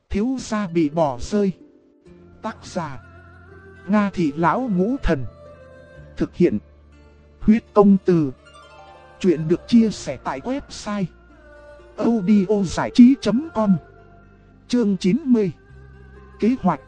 thiếu gia bị bỏ rơi. Tác giả Nga Thị Lão Ngũ Thần. Thực hiện Huyết Công Từ. Chuyện được chia sẻ tại website audiozảichí.com. Chương 90. Kế hoạch.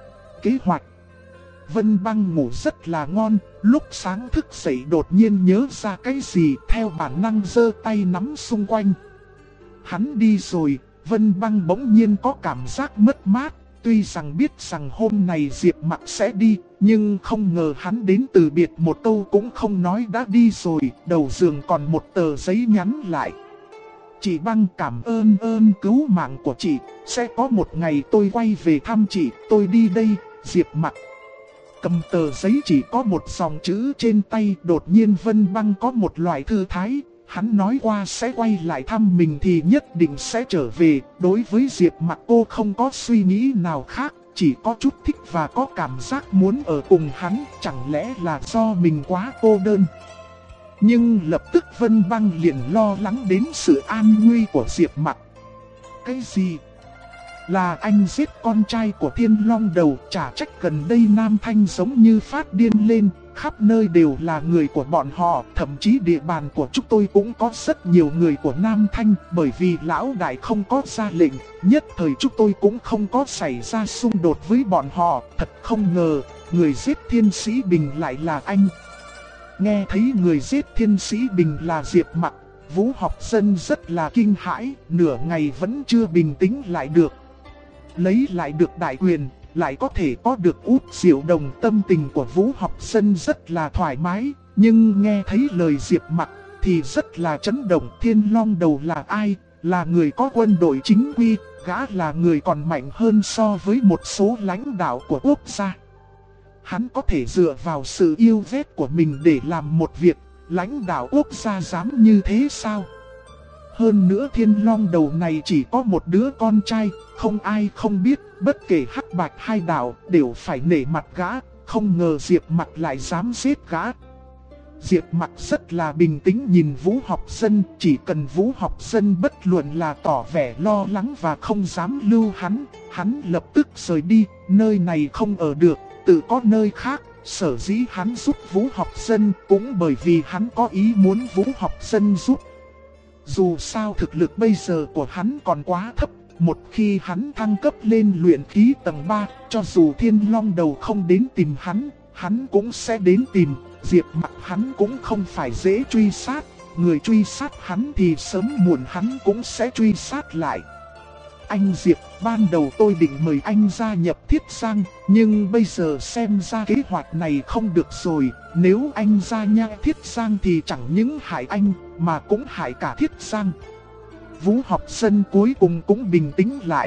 Vân Băng ngủ rất là ngon, lúc sáng thức dậy đột nhiên nhớ ra cái gì, theo bản năng giơ tay nắm xung quanh. Hắn đi rồi, Vân Băng bỗng nhiên có cảm giác mất mát. Tuy rằng biết rằng hôm này Diệp Mặc sẽ đi, nhưng không ngờ hắn đến từ biệt một câu cũng không nói đã đi rồi. Đầu giường còn một tờ giấy nhắn lại: "Chị Băng cảm ơn cứu mạng của chị, sẽ có một ngày tôi quay về thăm chị, tôi đi đây, Diệp Mặc." Cầm tờ giấy chỉ có một dòng chữ trên tay, đột nhiên Vân Băng có một loại thư thái. Hắn nói qua sẽ quay lại thăm mình thì nhất định sẽ trở về. Đối với Diệp Mặc cô không có suy nghĩ nào khác, chỉ có chút thích và có cảm giác muốn ở cùng hắn. Chẳng lẽ là do mình quá cô đơn? Nhưng lập tức Vân Băng liền lo lắng đến sự an nguy của Diệp Mặc. Cái gì? Là anh giết con trai của Thiên Long Đầu? Chả trách gần đây Nam Thanh giống như phát điên lên, khắp nơi đều là người của bọn họ, thậm chí địa bàn của chúng tôi cũng có rất nhiều người của Nam Thanh. Bởi vì lão đại không có ra lệnh, nhất thời chúng tôi cũng không có xảy ra xung đột với bọn họ. Thật không ngờ, người giết Thiên Sĩ Bình lại là anh. Nghe thấy người giết Thiên Sĩ Bình là Diệp Mặc, Vũ Học Dân rất là kinh hãi, nửa ngày vẫn chưa bình tĩnh lại được. Lấy lại được đại quyền, lại có thể có được Út Diệu Đồng, tâm tình của Vũ Học Dân rất là thoải mái. Nhưng nghe thấy lời Diệp Mặc thì rất là chấn động. Thiên Long Đầu là ai? Là người có quân đội chính quy, gã là người còn mạnh hơn so với một số lãnh đạo của quốc gia. Hắn có thể dựa vào sự yêu ghét của mình để làm một việc, lãnh đạo quốc gia dám như thế sao? Hơn nữa Thiên Long Đầu này chỉ có một đứa con trai, không ai không biết, bất kể hắc bạch hai đạo đều phải nể mặt gã. Không ngờ Diệp Mặc lại dám giết gã. Diệp Mặc rất là bình tĩnh nhìn Vũ Học Dân, chỉ cần Vũ Học Dân bất luận là tỏ vẻ lo lắng và không dám lưu hắn lập tức rời đi, nơi này không ở được, tự có nơi khác. Sở dĩ hắn giúp Vũ Học Dân cũng bởi vì hắn có ý muốn Vũ Học Dân giúp. Dù sao thực lực bây giờ của hắn còn quá thấp, một khi hắn thăng cấp lên luyện khí tầng 3, cho dù Thiên Long Đầu không đến tìm hắn cũng sẽ đến tìm. Diệp Mặc hắn cũng không phải dễ truy sát, người truy sát hắn thì sớm muộn hắn cũng sẽ truy sát lại. Anh Diệp, ban đầu tôi định mời anh gia nhập Thiết Giang, nhưng bây giờ xem ra kế hoạch này không được rồi. Nếu anh gia nhập Thiết Giang thì chẳng những hại anh, mà cũng hại cả Thiết Giang. Vũ Học Dân cuối cùng cũng bình tĩnh lại.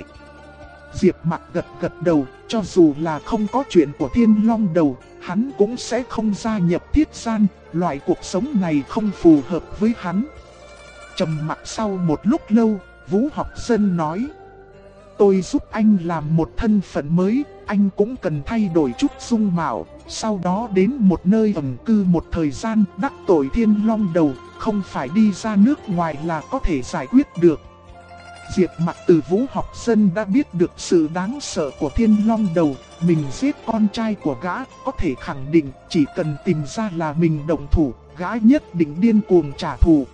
Diệp Mặc gật đầu, cho dù là không có chuyện của Thiên Long Đầu, hắn cũng sẽ không gia nhập Thiết Giang. Loại cuộc sống này không phù hợp với hắn. Trầm mặc sau một lúc lâu, Vũ Học Dân nói: "Tôi giúp anh làm một thân phận mới, anh cũng cần thay đổi chút dung mạo, sau đó đến một nơi ẩn cư một thời gian, đắc tội Thiên Long Đầu, không phải đi ra nước ngoài là có thể giải quyết được." Diệp Mặc từ Vũ Học Dân đã biết được sự đáng sợ của Thiên Long Đầu. Mình giết con trai của gã, có thể khẳng định chỉ cần tìm ra là mình động thủ, gã nhất định điên cuồng trả thù.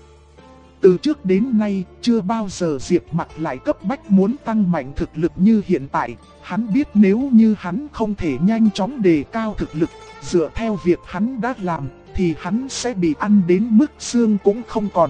Từ trước đến nay, chưa bao giờ Diệp Mặc lại cấp bách muốn tăng mạnh thực lực như hiện tại. Hắn biết nếu như hắn không thể nhanh chóng đề cao thực lực, dựa theo việc hắn đã làm, thì hắn sẽ bị ăn đến mức xương cũng không còn.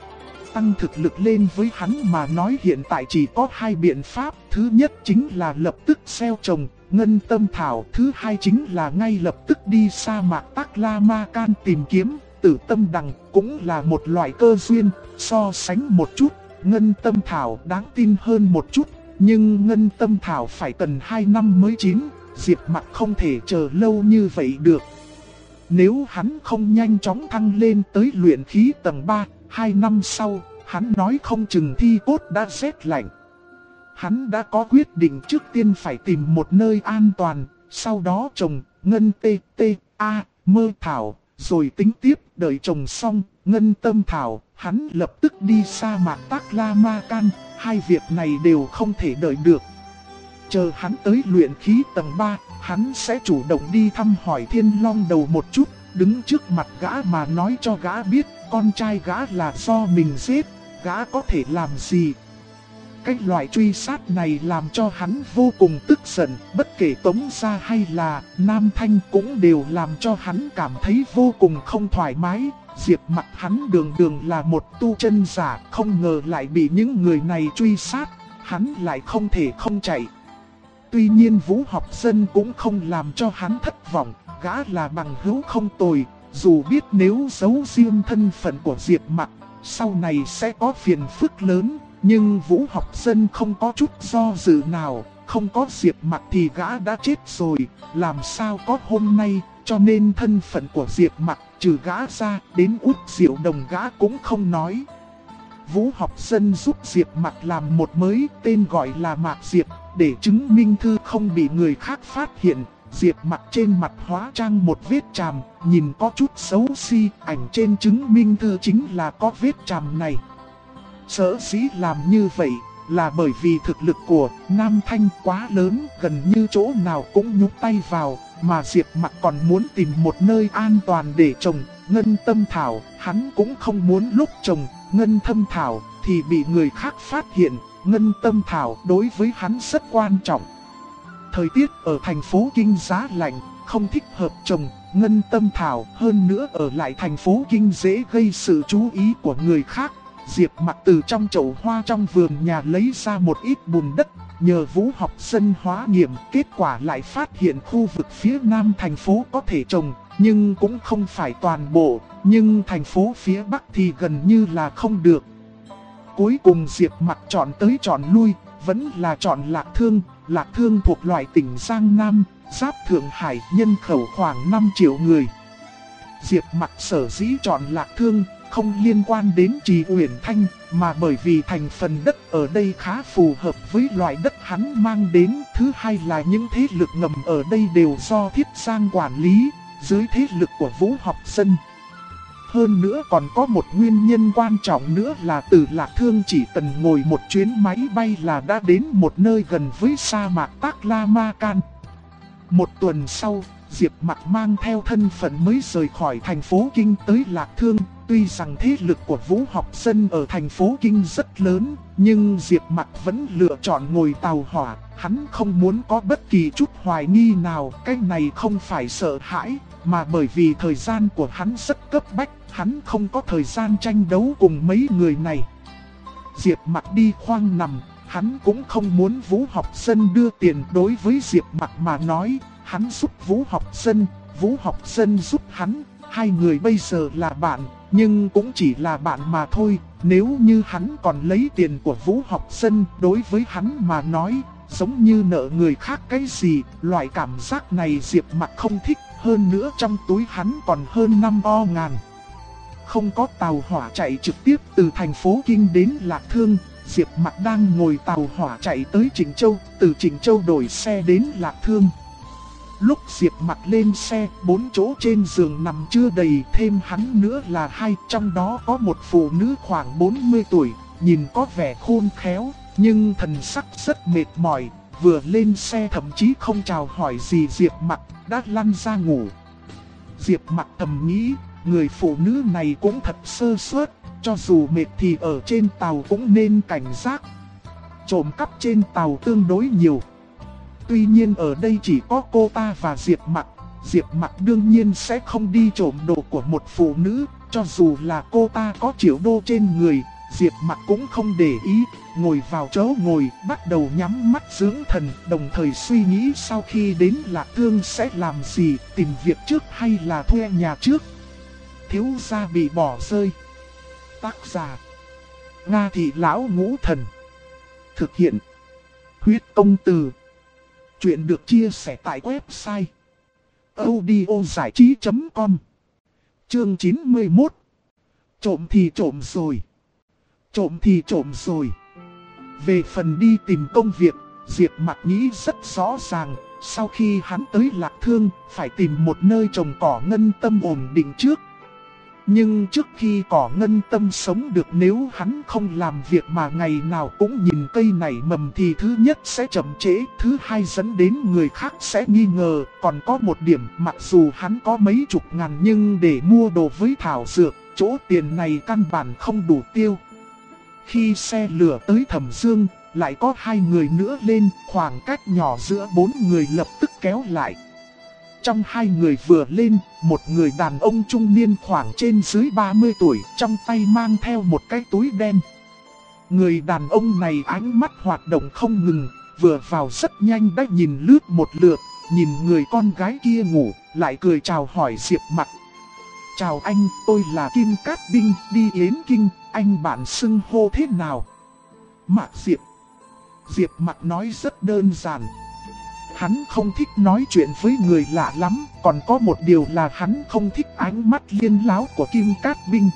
Tăng thực lực lên với hắn mà nói hiện tại chỉ có hai biện pháp. Thứ nhất chính là lập tức gieo trồng ngân tâm thảo. Thứ hai chính là ngay lập tức đi sa mạc Tắc La Ma Can tìm kiếm Tử Tâm Đằng, cũng là một loại cơ duyên. So sánh một chút, ngân tâm thảo đáng tin hơn một chút, nhưng ngân tâm thảo phải cần 2 năm mới chín. Diệp Mặc không thể chờ lâu như vậy được. Nếu hắn không nhanh chóng thăng lên tới luyện khí tầng 3, 2 năm sau, hắn nói không chừng thi cốt đã rét lạnh. Hắn đã có quyết định trước tiên phải tìm một nơi an toàn, sau đó trồng ngân mơ thảo, rồi tính tiếp. Đợi trồng xong ngân tâm thảo, hắn lập tức đi sa mạc Tắc La Ma Can. Hai việc này đều không thể đợi được. Chờ hắn tới luyện khí tầng 3, hắn sẽ chủ động đi thăm hỏi Thiên Long Đầu một chút, đứng trước mặt gã mà nói cho gã biết con trai gã là do mình giết, gã có thể làm gì. Cái loại truy sát này làm cho hắn vô cùng tức giận, bất kể Tống Gia hay là Nam Thanh cũng đều làm cho hắn cảm thấy vô cùng không thoải mái. Diệp Mặc hắn đường đường là một tu chân giả, không ngờ lại bị những người này truy sát, hắn lại không thể không chạy. Tuy nhiên Vũ Học Dân cũng không làm cho hắn thất vọng, gã là bằng hữu không tồi, dù biết nếu giấu riêng thân phận của Diệp Mặc, sau này sẽ có phiền phức lớn. Nhưng Vũ Học Dân không có chút do dự nào, không có Diệp Mặc thì gã đã chết rồi, làm sao có hôm nay, cho nên thân phận của Diệp Mặc trừ gã ra, đến Út Diệu Đồng gã cũng không nói. Vũ Học Dân giúp Diệp Mặc làm một mới tên gọi là Mạc Diệp, để chứng minh thư không bị người khác phát hiện. Diệp Mặc trên mặt hóa trang một vết chàm, nhìn có chút xấu xí, ảnh trên chứng minh thư chính là có vết chàm này. Sở dĩ làm như vậy là bởi vì thực lực của Nam Thanh quá lớn, gần như chỗ nào cũng nhúng tay vào, mà Diệp Mặc còn muốn tìm một nơi an toàn để trồng Ngân Tâm Thảo. Hắn cũng không muốn lúc trồng Ngân Tâm Thảo thì bị người khác phát hiện. Ngân Tâm Thảo đối với hắn rất quan trọng. Thời tiết ở thành phố Kinh giá lạnh, không thích hợp trồng Ngân Tâm Thảo, hơn nữa ở lại thành phố Kinh dễ gây sự chú ý của người khác. Diệp Mặc từ trong chậu hoa trong vườn nhà lấy ra một ít bùn đất, nhờ Vũ Học Dân hóa nghiệm, kết quả lại phát hiện khu vực phía nam thành phố có thể trồng, nhưng cũng không phải toàn bộ, nhưng thành phố phía bắc thì gần như là không được. Cuối cùng Diệp Mặc chọn tới chọn lui, vẫn là chọn Lạc Thương. Lạc Thương thuộc loại tỉnh Giang Nam, giáp Thượng Hải, nhân khẩu khoảng 5 triệu người. Diệp Mặc sở dĩ chọn Lạc Thương không liên quan đến Trì Uyển Thanh, mà bởi vì thành phần đất ở đây khá phù hợp với loại đất hắn mang đến. Thứ hai là những thế lực ngầm ở đây đều do Thiết Giang quản lý, dưới thế lực của Vũ Học Dân. Hơn nữa còn có một nguyên nhân quan trọng nữa là từ Lạc Thương chỉ cần ngồi một chuyến máy bay là đã đến một nơi gần với sa mạc Taklamakan. Một tuần sau, Diệp Mặc mang theo thân phận mới rời khỏi thành phố Kinh tới Lạc Thương. Tuy rằng thế lực của Vũ Học Dân ở thành phố Kinh rất lớn, nhưng Diệp Mặc vẫn lựa chọn ngồi tàu hỏa. Hắn không muốn có bất kỳ chút hoài nghi nào, cái này không phải sợ hãi, mà bởi vì thời gian của hắn rất cấp bách, hắn không có thời gian tranh đấu cùng mấy người này. Diệp Mặc đi khoang nằm, hắn cũng không muốn Vũ Học Dân đưa tiền. Đối với Diệp Mặc mà nói, hắn giúp Vũ Học Dân, Vũ Học Dân giúp hắn, hai người bây giờ là bạn, nhưng cũng chỉ là bạn mà thôi. Nếu như hắn còn lấy tiền của Vũ Học Dân, đối với hắn mà nói, giống như nợ người khác cái gì, loại cảm giác này Diệp Mặc không thích. Hơn nữa trong túi hắn còn hơn 5 ngàn. Không có tàu hỏa chạy trực tiếp từ thành phố Kinh đến Lạc Thương, Diệp Mặc đang ngồi tàu hỏa chạy tới Trịnh Châu, từ Trịnh Châu đổi xe đến Lạc Thương. Lúc Diệp Mặc lên xe, 4 chỗ trên giường nằm chưa đầy, thêm hắn nữa là 2, trong đó có một phụ nữ khoảng 40 tuổi, nhìn có vẻ khôn khéo, nhưng thần sắc rất mệt mỏi, vừa lên xe thậm chí không chào hỏi gì Diệp Mặc, đã lăn ra ngủ. Diệp Mặc thầm nghĩ, người phụ nữ này cũng thật sơ suất, cho dù mệt thì ở trên tàu cũng nên cảnh giác. Trộm cắp trên tàu tương đối nhiều. Tuy nhiên ở đây chỉ có cô ta và Diệp Mặc đương nhiên sẽ không đi trộm đồ của một phụ nữ, cho dù là cô ta có triệu đô trên người, Diệp Mặc cũng không để ý, ngồi vào chỗ ngồi, bắt đầu nhắm mắt dưỡng thần, đồng thời suy nghĩ sau khi đến Lạc Thương sẽ làm gì, tìm việc trước hay là thuê nhà trước. Thiếu gia bị bỏ rơi. Tác giả: Nga Thị Lão Ngũ Thần. Thực hiện: Huyết Công Từ. Chuyện được chia sẻ tại website audiozảichí.com. Chương 91. Trộm thì trộm rồi. Trộm thì trộm rồi. Về phần đi tìm công việc, Diệp Mặc nghĩ rất rõ ràng. Sau khi hắn tới Lạc Thương, phải tìm một nơi trồng cỏ ngân tâm ổn định trước. Nhưng trước khi Cỏ Ngân Tâm sống được, nếu hắn không làm việc mà ngày nào cũng nhìn cây nảy mầm thì thứ nhất sẽ chậm trễ, thứ hai dẫn đến người khác sẽ nghi ngờ. Còn có một điểm, mặc dù hắn có mấy chục ngàn nhưng để mua đồ với thảo dược, chỗ tiền này căn bản không đủ tiêu. Khi xe lửa tới Thẩm Dương, lại có 2 người nữa lên, khoảng cách nhỏ giữa 4 người lập tức kéo lại. Trong 2 người vừa lên, một người đàn ông trung niên khoảng trên dưới 30 tuổi, trong tay mang theo một cái túi đen. Người đàn ông này ánh mắt hoạt động không ngừng, vừa vào rất nhanh đã nhìn lướt một lượt, nhìn người con gái kia ngủ, lại cười chào hỏi Diệp Mặc. Chào anh, tôi là Kim Cát Binh, đi Yến Kinh, anh bạn xưng hô thế nào? Mạc Diệp. Diệp Mặc nói rất đơn giản. Hắn không thích nói chuyện với người lạ lắm, còn có một điều là hắn không thích ánh mắt liên láo của Kim Cát Binh.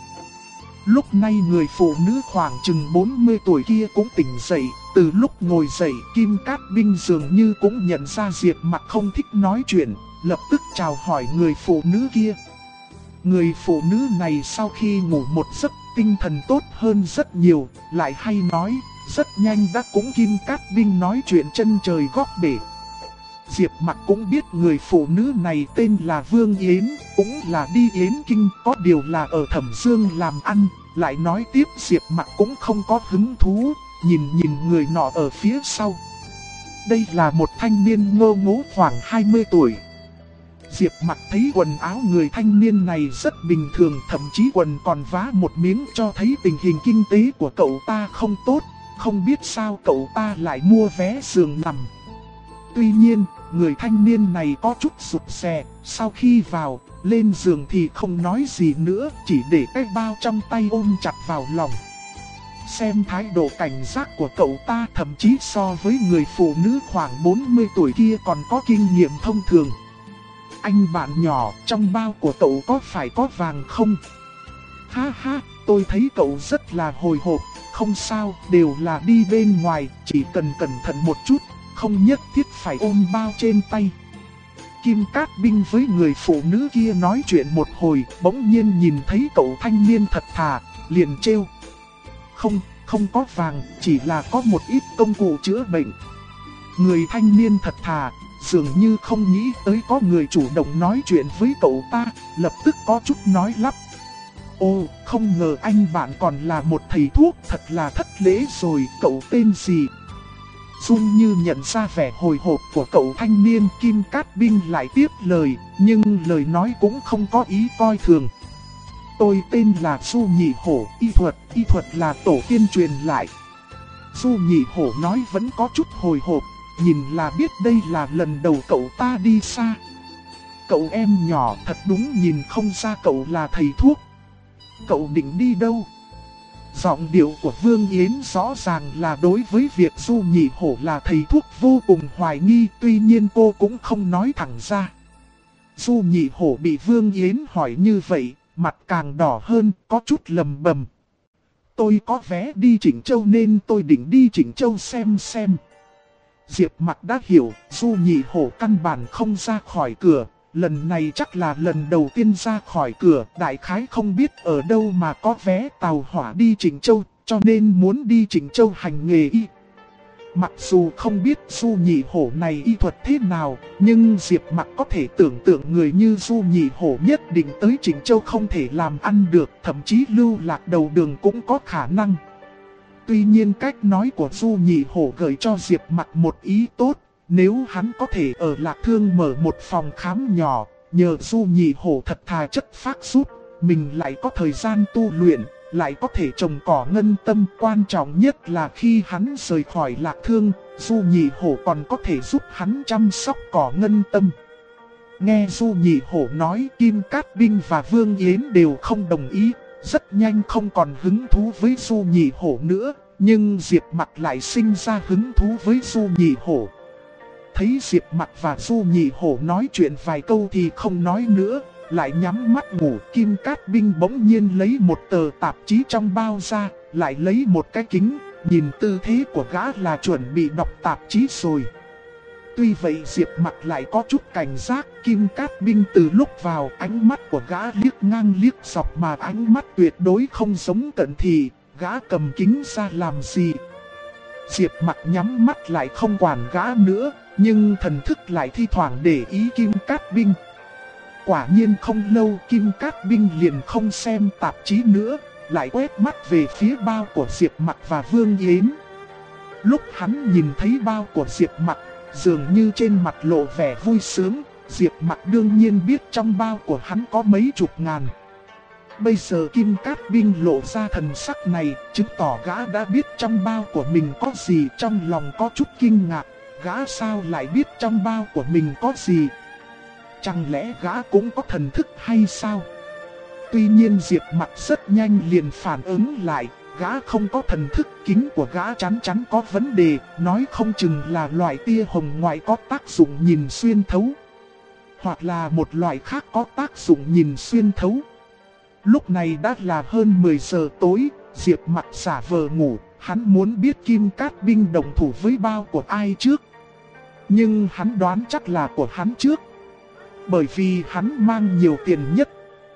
Lúc này người phụ nữ khoảng chừng 40 tuổi kia cũng tỉnh dậy, từ lúc ngồi dậy Kim Cát Binh dường như cũng nhận ra Diệp Mặc không thích nói chuyện, lập tức chào hỏi người phụ nữ kia. Người phụ nữ này sau khi ngủ một giấc tinh thần tốt hơn rất nhiều, lại hay nói, rất nhanh đã cũng Kim Cát Binh nói chuyện chân trời góc bể. Diệp Mặc cũng biết người phụ nữ này tên là Vương Yến, cũng là đi Yến Kinh, có điều là ở Thẩm Dương làm ăn, lại nói tiếp Diệp Mặc cũng không có hứng thú, nhìn người nọ ở phía sau. Đây là một thanh niên ngô ngố khoảng 20 tuổi. Diệp Mặc thấy quần áo người thanh niên này rất bình thường, thậm chí quần còn vá một miếng cho thấy tình hình kinh tế của cậu ta không tốt, không biết sao cậu ta lại mua vé giường nằm. Tuy nhiên, người thanh niên này có chút rụt rè, sau khi vào, lên giường thì không nói gì nữa, chỉ để cái bao trong tay ôm chặt vào lòng. Xem thái độ cảnh giác của cậu ta thậm chí so với người phụ nữ khoảng 40 tuổi kia còn có kinh nghiệm thông thường. Anh bạn nhỏ, trong bao của cậu có phải có vàng không? Ha ha, tôi thấy cậu rất là hồi hộp, không sao, đều là đi bên ngoài, chỉ cần cẩn thận một chút, không nhất thiết phải ôm bao trên tay. Kim Cát Binh với người phụ nữ kia nói chuyện một hồi, bỗng nhiên nhìn thấy cậu thanh niên thật thà, liền trêu. Không có vàng, chỉ là có một ít công cụ chữa bệnh. Người thanh niên thật thà, dường như không nghĩ tới có người chủ động nói chuyện với cậu ta, lập tức có chút nói lắp. Ô, không ngờ anh bạn còn là một thầy thuốc, thật là thất lễ rồi, cậu tên gì? Dung như nhận ra vẻ hồi hộp của cậu thanh niên, Kim Cát Binh lại tiếp lời, nhưng lời nói cũng không có ý coi thường. Tôi tên là Du Nhị Hổ, y thuật là tổ tiên truyền lại. Du Nhị Hổ nói vẫn có chút hồi hộp, nhìn là biết đây là lần đầu cậu ta đi xa. Cậu em nhỏ thật đúng nhìn không ra cậu là thầy thuốc. Cậu định đi đâu? Giọng điệu của Vương Yến rõ ràng là đối với việc Du Nhị Hổ là thầy thuốc vô cùng hoài nghi, tuy nhiên cô cũng không nói thẳng ra. Du Nhị Hổ bị Vương Yến hỏi như vậy, mặt càng đỏ hơn, có chút lầm bầm. Tôi có vé đi Trịnh Châu nên tôi định đi Trịnh Châu xem. Diệp Mặc đã hiểu, Du Nhị Hổ căn bản không ra khỏi cửa. Lần này chắc là lần đầu tiên ra khỏi cửa, đại khái không biết ở đâu mà có vé tàu hỏa đi Trịnh Châu, cho nên muốn đi Trịnh Châu hành nghề y. Mặc dù không biết Du Nhị Hổ này y thuật thế nào, nhưng Diệp Mặc có thể tưởng tượng người như Du Nhị Hổ nhất định tới Trịnh Châu không thể làm ăn được, thậm chí lưu lạc đầu đường cũng có khả năng. Tuy nhiên cách nói của Du Nhị Hổ gợi cho Diệp Mặc một ý tốt. Nếu hắn có thể ở Lạc Thương mở một phòng khám nhỏ, nhờ Du Nhị Hổ thật thà chất phác giúp, mình lại có thời gian tu luyện, lại có thể trồng cỏ ngân tâm. Quan trọng nhất là khi hắn rời khỏi Lạc Thương, Du Nhị Hổ còn có thể giúp hắn chăm sóc cỏ ngân tâm. Nghe Du Nhị Hổ nói, Kim Cát Binh và Vương Yến đều không đồng ý, rất nhanh không còn hứng thú với Du Nhị Hổ nữa, nhưng Diệp Mặc lại sinh ra hứng thú với Du Nhị Hổ. Thấy Diệp Mặc và Du Nhị Hổ nói chuyện vài câu thì không nói nữa, lại nhắm mắt ngủ. Kim Cát Binh bỗng nhiên lấy một tờ tạp chí trong bao ra, lại lấy một cái kính, nhìn tư thế của gã là chuẩn bị đọc tạp chí rồi. Tuy vậy Diệp Mặc lại có chút cảnh giác. Kim Cát Binh từ lúc vào, ánh mắt của gã liếc ngang liếc dọc mà ánh mắt tuyệt đối không giống cận thị. Gã cầm kính ra làm gì? Diệp Mặc nhắm mắt lại không quản gã nữa, nhưng thần thức lại thi thoảng để ý Kim Cát Binh. Quả nhiên không lâu Kim Cát Binh liền không xem tạp chí nữa, lại quét mắt về phía bao của Diệp Mặc và Vương Yến. Lúc hắn nhìn thấy bao của Diệp Mặc, dường như trên mặt lộ vẻ vui sướng. Diệp Mặc đương nhiên biết trong bao của hắn có mấy chục ngàn. Bây giờ Kim Cát Binh lộ ra thần sắc này, chứng tỏ gã đã biết trong bao của mình có gì. Trong lòng có chút kinh ngạc, gã sao lại biết trong bao của mình có gì? Chẳng lẽ gã cũng có thần thức hay sao? Tuy nhiên Diệp Mặc rất nhanh liền phản ứng lại, gã không có thần thức, kính của gã chắn chắn có vấn đề, nói không chừng là loại tia hồng ngoại có tác dụng nhìn xuyên thấu. Hoặc là một loại khác có tác dụng nhìn xuyên thấu. Lúc này đã là hơn 10 giờ tối, Diệp Mặc giả vờ ngủ, hắn muốn biết Kim Cát Binh đồng thủ với bao của ai trước. Nhưng hắn đoán chắc là của hắn trước, bởi vì hắn mang nhiều tiền nhất.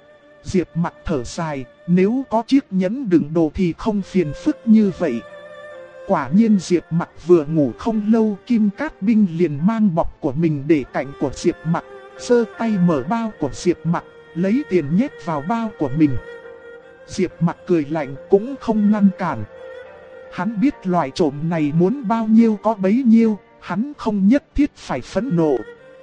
Diệp Mặc thở dài, nếu có chiếc nhẫn đựng đồ thì không phiền phức như vậy. Quả nhiên Diệp Mặc vừa ngủ không lâu, Kim Cát Binh liền mang bọc của mình để cạnh của Diệp Mặc, giơ tay mở bao của Diệp Mặc, lấy tiền nhét vào bao của mình. Diệp Mặc cười lạnh cũng không ngăn cản. Hắn biết loại trộm này muốn bao nhiêu có bấy nhiêu, hắn không nhất thiết phải phẫn nộ.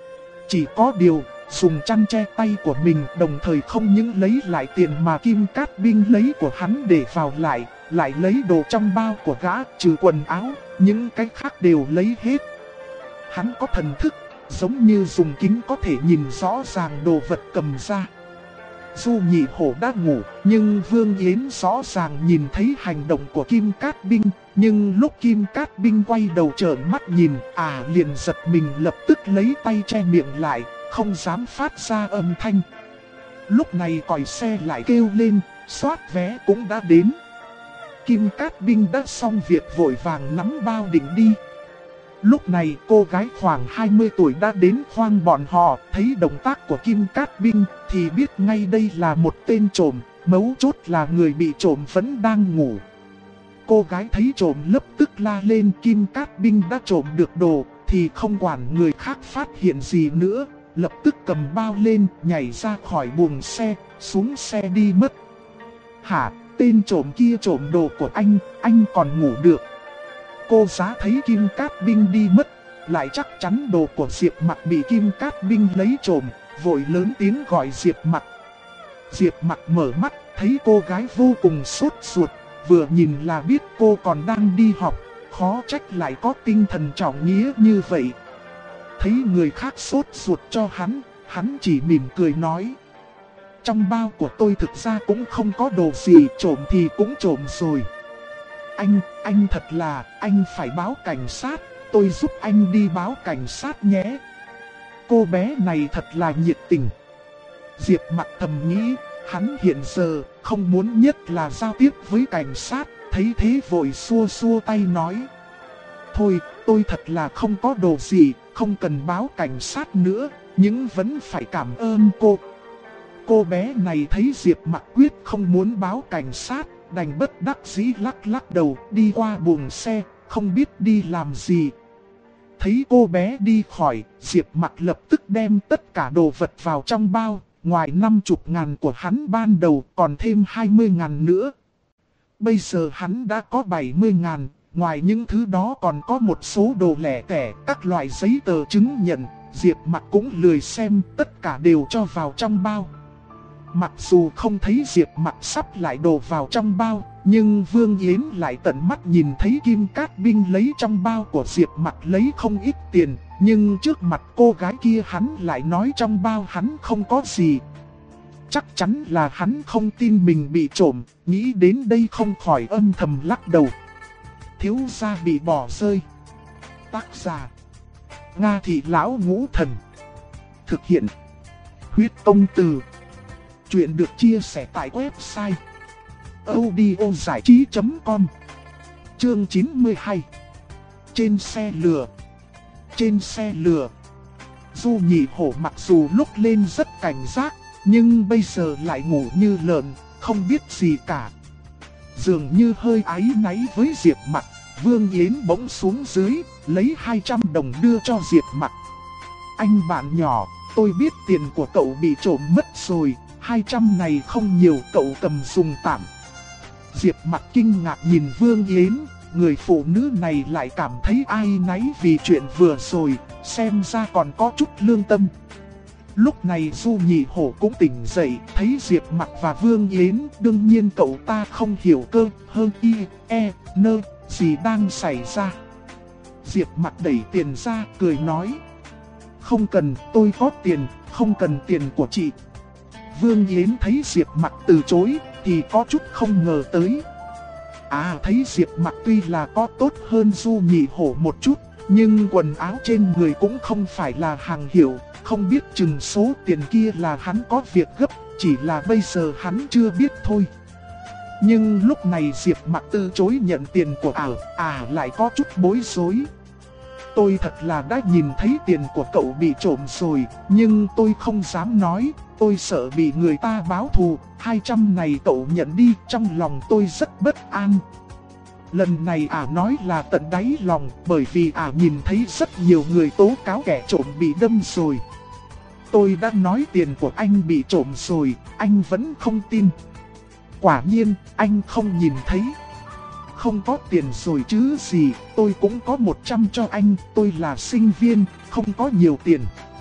Chỉ có điều, dùng chăn che tay của mình, đồng thời không những lấy lại tiền mà Kim Cát Binh lấy của hắn để vào lại lấy đồ trong bao của gã, trừ quần áo, những cái khác đều lấy hết. Hắn có thần thức, giống như dùng kính có thể nhìn rõ ràng đồ vật cầm ra. Dù Nhị Hổ đã ngủ, nhưng Vương Yến rõ ràng nhìn thấy hành động của Kim Cát Binh. Nhưng lúc Kim Cát Binh quay đầu trợn mắt nhìn, liền giật mình, lập tức lấy tay che miệng lại, không dám phát ra âm thanh. Lúc này còi xe lại kêu lên, soát vé cũng đã đến. Kim Cát Binh đã xong việc vội vàng nắm bao định đi. Lúc này cô gái khoảng 20 tuổi đã đến khoang bọn họ, thấy động tác của Kim Cát Binh thì biết ngay đây là một tên trộm, mấu chốt là người bị trộm vẫn đang ngủ. Cô gái thấy trộm lập tức la lên, Kim Cát Binh đã trộm được đồ thì không quản người khác phát hiện gì nữa, lập tức cầm bao lên, nhảy ra khỏi buồng xe, xuống xe đi mất. Hả, tên trộm kia trộm đồ của anh còn ngủ được. Cô giá thấy Kim Cát Binh đi mất, lại chắc chắn đồ của Diệp Mặc bị Kim Cát Binh lấy trộm, vội lớn tiếng gọi Diệp Mặc. Diệp Mặc mở mắt, thấy cô gái vô cùng sốt ruột, vừa nhìn là biết cô còn đang đi học, khó trách lại có tinh thần trọng nghĩa như vậy. Thấy người khác sốt ruột cho hắn chỉ mỉm cười nói: trong bao của tôi thực ra cũng không có đồ gì, trộm thì cũng trộm rồi. Anh thật là, anh phải báo cảnh sát, tôi giúp anh đi báo cảnh sát nhé. Cô bé này thật là nhiệt tình. Diệp Mặc thầm nghĩ, hắn hiện giờ không muốn nhất là giao tiếp với cảnh sát, thấy thế vội xua xua tay nói: thôi, tôi thật là không có đồ gì, không cần báo cảnh sát nữa, nhưng vẫn phải cảm ơn cô. Cô bé này thấy Diệp Mặc quyết không muốn báo cảnh sát, đành bất đắc dĩ lắc lắc đầu đi qua buồng xe, không biết đi làm gì. Thấy cô bé đi khỏi, Diệp Mặc lập tức đem tất cả đồ vật vào trong bao, ngoài 50.000 của hắn ban đầu còn thêm 20.000 nữa. Bây giờ hắn đã có 70.000, ngoài những thứ đó còn có một số đồ lẻ tẻ, các loại giấy tờ chứng nhận, Diệp Mặc cũng lười xem, tất cả đều cho vào trong bao. Mặc dù không thấy Diệp Mặc sắp lại đồ vào trong bao, nhưng Vương Yến lại tận mắt nhìn thấy Kim Cát Binh lấy trong bao của Diệp Mặc lấy không ít tiền, nhưng trước mặt cô gái kia hắn lại nói trong bao hắn không có gì. Chắc chắn là hắn không tin mình bị trộm, nghĩ đến đây không khỏi âm thầm lắc đầu. Thiếu gia bị bỏ rơi. Tác giả: Nga Thị Lão Ngũ Thần. Thực hiện: Huyết Công Từ. Chuyện được chia sẻ tại website audiozảichí.com. Chương 92. Trên xe lừa. trên xe lửa. Du Nhị Hổ mặc dù lúc lên rất cảnh giác, nhưng bây giờ lại ngủ như lợn, không biết gì cả. Dường như hơi áy náy với Diệp Mặc, Vương Yến bỗng xuống dưới, lấy 200 đồng đưa cho Diệp Mặc. Anh bạn nhỏ, tôi biết tiền của cậu bị trộm mất rồi, 200 này không nhiều, cậu cầm dùng tạm. Diệp Mặc kinh ngạc nhìn Vương Yến, người phụ nữ này lại cảm thấy áy náy vì chuyện vừa rồi, xem ra còn có chút lương tâm. Lúc này Du Nhị Hổ cũng tỉnh dậy, thấy Diệp Mặc và Vương Yến, đương nhiên cậu ta không hiểu cơ, hơn nơ gì đang xảy ra. Diệp Mặc đẩy tiền ra, cười nói: không cần, tôi có tiền, không cần tiền của chị. Vương Yến thấy Diệp Mặc từ chối, thì có chút không ngờ tới. Thấy Diệp Mặc tuy là có tốt hơn Du Nhị Hổ một chút, nhưng quần áo trên người cũng không phải là hàng hiệu, không biết chừng số tiền kia là hắn có việc gấp, chỉ là bây giờ hắn chưa biết thôi. Nhưng lúc này Diệp Mặc từ chối nhận tiền của lại có chút bối rối. Tôi thật là đã nhìn thấy tiền của cậu bị trộm rồi, nhưng tôi không dám nói, tôi sợ bị người ta báo thù, 200 này cậu nhận đi, trong lòng tôi rất bất an. Lần này nói là tận đáy lòng, bởi vì nhìn thấy rất nhiều người tố cáo kẻ trộm bị đâm rồi. Tôi đã nói tiền của anh bị trộm rồi, anh vẫn không tin. Quả nhiên, anh không nhìn thấy. Không có tiền rồi chứ gì, tôi cũng có 100 cho anh, tôi là sinh viên, không có nhiều tiền.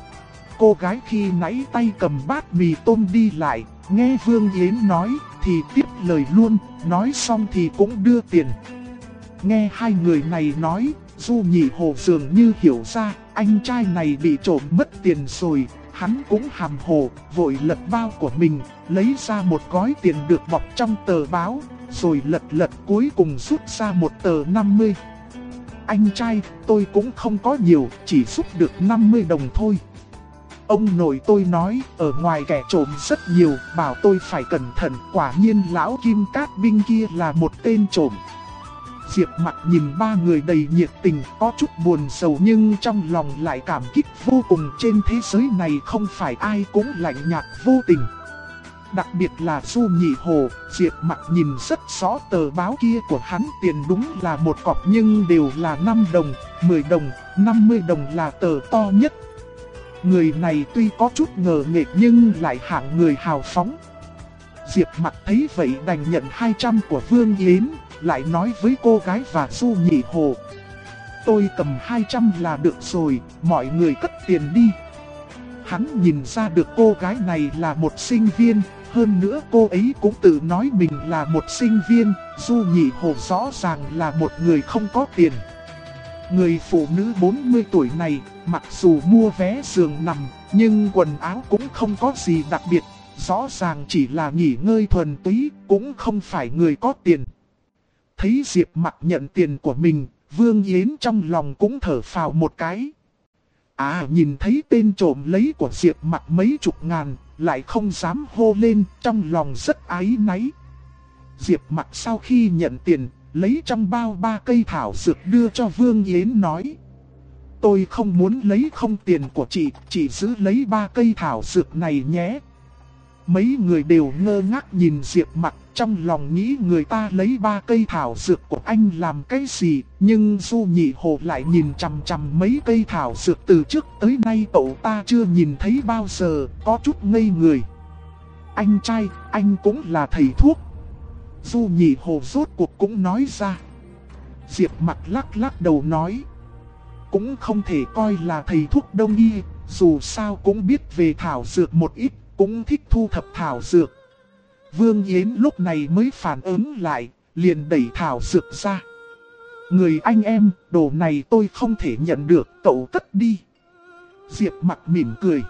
Cô gái khi nãy tay cầm bát mì tôm đi lại, nghe Vương Yến nói, thì tiếp lời luôn, nói xong thì cũng đưa tiền. Nghe hai người này nói, Du Nhị Hổ dường như hiểu ra, anh trai này bị trộm mất tiền rồi. Hắn cũng hàm hồ, vội lật bao của mình, lấy ra một gói tiền được bọc trong tờ báo, rồi lật cuối cùng rút ra một tờ 50. Anh trai, tôi cũng không có nhiều, chỉ rút được 50 đồng thôi. Ông nội tôi nói, ở ngoài kẻ trộm rất nhiều, bảo tôi phải cẩn thận, quả nhiên lão Kim Cát Binh kia là một tên trộm. Diệp Mặc nhìn ba người đầy nhiệt tình, có chút buồn sầu nhưng trong lòng lại cảm kích vô cùng. Trên thế giới này không phải ai cũng lạnh nhạt vô tình. Đặc biệt là Du Nhị Hổ, Diệp Mặc nhìn rất rõ tờ báo kia của hắn, tiền đúng là một cọc nhưng đều là 5 đồng, 10 đồng, 50 đồng là tờ to nhất. Người này tuy có chút ngờ nghệch nhưng lại hạng người hào phóng. Diệp Mặc thấy vậy đành nhận 200 của Vương Yến, lại nói với cô gái và Du Nhị Hổ: tôi cầm 200 là được rồi, mọi người cất tiền đi. Hắn nhìn ra được cô gái này là một sinh viên, hơn nữa cô ấy cũng tự nói mình là một sinh viên, Du Nhị Hổ rõ ràng là một người không có tiền. Người phụ nữ 40 tuổi này, mặc dù mua vé giường nằm, nhưng quần áo cũng không có gì đặc biệt, rõ ràng chỉ là nghỉ ngơi thuần túy, cũng không phải người có tiền. Thấy Diệp Mặc nhận tiền của mình, Vương Yến trong lòng cũng thở phào một cái. Nhìn thấy tên trộm lấy của Diệp Mặc mấy chục ngàn, lại không dám hô lên, trong lòng rất áy náy. Diệp Mặc sau khi nhận tiền, lấy trong bao 3 cây thảo dược đưa cho Vương Yến nói: tôi không muốn lấy không tiền của chị giữ lấy 3 cây thảo dược này nhé. Mấy người đều ngơ ngác nhìn Diệp Mặc, trong lòng nghĩ người ta lấy 3 cây thảo dược của anh làm cái gì, nhưng Du Nhị Hổ lại nhìn chằm chằm mấy cây thảo dược từ trước tới nay cậu ta chưa nhìn thấy bao giờ, có chút ngây người. Anh trai, anh cũng là thầy thuốc. Du Nhị Hổ rốt cuộc cũng nói ra. Diệp Mặc lắc đầu nói: cũng không thể coi là thầy thuốc đông y, dù sao cũng biết về thảo dược một ít, cũng thích thu thập thảo dược. Vương Yến lúc này mới phản ứng lại, liền đẩy thảo dược ra. Người anh em, đồ này tôi không thể nhận được, cậu cất đi. Diệp Mặc mỉm cười.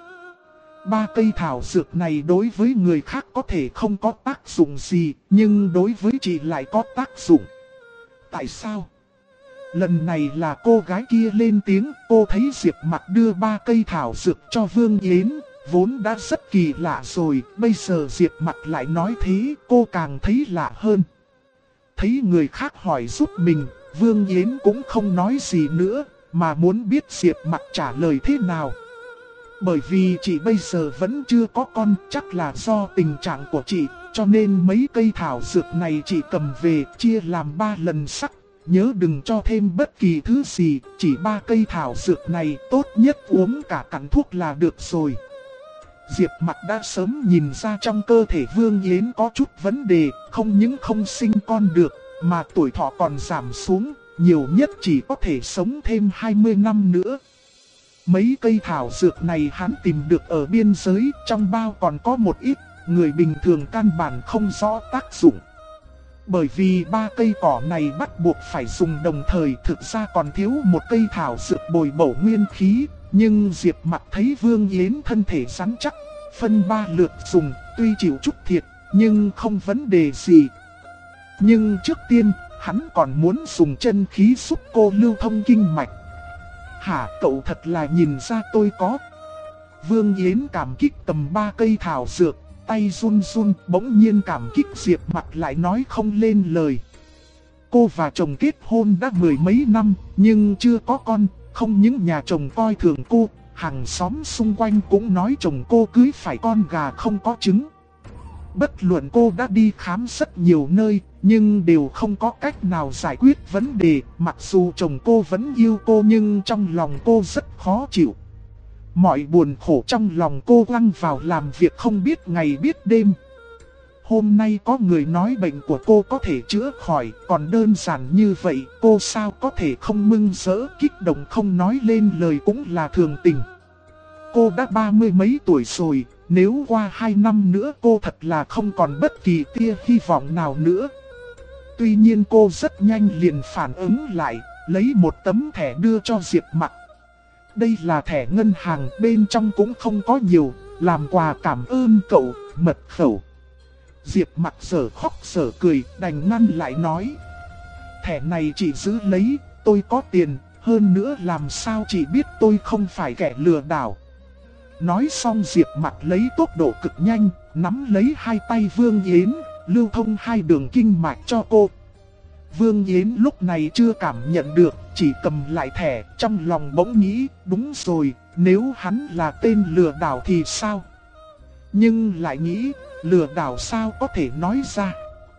3 cây thảo dược này đối với người khác có thể không có tác dụng gì, nhưng đối với chị lại có tác dụng. Tại sao? Lần này là cô gái kia lên tiếng, cô thấy Diệp Mặc đưa 3 cây thảo dược cho Vương Yến, vốn đã rất kỳ lạ rồi, bây giờ Diệp Mặc lại nói thế, cô càng thấy lạ hơn. Thấy người khác hỏi giúp mình, Vương Yến cũng không nói gì nữa, mà muốn biết Diệp Mặc trả lời thế nào. Bởi vì chị bây giờ vẫn chưa có con, chắc là do tình trạng của chị, cho nên mấy cây thảo dược này chị cầm về chia làm 3 lần sắc. Nhớ đừng cho thêm bất kỳ thứ gì, chỉ 3 cây thảo dược này tốt nhất uống cả cặn thuốc là được rồi. Diệp Mặc đã sớm nhìn ra trong cơ thể Vương Yến có chút vấn đề, không những không sinh con được, mà tuổi thọ còn giảm xuống, nhiều nhất chỉ có thể sống thêm 20 năm nữa. Mấy cây thảo dược này hắn tìm được ở biên giới, trong bao còn có một ít, người bình thường căn bản không rõ tác dụng. Bởi vì 3 cây cỏ này bắt buộc phải dùng đồng thời, thực ra còn thiếu một cây thảo dược bồi bổ nguyên khí. Nhưng Diệp Mặc thấy Vương Yến thân thể rắn chắc, phân 3 lượt dùng, tuy chịu chút thiệt, nhưng không vấn đề gì. Nhưng trước tiên, hắn còn muốn dùng chân khí giúp cô lưu thông kinh mạch. Hả, cậu thật là nhìn ra tôi có. Vương Yến cảm kích cầm 3 cây thảo dược, tay run run, bỗng nhiên cảm kích Diệp Mặc lại nói không lên lời. Cô và chồng kết hôn đã 10 mấy năm, nhưng chưa có con. Không những nhà chồng coi thường cô, hàng xóm xung quanh cũng nói chồng cô cưới phải con gà không có trứng. Bất luận cô đã đi khám rất nhiều nơi, nhưng đều không có cách nào giải quyết vấn đề. Mặc dù chồng cô vẫn yêu cô nhưng trong lòng cô rất khó chịu. Mọi buồn khổ trong lòng cô lăng vào làm việc không biết ngày biết đêm. Hôm nay có người nói bệnh của cô có thể chữa khỏi, còn đơn giản như vậy cô sao có thể không mừng rỡ, kích động không nói lên lời cũng là thường tình. Cô đã 30 mấy tuổi rồi, nếu qua 2 năm nữa cô thật là không còn bất kỳ tia hy vọng nào nữa. Tuy nhiên cô rất nhanh liền phản ứng lại, lấy một tấm thẻ đưa cho Diệp Mặc. Đây là thẻ ngân hàng, bên trong cũng không có nhiều, làm quà cảm ơn cậu, mật khẩu. Diệp Mặc sở khóc sở cười, đành ngăn lại nói. Thẻ này chị giữ lấy, tôi có tiền, hơn nữa làm sao chị biết tôi không phải kẻ lừa đảo. Nói xong Diệp Mặc lấy tốc độ cực nhanh, nắm lấy hai tay Vương Yến, lưu thông 2 đường kinh mạch cho cô. Vương Yến lúc này chưa cảm nhận được, chỉ cầm lại thẻ, trong lòng bỗng nghĩ, đúng rồi, nếu hắn là tên lừa đảo thì sao? Nhưng lại nghĩ, lừa đảo sao có thể nói ra?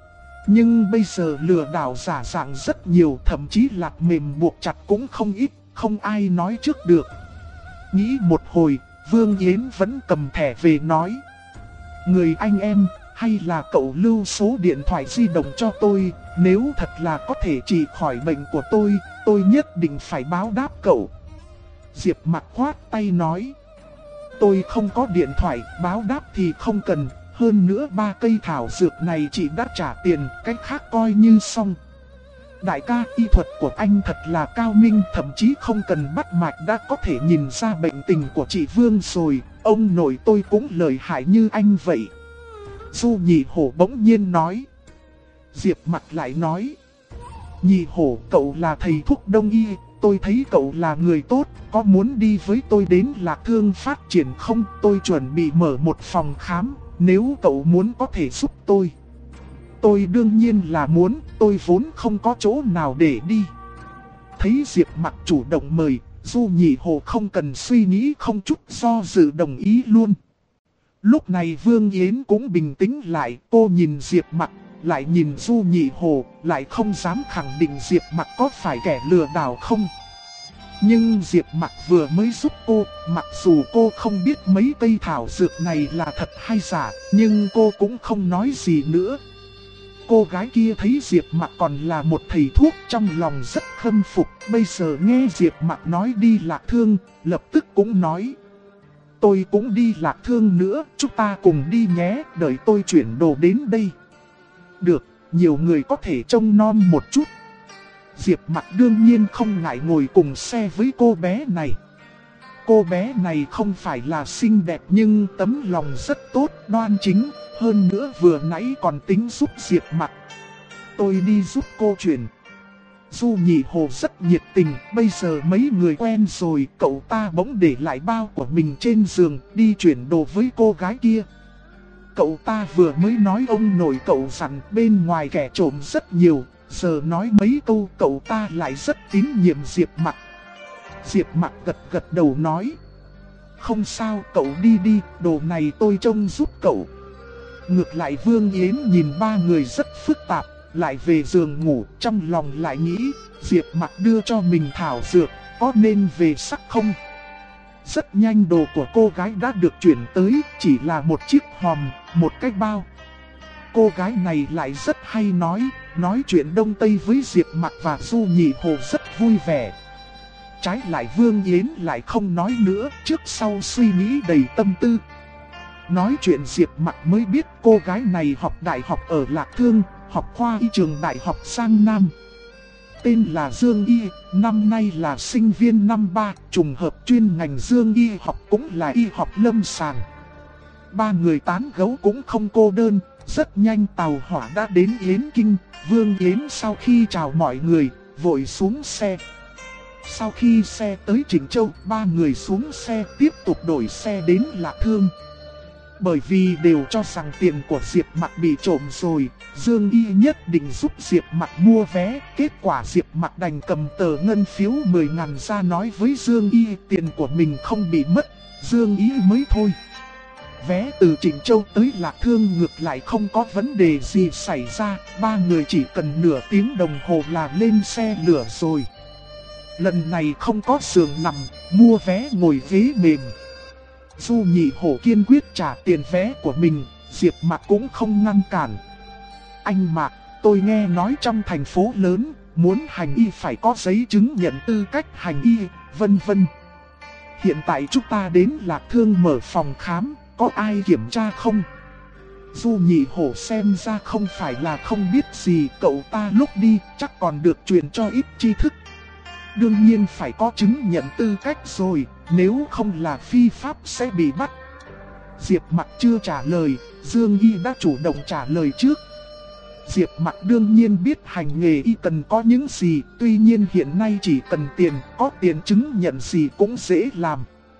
Nhưng bây giờ lừa đảo giả dạng rất nhiều, thậm chí lạc mềm buộc chặt cũng không ít, không ai nói trước được. Nghĩ một hồi, Vương Yến vẫn cầm thẻ về nói. Người anh em, hay là cậu lưu số điện thoại di động cho tôi, nếu thật là có thể trị khỏi bệnh của tôi nhất định phải báo đáp cậu. Diệp Mặc khoát tay nói. Tôi không có điện thoại, báo đáp thì không cần, hơn nữa 3 cây thảo dược này chị đã trả tiền, cách khác coi như xong. Đại ca, y thuật của anh thật là cao minh, thậm chí không cần bắt mạch đã có thể nhìn ra bệnh tình của chị Vương rồi, ông nội tôi cũng lợi hại như anh vậy. Du Nhị Hổ bỗng nhiên nói. Diệp Mặc lại nói. Nhị Hổ, cậu là thầy thuốc đông y, tôi thấy cậu là người tốt, có muốn đi với tôi đến Lạc Thương phát triển không? Tôi chuẩn bị mở một phòng khám, nếu cậu muốn có thể giúp tôi. Tôi đương nhiên là muốn, tôi vốn không có chỗ nào để đi. Thấy Diệp Mặc chủ động mời, Du Nhị Hổ không cần suy nghĩ, không chút do dự đồng ý luôn. Lúc này Vương Yến cũng bình tĩnh lại, cô nhìn Diệp Mặc, lại nhìn Du Nhị Hổ, lại không dám khẳng định Diệp Mặc có phải kẻ lừa đảo không. Nhưng Diệp Mặc vừa mới giúp cô, mặc dù cô không biết mấy cây thảo dược này là thật hay giả, nhưng cô cũng không nói gì nữa. Cô gái kia thấy Diệp Mặc còn là một thầy thuốc, trong lòng rất khâm phục, bây giờ nghe Diệp Mặc nói đi Lạc Thương, lập tức cũng nói. Tôi cũng đi Lạc Thương nữa, chúng ta cùng đi nhé, đợi tôi chuyển đồ đến đây. Được, nhiều người có thể trông nom một chút. Diệp Mặc đương nhiên không ngại ngồi cùng xe với cô bé này. Cô bé này không phải là xinh đẹp nhưng tấm lòng rất tốt, đoan chính, hơn nữa vừa nãy còn tính giúp Diệp Mặc. Tôi đi giúp cô chuyển. Du Nhị Hổ rất nhiệt tình, bây giờ mấy người quen rồi, cậu ta bỗng để lại bao của mình trên giường, đi chuyển đồ với cô gái kia. Cậu ta vừa mới nói ông nội cậu dặn bên ngoài kẻ trộm rất nhiều, giờ nói mấy câu cậu ta lại rất tín nhiệm Diệp Mặc. Diệp Mặc gật gật đầu nói. Không sao, cậu đi đi, đồ này tôi trông giúp cậu. Ngược lại Vương Yến nhìn ba người rất phức tạp, lại về giường ngủ, trong lòng lại nghĩ, Diệp Mặc đưa cho mình thảo dược, có nên về sắc không? Rất nhanh đồ của cô gái đã được chuyển tới, chỉ là một chiếc hòm, một cái bao. Cô gái này lại rất hay nói chuyện Đông Tây với Diệp Mặc và Du Nhị Hồ rất vui vẻ. Trái lại Vương Yến lại không nói nữa, trước sau suy nghĩ đầy tâm tư. Nói chuyện Diệp Mặc mới biết cô gái này học đại học ở Lạc Thương, học khoa y trường đại học Giang Nam. Tên là Dương Y, năm nay là sinh viên năm 3, trùng hợp chuyên ngành Dương Y học cũng là y học lâm sàng. Ba người tán gẫu cũng không cô đơn, rất nhanh tàu hỏa đã đến Yến Kinh. Vương Yến sau khi chào mọi người, vội xuống xe. Sau khi xe tới Trịnh Châu, ba người xuống xe tiếp tục đổi xe đến Lạc Thương. Bởi vì đều cho rằng tiền của Diệp Mặc bị trộm rồi, Dương Y nhất định giúp Diệp Mặc mua vé. Kết quả Diệp Mặc đành cầm tờ ngân phiếu 10.000 ra nói với Dương Y tiền của mình không bị mất, Dương Y mới thôi. Vé từ Trịnh Châu tới Lạc Thương ngược lại không có vấn đề gì xảy ra, ba người chỉ cần nửa tiếng đồng hồ là lên xe lửa rồi. Lần này không có giường nằm, mua vé ngồi ghế mềm. Du Nhị Hổ kiên quyết trả tiền vé của mình, Diệp Mặc cũng không ngăn cản. Anh Mạc, tôi nghe nói trong thành phố lớn, muốn hành y phải có giấy chứng nhận tư cách hành y, vân vân. Hiện tại chúng ta đến Lạc Thương mở phòng khám, có ai kiểm tra không? Du Nhị Hổ xem ra không phải là không biết gì, cậu ta lúc đi chắc còn được truyền cho ít tri thức. Đương nhiên phải có chứng nhận tư cách rồi, nếu không là phi pháp sẽ bị bắt. Diệp Mặc chưa trả lời, Dương Y đã chủ động trả lời trước. Diệp Mặc đương nhiên biết hành nghề y cần có những gì, tuy nhiên hiện nay chỉ cần tiền, có tiền chứng nhận gì cũng dễ làm.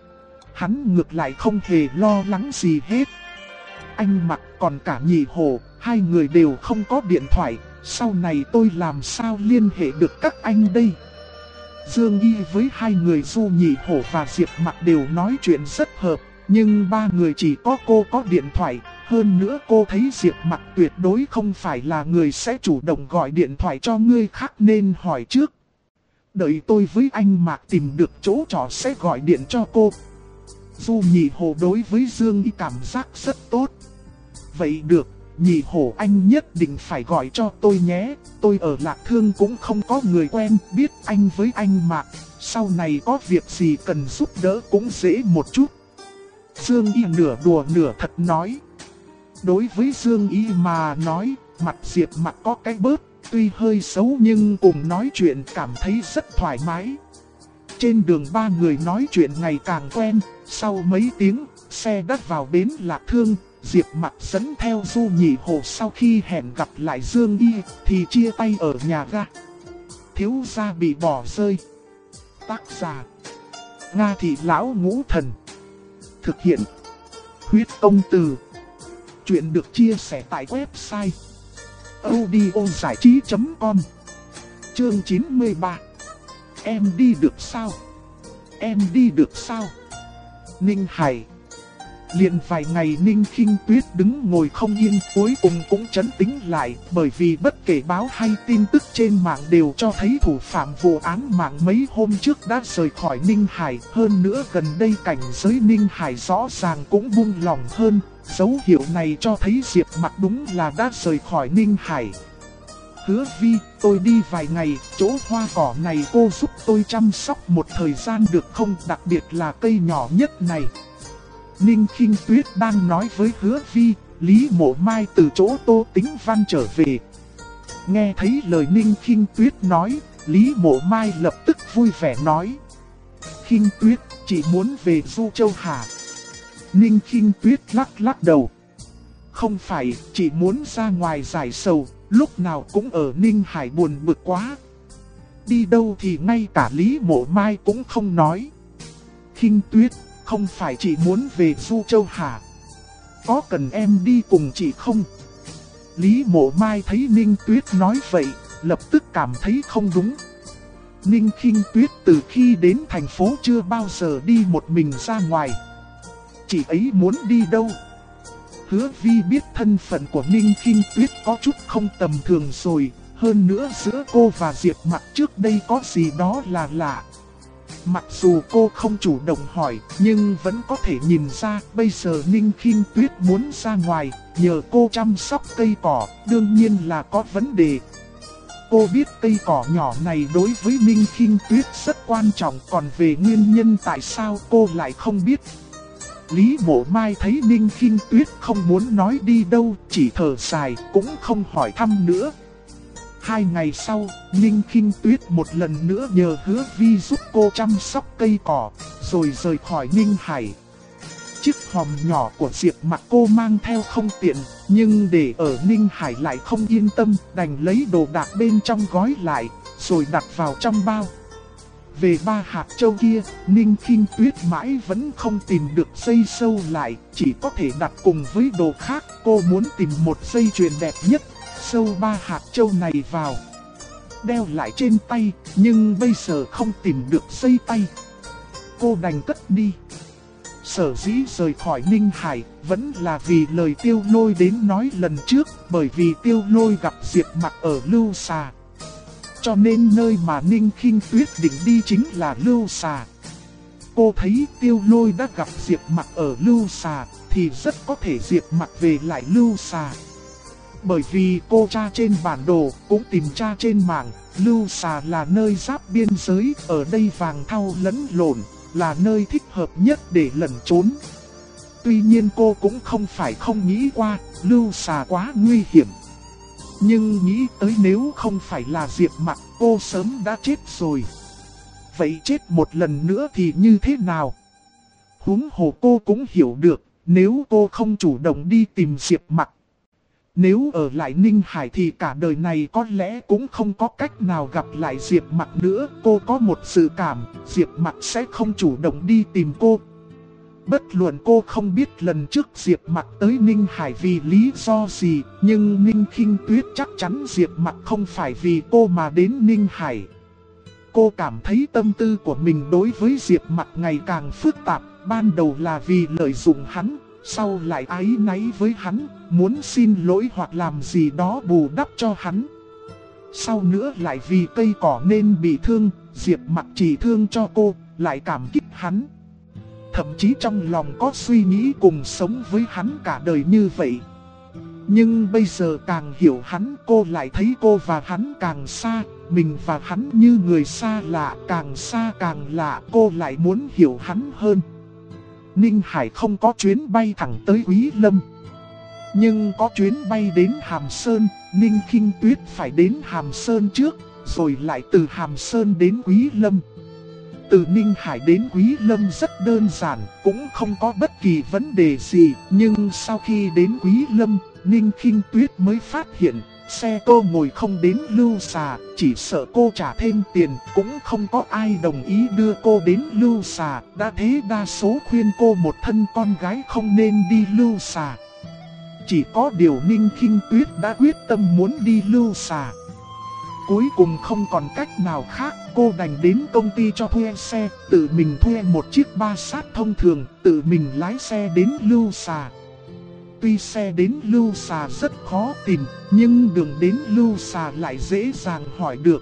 Hắn ngược lại không hề lo lắng gì hết. Anh Mặc còn cả Nhị Hổ, hai người đều không có điện thoại, sau này tôi làm sao liên hệ được các anh đây? Dương Y với hai người Du Nhị Hổ và Diệp Mặc đều nói chuyện rất hợp, nhưng ba người chỉ có cô có điện thoại. Hơn nữa cô thấy Diệp Mặc tuyệt đối không phải là người sẽ chủ động gọi điện thoại cho người khác nên hỏi trước. Đợi tôi với anh Mạc tìm được chỗ trọ sẽ gọi điện cho cô. Du Nhị Hổ đối với Dương Y cảm giác rất tốt. Vậy được, Nhị Hổ anh nhất định phải gọi cho tôi nhé. Tôi ở Lạc Thương cũng không có người quen, biết anh với anh Mạc, sau này có việc gì cần giúp đỡ cũng dễ một chút. Dương Y nửa đùa nửa thật nói. Đối với Dương Y mà nói, mặt Diệp Mặc có cái bớt, tuy hơi xấu nhưng cùng nói chuyện cảm thấy rất thoải mái. Trên đường ba người nói chuyện ngày càng quen, sau mấy tiếng, xe đã vào bến Lạc Thương. Diệp Mặc dẫn theo Du Nhị Hổ sau khi hẹn gặp lại Dương Y thì chia tay ở nhà ga. Thiếu gia bị bỏ rơi. Tác giả Nga Thị Lão Ngũ Thần. Thực hiện Huyết Công Từ. Chuyện được chia sẻ tại website audiozảichí.com. Chương 93. Em đi được sao? Em đi được sao? Ninh Hải. Liền vài ngày Ninh Khinh Tuyết đứng ngồi không yên, cuối cùng cũng trấn tĩnh lại, bởi vì bất kể báo hay tin tức trên mạng đều cho thấy thủ phạm vụ án mạng mấy hôm trước đã rời khỏi Ninh Hải. Hơn nữa gần đây cảnh giới Ninh Hải rõ ràng cũng buông lỏng hơn, dấu hiệu này cho thấy Diệp Mặc đúng là đã rời khỏi Ninh Hải. Hứa Vi, tôi đi vài ngày, chỗ hoa cỏ này cô giúp tôi chăm sóc một thời gian được không, đặc biệt là cây nhỏ nhất này. Ninh Khinh Tuyết đang nói với Hứa Vi, Lý Mộ Mai từ chỗ Tô Tĩnh Văn trở về. Nghe thấy lời Ninh Khinh Tuyết nói, Lý Mộ Mai lập tức vui vẻ nói. Khinh Tuyết, chị muốn về Du Châu hả? Ninh Khinh Tuyết lắc lắc đầu. Không phải, chị muốn ra ngoài giải sầu, lúc nào cũng ở Ninh Hải buồn bực quá. Đi đâu thì ngay cả Lý Mộ Mai cũng không nói. Khinh Tuyết, không phải chị muốn về Du Châu hả? Có cần em đi cùng chị không? Lý Mộ Mai thấy Ninh Tuyết nói vậy, lập tức cảm thấy không đúng. Ninh Khinh Tuyết từ khi đến thành phố chưa bao giờ đi một mình ra ngoài. Chị ấy muốn đi đâu? Hứa Vi biết thân phận của Ninh Khinh Tuyết có chút không tầm thường rồi, hơn nữa giữa cô và Diệp Mặc trước đây có gì đó là lạ. Mặc dù cô không chủ động hỏi, nhưng vẫn có thể nhìn ra bây giờ Ninh Khinh Tuyết muốn ra ngoài, nhờ cô chăm sóc cây cỏ, đương nhiên là có vấn đề. Cô biết cây cỏ nhỏ này đối với Ninh Khinh Tuyết rất quan trọng, còn về nguyên nhân tại sao cô lại không biết. Lý Mộ Mai thấy Ninh Khinh Tuyết không muốn nói đi đâu, chỉ thở dài, cũng không hỏi thăm nữa. 2 ngày sau, Ninh Khinh Tuyết một lần nữa nhờ Hứa Vi giúp cô chăm sóc cây cỏ, rồi rời khỏi Ninh Hải. Chiếc hòm nhỏ của Diệp Mặc cô mang theo không tiện, nhưng để ở Ninh Hải lại không yên tâm, đành lấy đồ đạc bên trong gói lại, rồi đặt vào trong bao. Về 3 hạt châu kia, Ninh Khinh Tuyết mãi vẫn không tìm được dây sâu lại, chỉ có thể đặt cùng với đồ khác. Cô muốn tìm một dây chuyền đẹp nhất, sâu 3 hạt châu này vào, đeo lại trên tay, nhưng bây giờ không tìm được dây tay. Cô đành cất đi. Sở dĩ rời khỏi Ninh Hải vẫn là vì lời Tiêu Lôi đến nói lần trước, bởi vì Tiêu Lôi gặp Diệp Mặc ở Lưu Xà. Cho nên nơi mà Ninh Khinh Tuyết định đi chính là Lưu Xà. Cô thấy Tiêu Lôi đã gặp Diệp Mặc ở Lưu Xà, thì rất có thể Diệp Mặc về lại Lưu Xà. Bởi vì cô tra trên bản đồ, cũng tìm tra trên mạng, Lưu Xà là nơi giáp biên giới, ở đây vàng thau lẫn lộn, là nơi thích hợp nhất để lẩn trốn. Tuy nhiên cô cũng không phải không nghĩ qua, Lưu Xà quá nguy hiểm. Nhưng nghĩ tới nếu không phải là Diệp Mặc, cô sớm đã chết rồi. Vậy chết một lần nữa thì như thế nào? Huống hồ cô cũng hiểu được, nếu cô không chủ động đi tìm Diệp Mặc, nếu ở lại Ninh Hải thì cả đời này có lẽ cũng không có cách nào gặp lại Diệp Mặc nữa. Cô có một dự cảm, Diệp Mặc sẽ không chủ động đi tìm cô. Bất luận cô không biết lần trước Diệp Mặc tới Ninh Hải vì lý do gì, nhưng Ninh Khinh Tuyết chắc chắn Diệp Mặc không phải vì cô mà đến Ninh Hải. Cô cảm thấy tâm tư của mình đối với Diệp Mặc ngày càng phức tạp, ban đầu là vì lợi dụng hắn, sau lại áy náy với hắn, muốn xin lỗi hoặc làm gì đó bù đắp cho hắn. Sau nữa lại vì cây cỏ nên bị thương, Diệp Mặc chỉ thương cho cô, lại cảm kích hắn. Thậm chí trong lòng có suy nghĩ cùng sống với hắn cả đời như vậy. Nhưng bây giờ càng hiểu hắn, cô lại thấy cô và hắn càng xa, mình và hắn như người xa lạ, càng xa càng lạ, cô lại muốn hiểu hắn hơn. Ninh Hải không có chuyến bay thẳng tới Quý Lâm, nhưng có chuyến bay đến Hàm Sơn. Ninh Khinh Tuyết phải đến Hàm Sơn trước, rồi lại từ Hàm Sơn đến Quý Lâm. Từ Ninh Hải đến Quý Lâm rất đơn giản, cũng không có bất kỳ vấn đề gì. Nhưng sau khi đến Quý Lâm, Ninh Khinh Tuyết mới phát hiện, xe cô ngồi không đến Lưu Xà, chỉ sợ cô trả thêm tiền, cũng không có ai đồng ý đưa cô đến Lưu Xà. Đã thế đa số khuyên cô một thân con gái không nên đi Lưu Xà. Chỉ có điều Ninh Khinh Tuyết đã quyết tâm muốn đi Lưu Xà. Cuối cùng không còn cách nào khác, cô đành đến công ty cho thuê xe, tự mình thuê một chiếc ba sát thông thường, tự mình lái xe đến Lưu Xà. Tuy xe đến Lưu Xà rất khó tìm, nhưng đường đến Lưu Xà lại dễ dàng hỏi được.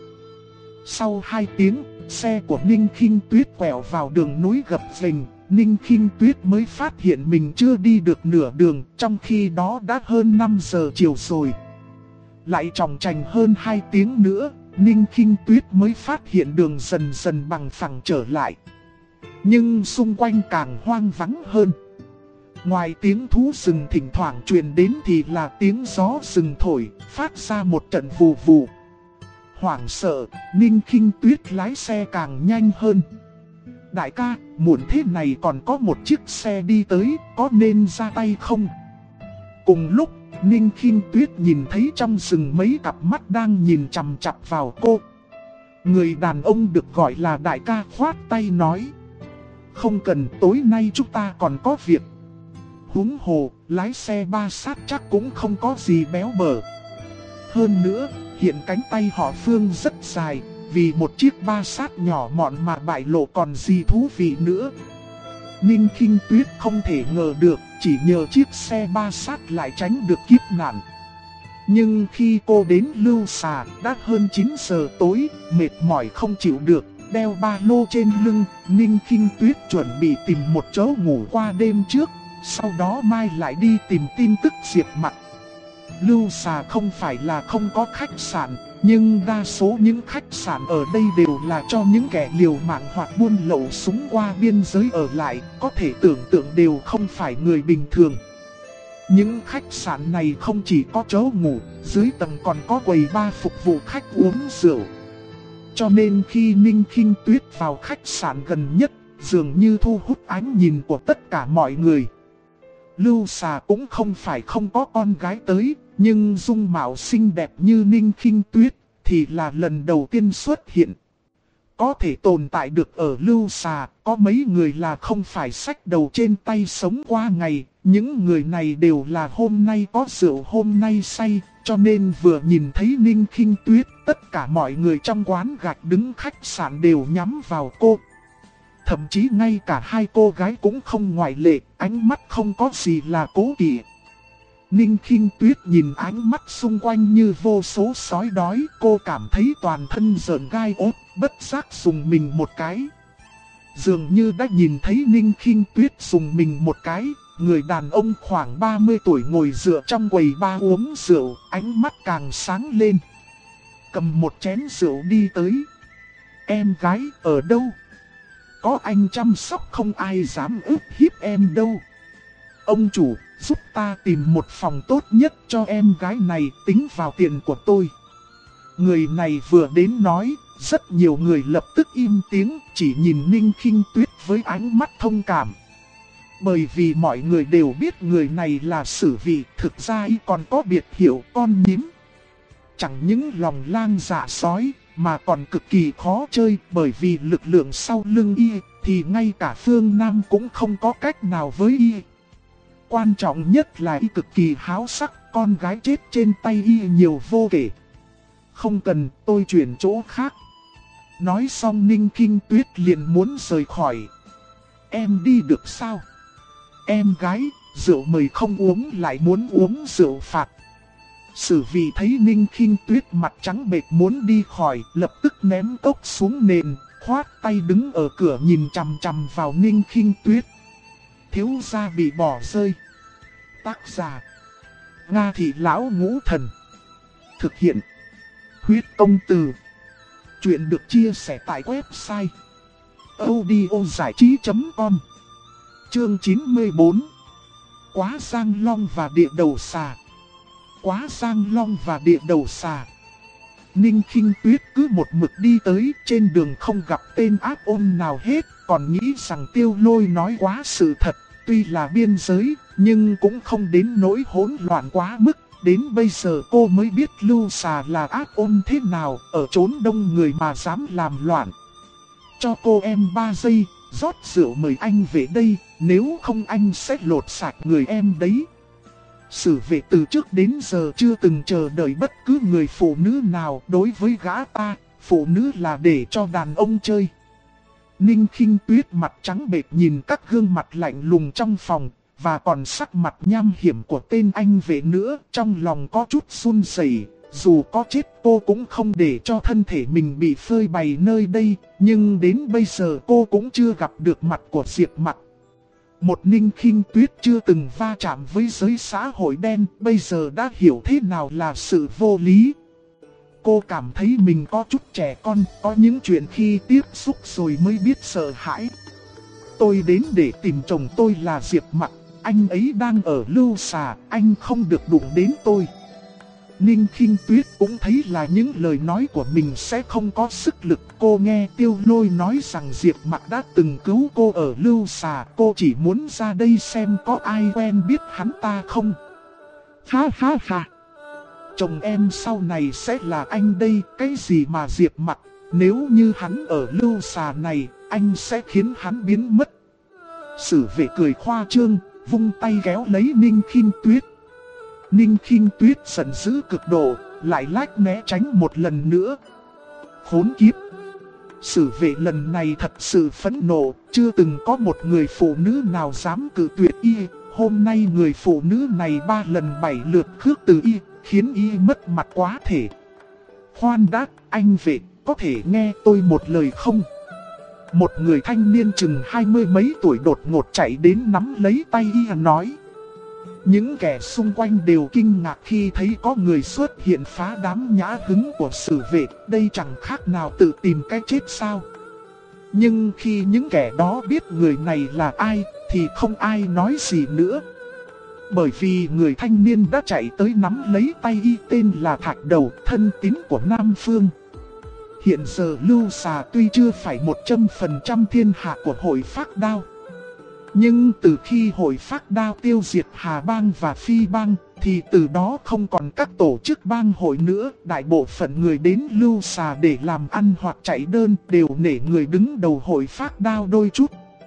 Sau 2 tiếng, xe của Ninh Khinh Tuyết quẹo vào đường núi gập ghềnh. Ninh Khinh Tuyết mới phát hiện mình chưa đi được nửa đường, trong khi đó đã hơn 5 giờ chiều rồi. Lại tròng trành hơn 2 tiếng nữa, Ninh Khinh Tuyết mới phát hiện đường dần dần bằng phẳng trở lại. Nhưng xung quanh càng hoang vắng hơn. Ngoài tiếng thú rừng thỉnh thoảng truyền đến thì là tiếng gió rừng thổi, phát ra một trận vù vù. Hoảng sợ, Ninh Khinh Tuyết lái xe càng nhanh hơn. Đại ca, muộn thế này còn có một chiếc xe đi tới, có nên ra tay không? Cùng lúc, Ninh Khinh Tuyết nhìn thấy trong rừng mấy cặp mắt đang nhìn chằm chằm vào cô. Người đàn ông được gọi là đại ca khoát tay nói: không cần, tối nay chúng ta còn có việc. Huống hồ, lái xe ba sát chắc cũng không có gì béo bở. Hơn nữa, hiện cánh tay họ Phương rất dài, vì một chiếc ba sát nhỏ mọn mà bại lộ còn gì thú vị nữa. Ninh Khinh Tuyết không thể ngờ được, chỉ nhờ chiếc xe ba sát lại tránh được kiếp nạn. Nhưng khi cô đến Lưu Xà, đã hơn 9 giờ tối, mệt mỏi không chịu được, đeo ba lô trên lưng, Ninh Khinh Tuyết chuẩn bị tìm một chỗ ngủ qua đêm trước, sau đó mai lại đi tìm tin tức Diệp Mặc. Lưu Xà không phải là không có khách sạn, nhưng đa số những khách sạn ở đây đều là cho những kẻ liều mạng hoặc buôn lậu súng qua biên giới ở lại, có thể tưởng tượng đều không phải người bình thường. Những khách sạn này không chỉ có chỗ ngủ, dưới tầng còn có quầy bar phục vụ khách uống rượu. Cho nên khi Ninh Khinh Tuyết vào khách sạn gần nhất, dường như thu hút ánh nhìn của tất cả mọi người. Lưu Xà cũng không phải không có con gái tới, nhưng dung mạo xinh đẹp như Ninh Khinh Tuyết thì là lần đầu tiên xuất hiện. Có thể tồn tại được ở Lưu Xà, có mấy người là không phải xách đầu trên tay sống qua ngày. Những người này đều là hôm nay có rượu hôm nay say, cho nên vừa nhìn thấy Ninh Khinh Tuyết, tất cả mọi người trong quán gạch đứng khách sạn đều nhắm vào cô. Thậm chí ngay cả hai cô gái cũng không ngoại lệ, ánh mắt không có gì là cố kỵ. Ninh Khinh Tuyết nhìn ánh mắt xung quanh như vô số sói đói, cô cảm thấy toàn thân rợn gai ốt, bất giác dùng mình một cái. Dường như đã nhìn thấy Ninh Khinh Tuyết dùng mình một cái, người đàn ông khoảng 30 tuổi ngồi dựa trong quầy bar uống rượu, ánh mắt càng sáng lên. Cầm một chén rượu đi tới. Em gái ở đâu? Có anh chăm sóc không ai dám ức hiếp em đâu. Ông chủ, giúp ta tìm một phòng tốt nhất cho em gái này, tính vào tiền của tôi. Người này vừa đến nói, rất nhiều người lập tức im tiếng, chỉ nhìn Ninh Khinh Tuyết với ánh mắt thông cảm. Bởi vì mọi người đều biết người này là Sử Vị, thực ra y còn có biệt hiệu con nhím. Chẳng những lòng lang dạ sói, mà còn cực kỳ khó chơi, bởi vì lực lượng sau lưng y, thì ngay cả phương Nam cũng không có cách nào với y. Quan trọng nhất là y cực kỳ háo sắc, con gái chết trên tay y nhiều vô kể. Không cần, tôi chuyển chỗ khác. Nói xong Ninh Khinh Tuyết liền muốn rời khỏi. Em đi được sao? Em gái, rượu mời không uống lại muốn uống rượu phạt. Sử Vị thấy Ninh Khinh Tuyết mặt trắng bệch muốn đi khỏi, lập tức ném cốc xuống nền, khoát tay đứng ở cửa nhìn chằm chằm vào Ninh Khinh Tuyết. Thiếu gia bị bỏ rơi. Tác giả: Nga Thị Lão Ngũ Thần. Thực hiện: Huyết Công Từ. Chuyện được chia sẻ tại website audiozảichí.com. Chương 94. Quá Giang Long và Địa Đầu Xà. Quá Giang Long và Địa Đầu Xà. Ninh Khinh Tuyết cứ một mực đi tới, trên đường không gặp tên ác ôn nào hết, còn nghĩ rằng Tiêu Lôi nói quá sự thật. Tuy là biên giới, nhưng cũng không đến nỗi hỗn loạn quá mức. Đến bây giờ cô mới biết Lưu Xà là ác ôn thế nào, ở chốn đông người mà dám làm loạn. Cho cô em 3 giây, rót rượu mời anh về đây, nếu không anh sẽ lột sạch người em đấy. Sử Vệ từ trước đến giờ chưa từng chờ đợi bất cứ người phụ nữ nào. Đối với gã ta, phụ nữ là để cho đàn ông chơi. Ninh Khinh Tuyết mặt trắng bệch nhìn các gương mặt lạnh lùng trong phòng, và còn sắc mặt nham hiểm của tên anh vệ nữa, trong lòng có chút run rẩy. Dù có chết cô cũng không để cho thân thể mình bị phơi bày nơi đây, nhưng đến bây giờ cô cũng chưa gặp được mặt của Diệp Mặc. Một Ninh Khinh Tuyết chưa từng va chạm với giới xã hội đen, bây giờ đã hiểu thế nào là sự vô lý. Cô cảm thấy mình có chút trẻ con, có những chuyện khi tiếp xúc rồi mới biết sợ hãi. Tôi đến để tìm chồng tôi là Diệp Mặc, anh ấy đang ở Lưu Xà, anh không được đụng đến tôi. Ninh Khinh Tuyết cũng thấy là những lời nói của mình sẽ không có sức lực. Cô nghe Tiêu Lôi nói rằng Diệp Mặc đã từng cứu cô ở Lưu Xà, cô chỉ muốn ra đây xem có ai quen biết hắn ta không. Ha ha ha. Chồng em sau này sẽ là anh đây, cái gì mà Diệp Mặc, nếu như hắn ở Lưu Xà này, anh sẽ khiến hắn biến mất. Sử Vệ cười khoa trương, vung tay kéo lấy Ninh Khinh Tuyết. Ninh Khinh Tuyết giận dữ cực độ, lại lách né tránh một lần nữa. Khốn kiếp! Sử vệ lần này thật sự phẫn nộ, chưa từng có một người phụ nữ nào dám cự tuyệt y. Hôm nay người phụ nữ này 3 lần 7 lượt khước từ y, khiến y mất mặt quá thể. Khoan đã, anh vệ, có thể nghe tôi một lời không? Một người thanh niên chừng 20 mấy tuổi đột ngột chạy đến nắm lấy tay y nói. Những kẻ xung quanh đều kinh ngạc khi thấy có người xuất hiện phá đám nhã hứng của sử vệ, đây chẳng khác nào tự tìm cái chết sao. Nhưng khi những kẻ đó biết người này là ai, thì không ai nói gì nữa. Bởi vì người thanh niên đã chạy tới nắm lấy tay y tên là Thạch Đầu, thân tín của Nam Phương. Hiện giờ Lưu Xà tuy chưa phải 100% thiên hạ của Hội Phác Đao, nhưng từ khi Hội Phác Đao tiêu diệt Hà Bang và Phi Bang, thì từ đó không còn các tổ chức bang hội nữa. Đại bộ phận người đến Lưu Xà để làm ăn hoặc chạy đơn đều nể người đứng đầu Hội Phác Đao đôi chút.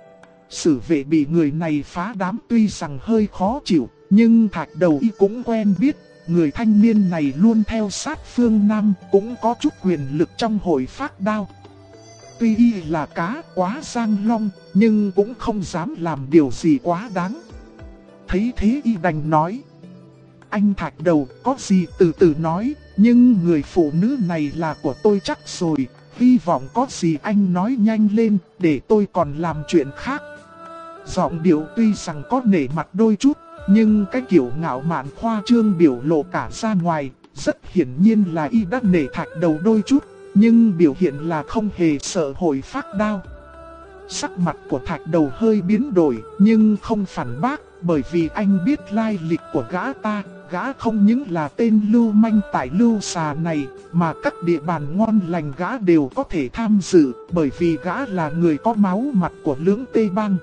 Sử vệ bị người này phá đám tuy rằng hơi khó chịu, nhưng Thạch Đầu y cũng quen biết. Người thanh niên này luôn theo sát phương Nam, cũng có chút quyền lực trong Hội Phác Đao. Tuy y là cá quá giang long, nhưng cũng không dám làm điều gì quá đáng. Thấy thế y đành nói. Anh Thạch Đầu, có gì từ từ nói, nhưng người phụ nữ này là của tôi chắc rồi. Hy vọng có gì anh nói nhanh lên, để tôi còn làm chuyện khác. Giọng điệu tuy rằng có nể mặt đôi chút, nhưng cái kiểu ngạo mạn khoa trương biểu lộ cả ra ngoài. Rất hiển nhiên là y đã nể Thạch Đầu đôi chút, nhưng biểu hiện là không hề sợ Hội Phác Đao. Sắc mặt của Thạch Đầu hơi biến đổi, nhưng không phản bác, bởi vì anh biết lai lịch của gã ta. Gã không những là tên lưu manh tại Lưu Xà này, mà các địa bàn ngon lành gã đều có thể tham dự, bởi vì gã là người có máu mặt của Lưỡng Tây Bang.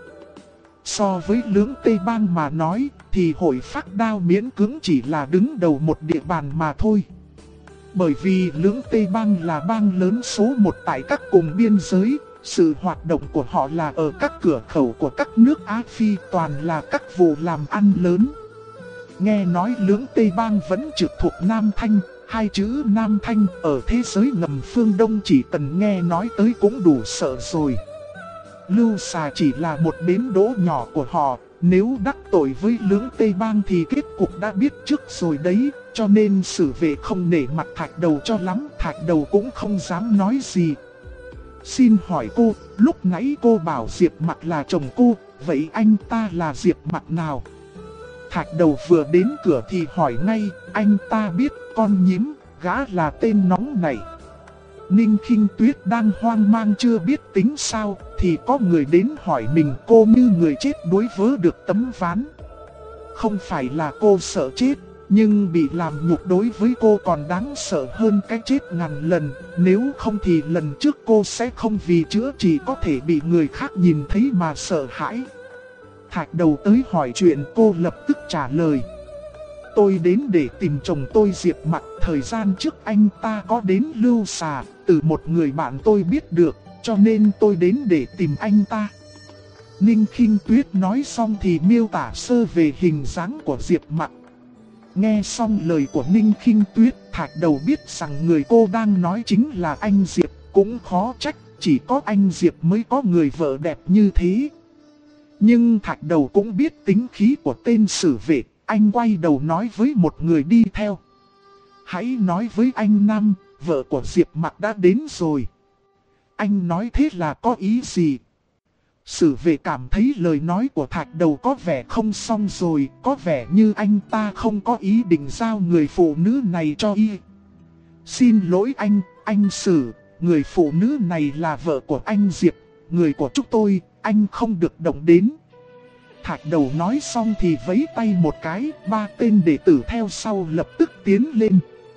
So với Lưỡng Tây Bang mà nói, thì Hội Phác Đao miễn cưỡng chỉ là đứng đầu một địa bàn mà thôi. Bởi vì Lưỡng Tây Bang là bang lớn số 1 tại các vùng biên giới, sự hoạt động của họ là ở các cửa khẩu của các nước Á Phi, toàn là các vụ làm ăn lớn. Nghe nói Lưỡng Tây Bang vẫn trực thuộc Nam Thanh, hai chữ Nam Thanh ở thế giới ngầm phương Đông chỉ cần nghe nói tới cũng đủ sợ rồi. Lưu Xà chỉ là một bến đỗ nhỏ của họ, nếu đắc tội với Lưỡng Tây Bang thì kết cục đã biết trước rồi đấy, cho nên sử vệ không nể mặt Thạch Đầu cho lắm, Thạch Đầu cũng không dám nói gì. Xin hỏi cô, lúc nãy cô bảo Diệp Mặc là chồng cô, vậy anh ta là Diệp Mặc nào? Thạch Đầu vừa đến cửa thì hỏi ngay, anh ta biết con nhím, gã là tên nóng này. Ninh Khinh Tuyết đang hoang mang chưa biết tính sao, thì có người đến hỏi mình, cô như người chết đuối vớ được tấm ván. Không phải là cô sợ chết, nhưng bị làm nhục đối với cô còn đáng sợ hơn cái chết ngàn lần. Nếu không thì lần trước cô sẽ không vì chữa trị có thể bị người khác nhìn thấy mà sợ hãi. Thạch Đầu tới hỏi chuyện, cô lập tức trả lời. Tôi đến để tìm chồng tôi Diệp Mặc, thời gian trước anh ta có đến Lưu Xà, từ một người bạn tôi biết được, cho nên tôi đến để tìm anh ta. Ninh Khinh Tuyết nói xong thì miêu tả sơ về hình dáng của Diệp Mặc. Nghe xong lời của Ninh Khinh Tuyết, Thạch Đầu biết rằng người cô đang nói chính là anh Diệp, cũng khó trách, chỉ có anh Diệp mới có người vợ đẹp như thế. Nhưng Thạch Đầu cũng biết tính khí của tên sử vệ, anh quay đầu nói với một người đi theo. Hãy nói với anh Nam, vợ của Diệp Mặc đã đến rồi. Anh nói thế là có ý gì? Sử vệ cảm thấy lời nói của Thạch Đầu có vẻ không xong rồi, có vẻ như anh ta không có ý định giao người phụ nữ này cho y. Xin lỗi anh Sử, người phụ nữ này là vợ của anh Diệp, người của chúng tôi, anh không được động đến. Thạch Đầu nói xong thì vẫy tay một cái, 3 tên đệ tử theo sau lập tức tiến lên.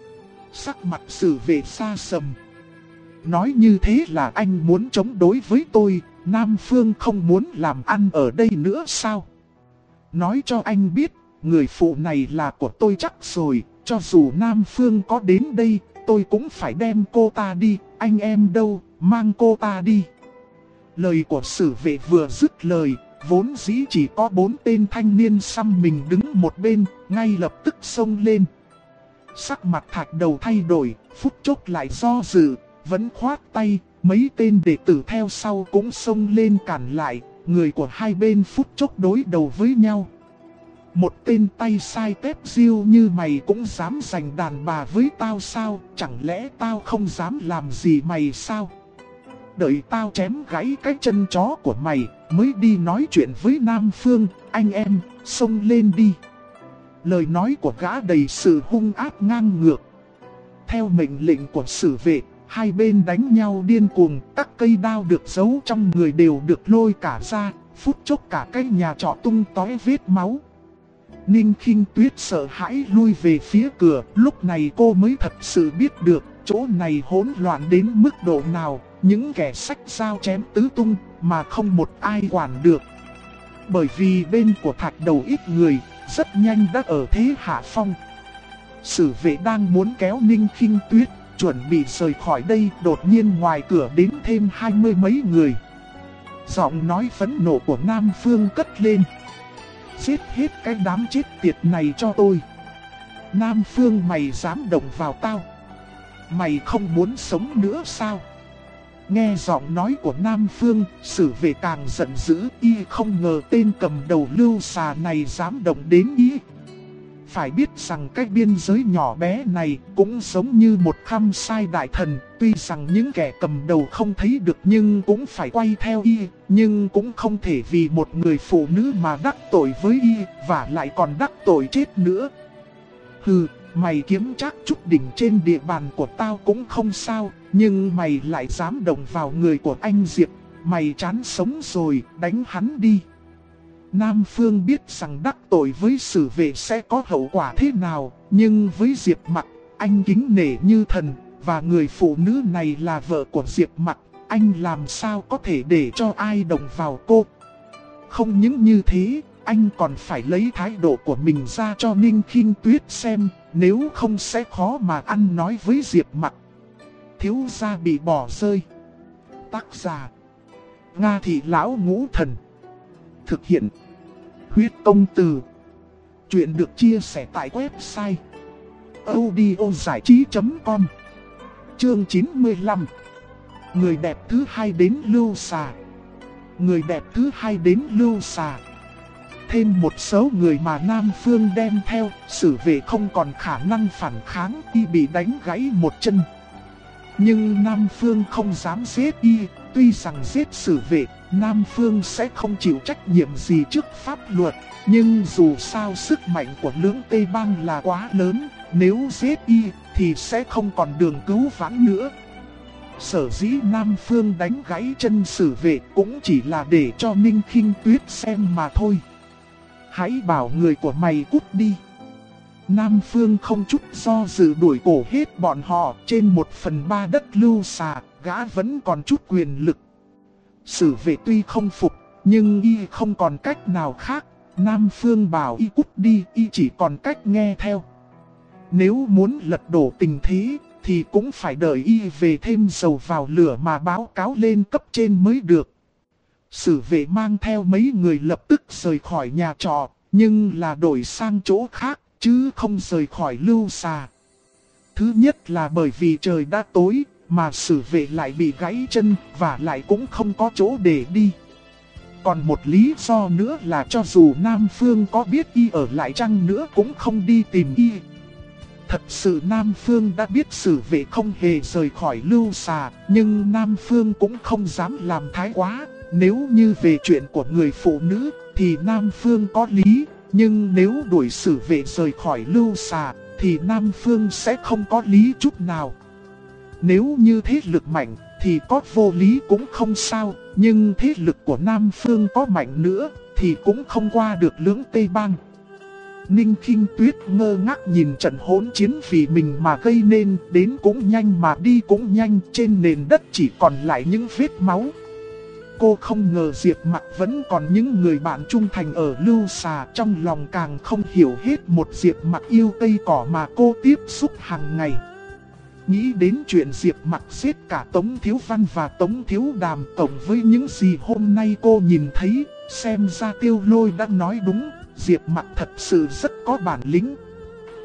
Sắc mặt Sử vệ xa sầm. Nói như thế là anh muốn chống đối với tôi, Nam Phương không muốn làm ăn ở đây nữa sao? Nói cho anh biết, người phụ này là của tôi chắc rồi, cho dù Nam Phương có đến đây, tôi cũng phải đem cô ta đi, anh em đâu, mang cô ta đi. Lời của sử vệ vừa dứt lời, vốn dĩ chỉ có 4 tên thanh niên xăm mình đứng một bên, ngay lập tức xông lên. Sắc mặt Thạch Đầu thay đổi, phút chốc lại do dự, vẫn khoát tay, mấy tên đệ tử theo sau cũng xông lên cản lại, người của hai bên phút chốc đối đầu với nhau. Một tên tay sai tép diêu như mày cũng dám giành đàn bà với tao sao, chẳng lẽ tao không dám làm gì mày sao? Đợi tao chém gãy cái chân chó của mày, mới đi nói chuyện với Nam Phương, anh em, xông lên đi. Lời nói của gã đầy sự hung ác ngang ngược. Theo mệnh lệnh của sử vệ, hai bên đánh nhau điên cuồng, các cây đao được giấu trong người đều được lôi cả ra, phút chốc cả cái nhà trọ tung tóe vết máu. Ninh Khinh Tuyết sợ hãi lui về phía cửa, lúc này cô mới thật sự biết được chỗ này hỗn loạn đến mức độ nào, những kẻ xách dao chém tứ tung mà không một ai quản được. Bởi vì bên của Thạch Đầu ít người, rất nhanh đã ở thế hạ phong. Sử vệ đang muốn kéo Ninh Khinh Tuyết, chuẩn bị rời khỏi đây, đột nhiên ngoài cửa đến thêm 20 mấy người. Giọng nói phẫn nộ của Nam Phương cất lên. Giết hết cái đám chết tiệt này cho tôi. Nam Phương, mày dám động vào tao? Mày không muốn sống nữa sao? Nghe giọng nói của Nam Phương, sử vệ càng giận dữ, y không ngờ tên cầm đầu lưu xà này dám động đến y. Phải biết rằng cái biên giới nhỏ bé này cũng giống như một khăm sai đại thần, tuy rằng những kẻ cầm đầu không thấy được nhưng cũng phải quay theo y, nhưng cũng không thể vì một người phụ nữ mà đắc tội với y, và lại còn đắc tội chết nữa. Hừ, mày kiếm trác chút đỉnh trên địa bàn của tao cũng không sao, nhưng mày lại dám động vào người của anh Diệp, mày chán sống rồi, đánh hắn đi. Nam Phương biết rằng đắc tội với sử vệ sẽ có hậu quả thế nào, nhưng với Diệp Mặc, anh kính nể như thần, và người phụ nữ này là vợ của Diệp Mặc, anh làm sao có thể để cho ai động vào cô. Không những như thế, anh còn phải lấy thái độ của mình ra cho Ninh Khinh Tuyết xem, nếu không sẽ khó mà ăn nói với Diệp Mặc. Thiếu gia bị bỏ rơi. Tác giả: Nga Thị Lão Ngũ Thần. Thực hiện: Huyết Công Từ. Chuyện được chia sẻ tại website audiozảichí.com. Chương 95. Người đẹp thứ hai đến lưu xà. Người đẹp thứ hai đến lưu xà. Thêm một số người mà Nam Phương đem theo, sử vệ không còn khả năng phản kháng, y bị đánh gãy một chân. Nhưng Nam Phương không dám giết y, tuy rằng giết sử vệ, Nam Phương sẽ không chịu trách nhiệm gì trước pháp luật, nhưng dù sao sức mạnh của lưỡng Tây Bang là quá lớn, nếu giết y thì sẽ không còn đường cứu vãn nữa. Sở dĩ Nam Phương đánh gãy chân sử vệ cũng chỉ là để cho Ninh Khinh Tuyết xem mà thôi. Hãy bảo người của mày cút đi. Nam Phương không chút do dự đuổi cổ hết bọn họ, trên 1/3 đất lưu xà, gã vẫn còn chút quyền lực. Sử vệ tuy không phục, nhưng y không còn cách nào khác. Nam Phương bảo y cút đi, y chỉ còn cách nghe theo. Nếu muốn lật đổ tình thế, thì cũng phải đợi y về thêm dầu vào lửa mà báo cáo lên cấp trên mới được. Sử vệ mang theo mấy người lập tức rời khỏi nhà trọ, nhưng là đổi sang chỗ khác, chứ không rời khỏi lưu xà. Thứ nhất là bởi vì trời đã tối, mà sử vệ lại bị gãy chân, và lại cũng không có chỗ để đi. Còn một lý do nữa là cho dù Nam Phương có biết y ở lại chăng nữa cũng không đi tìm y. Thật sự Nam Phương đã biết sử vệ không hề rời khỏi lưu xà, nhưng Nam Phương cũng không dám làm thái quá. Nếu như về chuyện của người phụ nữ thì Nam Phương có lý, nhưng nếu đuổi sử vệ rời khỏi lưu xà thì Nam Phương sẽ không có lý chút nào. Nếu như thế lực mạnh thì có vô lý cũng không sao, nhưng thế lực của Nam Phương có mạnh nữa thì cũng không qua được lưỡng Tây Bang. Ninh Khinh Tuyết ngơ ngác nhìn trận hỗn chiến vì mình mà gây nên, đến cũng nhanh mà đi cũng nhanh, trên nền đất chỉ còn lại những vết máu. Cô không ngờ Diệp Mặc vẫn còn những người bạn trung thành ở lưu xà, trong lòng càng không hiểu hết một Diệp Mặc yêu cây cỏ mà cô tiếp xúc hàng ngày. Nghĩ đến chuyện Diệp Mặc giết cả Tống Thiếu Văn và Tống Thiếu Đàm cộng với những gì hôm nay cô nhìn thấy, xem ra Tiêu Lôi đã nói đúng, Diệp Mặc thật sự rất có bản lĩnh.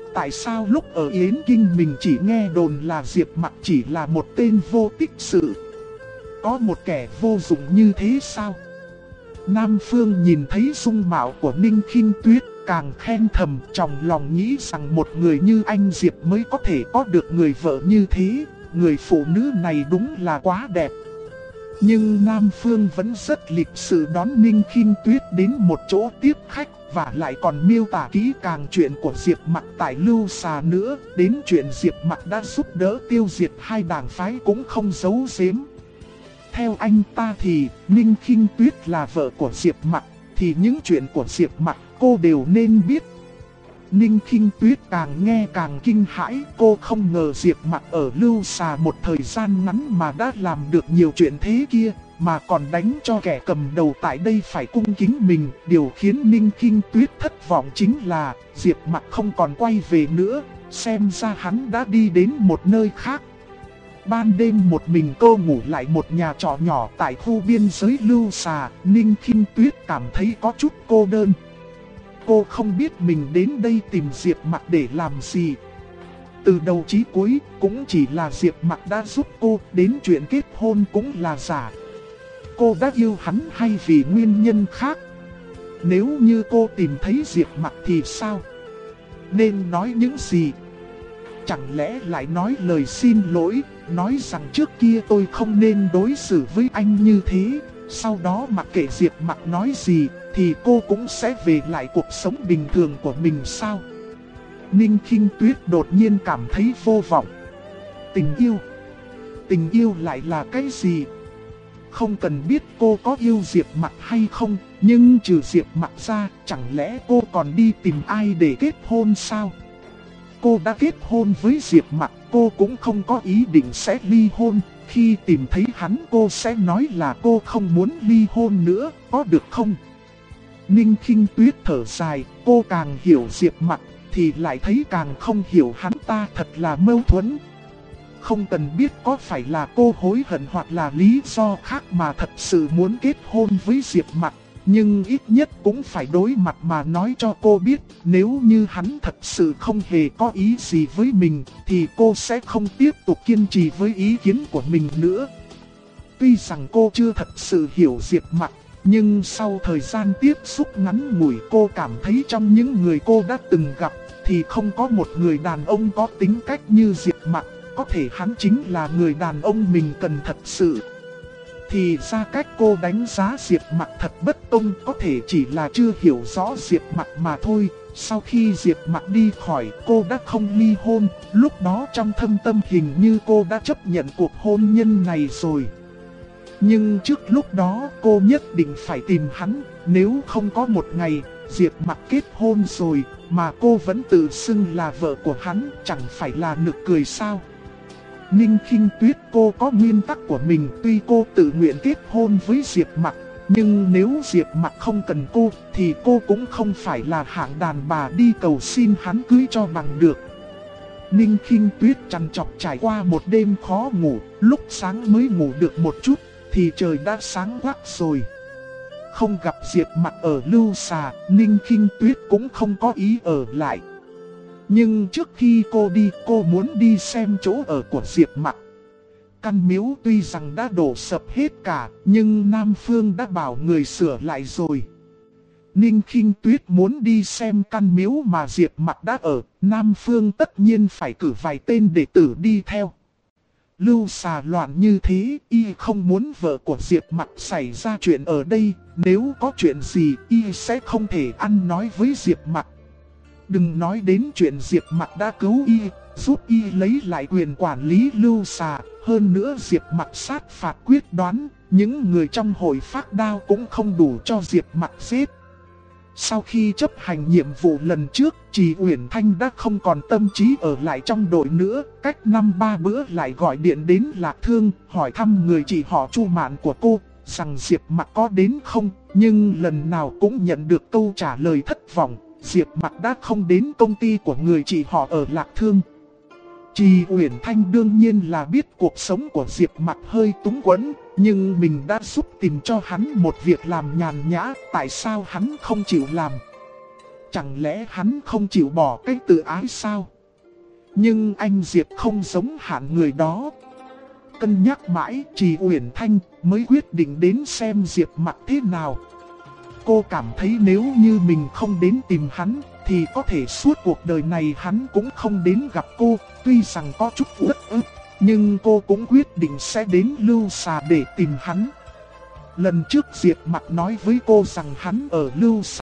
Tại sao lúc ở Yến Kinh mình chỉ nghe đồn là Diệp Mặc chỉ là một tên vô tích sự? Có một kẻ vô dụng như thế sao? Nam Phương nhìn thấy dung mạo của Ninh Khinh Tuyết, càng khen thầm, trong lòng nghĩ rằng một người như anh Diệp mới có thể có được người vợ như thế. Người phụ nữ này đúng là quá đẹp. Nhưng Nam Phương vẫn rất lịch sự đón Ninh Khinh Tuyết đến một chỗ tiếp khách, và lại còn miêu tả kỹ càng chuyện của Diệp Mặc tại Lưu Xà nữa. Đến chuyện Diệp Mặc đã giúp đỡ tiêu diệt hai đảng phái cũng không giấu giếm. Theo anh ta thì Ninh Khinh Tuyết là vợ của Diệp Mặc, thì những chuyện của Diệp Mặc cô đều nên biết. Ninh Khinh Tuyết càng nghe càng kinh hãi, cô không ngờ Diệp Mặc ở Lưu Xà một thời gian ngắn mà đã làm được nhiều chuyện thế kia, mà còn đánh cho kẻ cầm đầu tại đây phải cung kính mình. Điều khiến Ninh Khinh Tuyết thất vọng chính là Diệp Mặc không còn quay về nữa, xem ra hắn đã đi đến một nơi khác. Ban đêm một mình cô ngủ lại một nhà trọ nhỏ tại khu biên giới Lưu Xà, Ninh Khinh Tuyết cảm thấy có chút cô đơn. Cô không biết mình đến đây tìm Diệp Mặc để làm gì. Từ đầu chí cuối cũng chỉ là Diệp Mặc đã giúp cô, đến chuyện kết hôn cũng là giả. Cô đã yêu hắn hay vì nguyên nhân khác? Nếu như cô tìm thấy Diệp Mặc thì sao? Nên nói những gì? Chẳng lẽ lại nói lời xin lỗi, nói rằng trước kia tôi không nên đối xử với anh như thế, sau đó mặc kệ Diệp Mặc nói gì thì cô cũng sẽ về lại cuộc sống bình thường của mình sao? Ninh Khinh Tuyết đột nhiên cảm thấy vô vọng. Tình yêu lại là cái gì? Không cần biết cô có yêu Diệp Mặc hay không, nhưng trừ Diệp Mặc ra, chẳng lẽ cô còn đi tìm ai để kết hôn sao? Cô đã kết hôn với Diệp Mặc, cô cũng không có ý định sẽ ly hôn. Khi tìm thấy hắn cô sẽ nói là cô không muốn ly hôn nữa, có được không? Ninh Khinh Tuyết thở dài, cô càng hiểu Diệp Mặc thì lại thấy càng không hiểu hắn ta, thật là mâu thuẫn. Không cần biết có phải là cô hối hận hoặc là lý do khác mà thật sự muốn kết hôn với Diệp Mặc, nhưng ít nhất cũng phải đối mặt mà nói cho cô biết, nếu như hắn thật sự không hề có ý gì với mình thì cô sẽ không tiếp tục kiên trì với ý kiến của mình nữa. Tuy rằng cô chưa thật sự hiểu Diệp Mặc, nhưng sau thời gian tiếp xúc ngắn ngủi cô cảm thấy trong những người cô đã từng gặp thì không có một người đàn ông có tính cách như Diệp Mặc. Có thể hắn chính là người đàn ông mình cần thật sự. Thì ra cách cô đánh giá Diệp Mặc thật bất công, có thể chỉ là chưa hiểu rõ Diệp Mặc mà thôi. Sau khi Diệp Mặc đi khỏi, cô đã không ly hôn. Lúc đó trong thâm tâm hình như cô đã chấp nhận cuộc hôn nhân này rồi. Nhưng trước lúc đó cô nhất định phải tìm hắn. Nếu không có một ngày Diệp Mặc kết hôn rồi mà cô vẫn tự xưng là vợ của hắn, chẳng phải là nực cười sao? Ninh Khinh Tuyết cô có nguyên tắc của mình, tuy cô tự nguyện kết hôn với Diệp Mặc, nhưng nếu Diệp Mặc không cần cô thì cô cũng không phải là hạng đàn bà đi cầu xin hắn cưới cho bằng được. Ninh Khinh Tuyết trằn trọc trải qua một đêm khó ngủ, lúc sáng mới ngủ được một chút thì trời đã sáng quắc rồi. Không gặp Diệp Mặc ở Lưu Xà, Ninh Khinh Tuyết cũng không có ý ở lại. Nhưng trước khi cô đi, cô muốn đi xem chỗ ở của Diệp Mặc. Căn miếu tuy rằng đã đổ sập hết cả, nhưng Nam Phương đã bảo người sửa lại rồi. Ninh Khinh Tuyết muốn đi xem căn miếu mà Diệp Mặc đã ở, Nam Phương tất nhiên phải cử vài tên đệ tử đi theo. Lưu Xà loạn như thế, y không muốn vợ của Diệp Mặc xảy ra chuyện ở đây, nếu có chuyện gì y sẽ không thể ăn nói với Diệp Mặc. Đừng nói đến chuyện Diệp Mặc đã cứu y, giúp y lấy lại quyền quản lý Lưu Xà. Hơn nữa Diệp Mặc sát phạt quyết đoán, những người trong hội Phác Đao cũng không đủ cho Diệp Mặc giết. Sau khi chấp hành nhiệm vụ lần trước, Trì Uyển Thanh đã không còn tâm trí ở lại trong đội nữa. Cách 5-3 bữa lại gọi điện đến Lạc Thương, hỏi thăm người chị họ Chu Mạn của cô, rằng Diệp Mặc có đến không. Nhưng lần nào cũng nhận được câu trả lời thất vọng. Diệp Mặc đã không đến công ty của người chị họ ở Lạc Thương. Trì Uyển Thanh đương nhiên là biết cuộc sống của Diệp Mặc hơi túng quẫn, nhưng mình đã giúp tìm cho hắn một việc làm nhàn nhã, tại sao hắn không chịu làm? Chẳng lẽ hắn không chịu bỏ cái tự ái sao? Nhưng anh Diệp không giống hạng người đó. Cân nhắc mãi, Trì Uyển Thanh mới quyết định đến xem Diệp Mặc thế nào. Cô cảm thấy nếu như mình không đến tìm hắn, thì có thể suốt cuộc đời này hắn cũng không đến gặp cô. Tuy rằng có chút uất ức, nhưng cô cũng quyết định sẽ đến Lưu Xà để tìm hắn. Lần trước Diệp Mặc nói với cô rằng hắn ở Lưu Xà.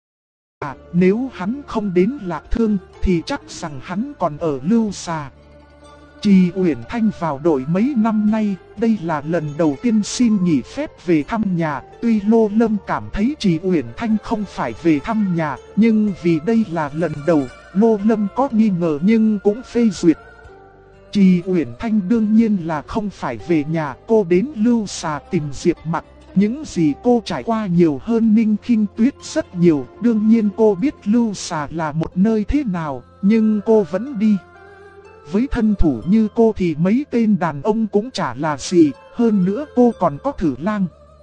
Nếu hắn không đến Lạc Thương thì chắc rằng hắn còn ở Lưu Xà. Trì Uyển Thanh vào đội mấy năm nay, đây là lần đầu tiên xin nghỉ phép về thăm nhà. Tuy Lô Lâm cảm thấy Trì Uyển Thanh không phải về thăm nhà, nhưng vì đây là lần đầu, Lô Lâm có nghi ngờ nhưng cũng phê duyệt. Trì Uyển Thanh đương nhiên là không phải về nhà, cô đến Lưu Xà tìm Diệp Mặc. Những gì cô trải qua nhiều hơn Ninh Khinh Tuyết rất nhiều, đương nhiên cô biết Lưu Xà là một nơi thế nào, nhưng cô vẫn đi. Với thân thủ như cô thì mấy tên đàn ông cũng chả là gì, hơn nữa cô còn có Thử Lang.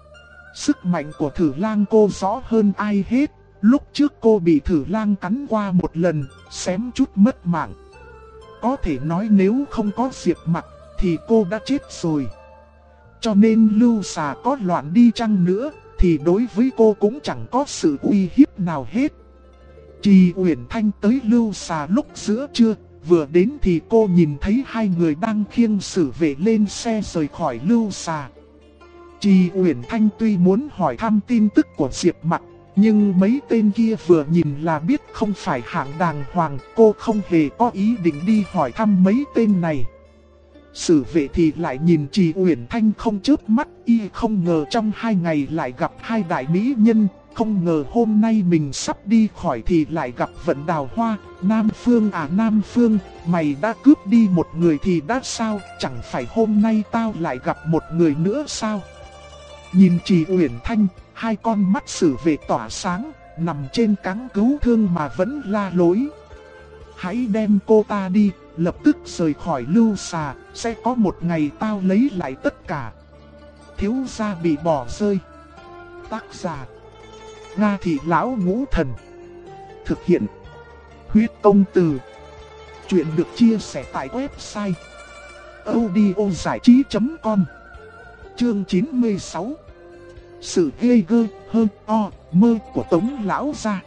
Sức mạnh của Thử Lang cô rõ hơn ai hết, lúc trước cô bị Thử Lang cắn qua một lần, xém chút mất mạng. Có thể nói nếu không có Diệp Mặc thì cô đã chết rồi. Cho nên Lưu Xà có loạn đi chăng nữa thì đối với cô cũng chẳng có sự uy hiếp nào hết. Trì Uyển Thanh tới Lưu Xà lúc giữa trưa, vừa đến thì cô nhìn thấy hai người đang khiêng Sử Vệ lên xe rời khỏi Lưu Xà. Trì Uyển Thanh tuy muốn hỏi thăm tin tức của Diệp Mặc, nhưng mấy tên kia vừa nhìn là biết không phải hạng đàng hoàng, cô không hề có ý định đi hỏi thăm mấy tên này. Sử Vệ thì lại nhìn Trì Uyển Thanh không chớp mắt, y không ngờ trong 2 ngày lại gặp hai đại mỹ nhân, không ngờ hôm nay mình sắp đi khỏi thì lại gặp Vận Đào Hoa. Nam Phương à Nam Phương, mày đã cướp đi một người thì đã sao, chẳng phải hôm nay tao lại gặp một người nữa sao? Nhìn Trì Uyển Thanh, hai con mắt Sử Vệ tỏa sáng, nằm trên cáng cứu thương mà vẫn la lối. Hãy đem cô ta đi, lập tức rời khỏi Lưu Xà, sẽ có một ngày tao lấy lại tất cả. Thiếu gia bị bỏ rơi. Tác giả Nga Thị Lão Ngũ Thần. Thực hiện Huyết Công Từ. Chuyện được chia sẻ tại website audiozảichí.com. Chương 96. Sự ghê gơ hơn o mơ của Tống Lão gia.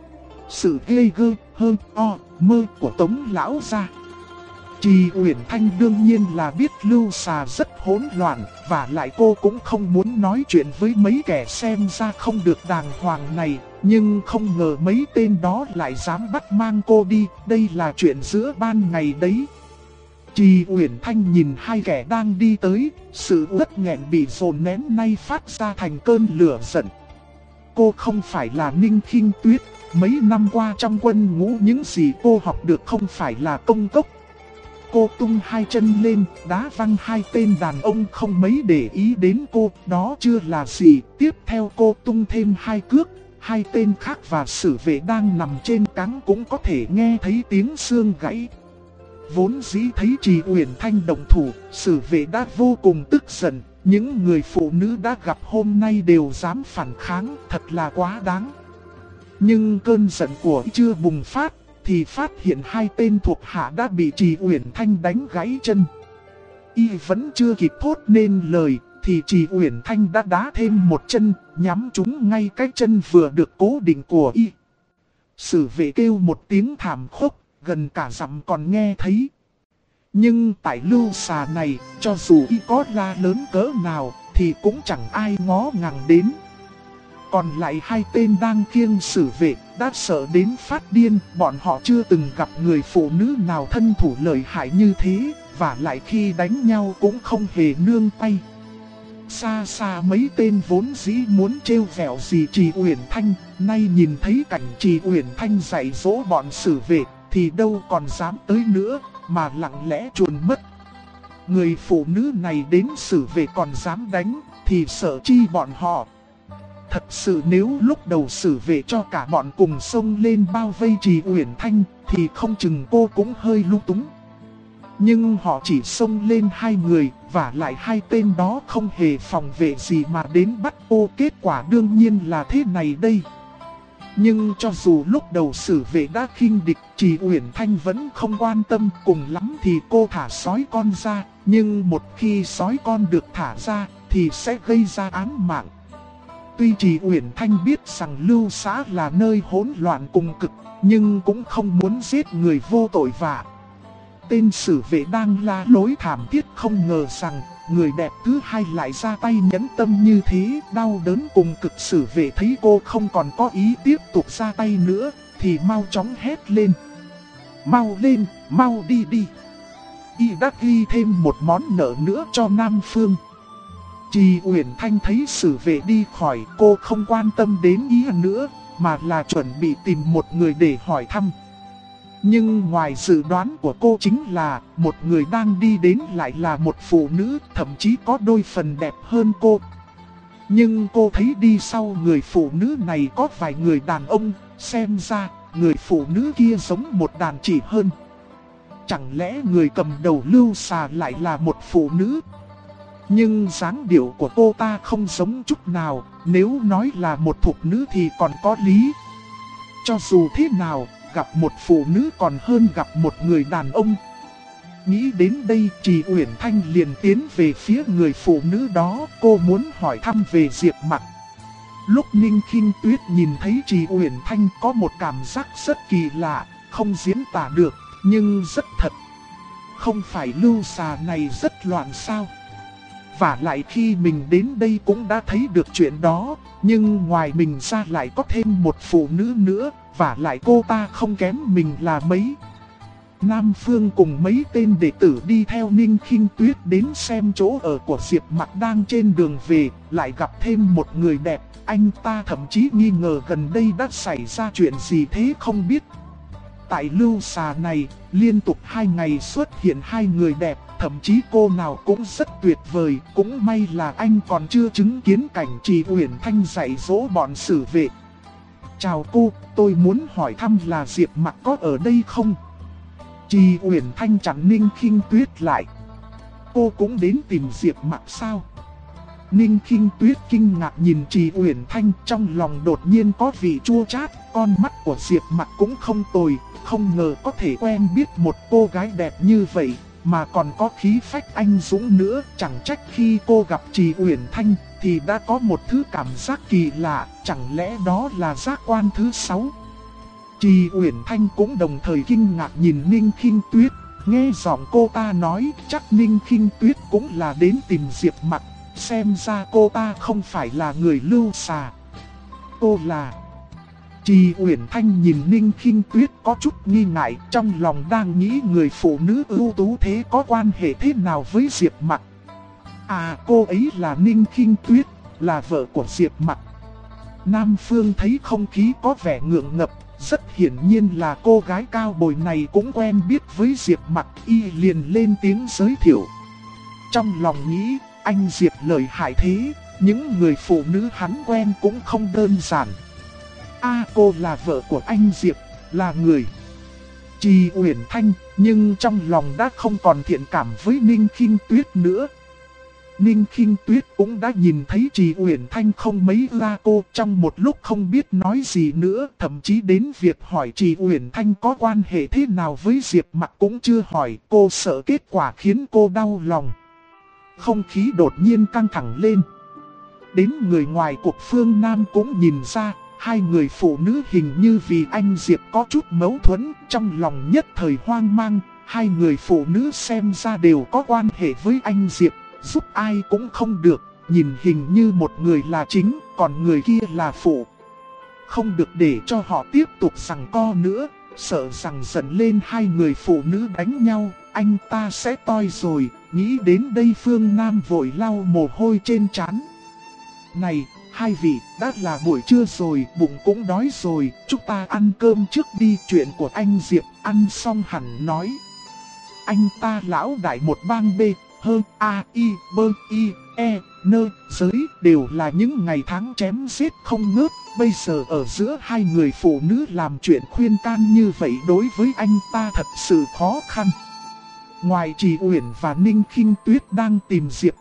Sự ghê gơ hơn o mơ của Tống Lão gia. Trì Uyển Thanh đương nhiên là biết Lưu Xà rất hỗn loạn, và lại cô cũng không muốn nói chuyện với mấy kẻ xem ra không được đàng hoàng này, nhưng không ngờ mấy tên đó lại dám bắt mang cô đi, đây là chuyện giữa ban ngày đấy. Trì Uyển Thanh nhìn hai kẻ đang đi tới, sự uất nghẹn bị dồn nén nay phát ra thành cơn lửa giận. Cô không phải là Ninh Khinh Tuyết, mấy năm qua trong quân ngũ những gì cô học được không phải là công cốc. Cô tung hai chân lên, đá văng hai tên đàn ông không mấy để ý đến cô, đó chưa là gì. Tiếp theo cô tung thêm hai cước, hai tên khác và Sử Vệ đang nằm trên cáng cũng có thể nghe thấy tiếng xương gãy. Vốn dĩ thấy Trì Uyển Thanh động thủ, Sử Vệ đã vô cùng tức giận. Những người phụ nữ đã gặp hôm nay đều dám phản kháng, thật là quá đáng. Nhưng cơn giận của y chưa bùng phát, thì phát hiện hai tên thuộc hạ đã bị Trì Uyển Thanh đánh gãy chân. Y vẫn chưa kịp thốt nên lời, thì Trì Uyển Thanh đã đá thêm một chân, nhắm trúng ngay cái chân vừa được cố định của y. Sử Vệ kêu một tiếng thảm khốc, gần cả dặm còn nghe thấy. Nhưng tại Lưu Xà này, cho dù y có la lớn cỡ nào, thì cũng chẳng ai ngó ngàng đến. Còn lại hai tên đang khiêng Sử Vệ, đã sợ đến phát điên, bọn họ chưa từng gặp người phụ nữ nào thân thủ lợi hại như thế, và lại khi đánh nhau cũng không hề nương tay. Xa xa mấy tên vốn dĩ muốn trêu vẹo gì Trì Uyển Thanh, nay nhìn thấy cảnh Trì Uyển Thanh dạy dỗ bọn Sử Vệ, thì đâu còn dám tới nữa, mà lặng lẽ chuồn mất. Người phụ nữ này đến Sử Vệ còn dám đánh, thì sợ chi bọn họ. Thật sự nếu lúc đầu Sử Vệ cho cả bọn cùng xông lên bao vây Trì Uyển Thanh, thì không chừng cô cũng hơi lung túng. Nhưng họ chỉ xông lên hai người, và lại hai tên đó không hề phòng vệ gì mà đến bắt cô, kết quả đương nhiên là thế này đây. Nhưng cho dù lúc đầu Sử Vệ đã khinh địch, Trì Uyển Thanh vẫn không quan tâm, cùng lắm thì cô thả sói con ra, nhưng một khi sói con được thả ra thì sẽ gây ra án mạng. Tuy Trì Uyển Thanh biết rằng Lưu xã là nơi hỗn loạn cùng cực, nhưng cũng không muốn giết người vô tội vạ. Tên Sử Vệ đang la lối thảm thiết, không ngờ rằng người đẹp thứ hai lại ra tay nhẫn tâm như thế, đau đớn cùng cực. Sử Vệ thấy cô không còn có ý tiếp tục ra tay nữa, thì mau chóng hét lên. Mau lên, mau đi đi. Y đã ghi thêm một món nợ nữa cho Nam Phương. Trì Uyển Thanh thấy Sử Vệ đi khỏi, cô không quan tâm đến ý nữa, mà là chuẩn bị tìm một người để hỏi thăm. Nhưng ngoài dự đoán của cô chính là một người đang đi đến lại là một phụ nữ, thậm chí có đôi phần đẹp hơn cô. Nhưng cô thấy đi sau người phụ nữ này có vài người đàn ông, xem ra người phụ nữ kia giống một đàn chị hơn. Chẳng lẽ người cầm đầu Lưu Xà lại là một phụ nữ? Nhưng dáng điệu của cô ta không giống chút nào, nếu nói là một thục nữ thì còn có lý. Cho dù thế nào, gặp một phụ nữ còn hơn gặp một người đàn ông. Nghĩ đến đây, Trì Uyển Thanh liền tiến về phía người phụ nữ đó, cô muốn hỏi thăm về Diệp Mặc. Lúc Ninh Khinh Tuyết nhìn thấy Trì Uyển Thanh có một cảm giác rất kỳ lạ, không diễn tả được, nhưng rất thật. Không phải Lưu Xà này rất loạn sao? Và lại khi mình đến đây cũng đã thấy được chuyện đó, nhưng ngoài mình ra lại có thêm một phụ nữ nữa, và lại cô ta không kém mình là mấy. Nam Phương cùng mấy tên đệ tử đi theo Ninh Khinh Tuyết đến xem chỗ ở của Diệp Mặc đang trên đường về, lại gặp thêm một người đẹp. Anh ta thậm chí nghi ngờ gần đây đã xảy ra chuyện gì thế không biết. Tại Lưu Xà này, liên tục 2 ngày xuất hiện 2 người đẹp, thậm chí cô nào cũng rất tuyệt vời. Cũng may là anh còn chưa chứng kiến cảnh Trì Uyển Thanh dạy dỗ bọn Sử Vệ. Chào cô, tôi muốn hỏi thăm là Diệp Mặc có ở đây không? Trì Uyển Thanh chặn Ninh Khinh Tuyết lại. Cô cũng đến tìm Diệp Mặc sao? Ninh Khinh Tuyết kinh ngạc nhìn Trì Uyển Thanh, trong lòng đột nhiên có vị chua chát. Con mắt của Diệp Mặc cũng không tồi, không ngờ có thể quen biết một cô gái đẹp như vậy, mà còn có khí phách anh dũng nữa. Chẳng trách khi cô gặp Trì Uyển Thanh thì đã có một thứ cảm giác kỳ lạ, chẳng lẽ đó là giác quan thứ 6? Trì Uyển Thanh cũng đồng thời kinh ngạc nhìn Ninh Khinh Tuyết, nghe giọng cô ta nói chắc Ninh Khinh Tuyết cũng là đến tìm Diệp Mặc, xem ra cô ta không phải là người Lưu Xà. Cô là... Trì Uyển Thanh nhìn Ninh Khinh Tuyết có chút nghi ngại, trong lòng đang nghĩ người phụ nữ ưu tú thế có quan hệ thế nào với Diệp Mặc. À, cô ấy là Ninh Khinh Tuyết, là vợ của Diệp Mặc. Nam Phương thấy không khí có vẻ ngượng ngập, rất hiển nhiên là cô gái cao bồi này cũng quen biết với Diệp Mặc, y liền lên tiếng giới thiệu. Trong lòng nghĩ, anh Diệp lợi hại thế, những người phụ nữ hắn quen cũng không đơn giản. Cô là vợ của anh Diệp, là người Trì Uyển Thanh, nhưng trong lòng đã không còn thiện cảm với Ninh Khinh Tuyết nữa. Ninh Khinh Tuyết cũng đã nhìn thấy Trì Uyển Thanh không mấy ra cô, trong một lúc không biết nói gì nữa, thậm chí đến việc hỏi Trì Uyển Thanh có quan hệ thế nào với Diệp Mặc cũng chưa hỏi, cô sợ kết quả khiến cô đau lòng. Không khí đột nhiên căng thẳng lên. Đến người ngoài cuộc phương Nam cũng nhìn ra, 2 người phụ nữ hình như vì anh Diệp có chút mâu thuẫn, trong lòng nhất thời hoang mang. 2 người phụ nữ xem ra đều có quan hệ với anh Diệp, giúp ai cũng không được, nhìn hình như một người là chính, còn người kia là phụ. Không được để cho họ tiếp tục giằng co nữa, sợ rằng dần lên 2 người phụ nữ đánh nhau, anh ta sẽ toi rồi. Nghĩ đến đây phương Nam vội lau mồ hôi trên trán. Này, 2 vị, đã là buổi trưa rồi, bụng cũng đói rồi, chúng ta ăn cơm trước đi. Chuyện của anh Diệp ăn xong hẳn nói. Anh ta lão đại một bang B, hơn A, I, B, I, E, N, giới đều là những ngày tháng chém giết không ngớt. Bây giờ ở giữa 2 người phụ nữ làm chuyện khuyên can như vậy đối với anh ta thật sự khó khăn. Ngoài Trì Uyển và Ninh Khinh Tuyết đang tìm Diệp Mặc,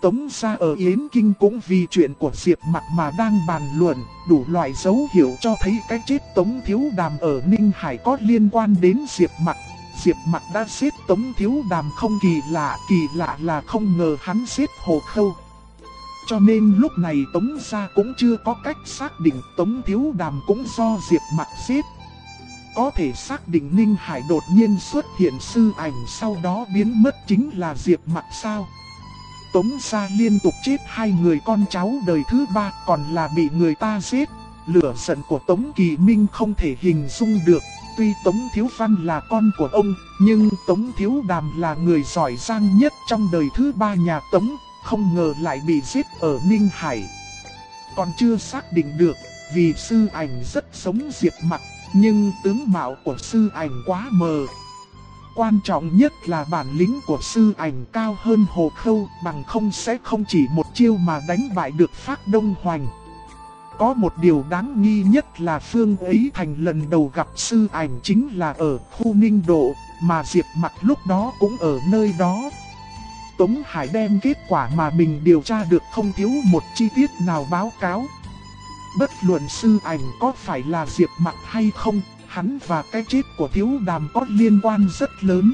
Tống gia ở Yến Kinh cũng vì chuyện của Diệp Mặc mà đang bàn luận, đủ loại dấu hiệu cho thấy cái chết Tống Thiếu Đàm ở Ninh Hải có liên quan đến Diệp Mặc. Diệp Mặc đã giết Tống Thiếu Đàm không kỳ lạ là không ngờ hắn giết Hồ Khâu. Cho nên lúc này Tống gia cũng chưa có cách xác định Tống Thiếu Đàm cũng do Diệp Mặc giết. Có thể xác định Ninh Hải đột nhiên xuất hiện sư ảnh sau đó biến mất chính là Diệp Mặc sao? Tống gia liên tục chết 2 người con cháu đời thứ 3 còn là bị người ta giết. Lửa giận của Tống Kỳ Minh không thể hình dung được. Tuy Tống Thiếu Văn là con của ông, nhưng Tống Thiếu Đàm là người giỏi giang nhất trong đời thứ 3 nhà Tống, không ngờ lại bị giết ở Ninh Hải. Còn chưa xác định được, vì sư ảnh rất giống Diệp Mặc, nhưng tướng mạo của sư ảnh quá mờ. Quan trọng nhất là bản lĩnh của sư ảnh cao hơn Hồ Khâu, bằng không sẽ không chỉ một chiêu mà đánh bại được Phác Đông Hoành. Có một điều đáng nghi nhất là Phương Ấy Thành lần đầu gặp sư ảnh chính là ở khu Ninh Độ, mà Diệp Mặc lúc đó cũng ở nơi đó. Tống Hải đem kết quả mà mình điều tra được không thiếu một chi tiết nào báo cáo. Bất luận sư ảnh có phải là Diệp Mặc hay không, hắn và cái chết của Thiếu Đàm có liên quan rất lớn.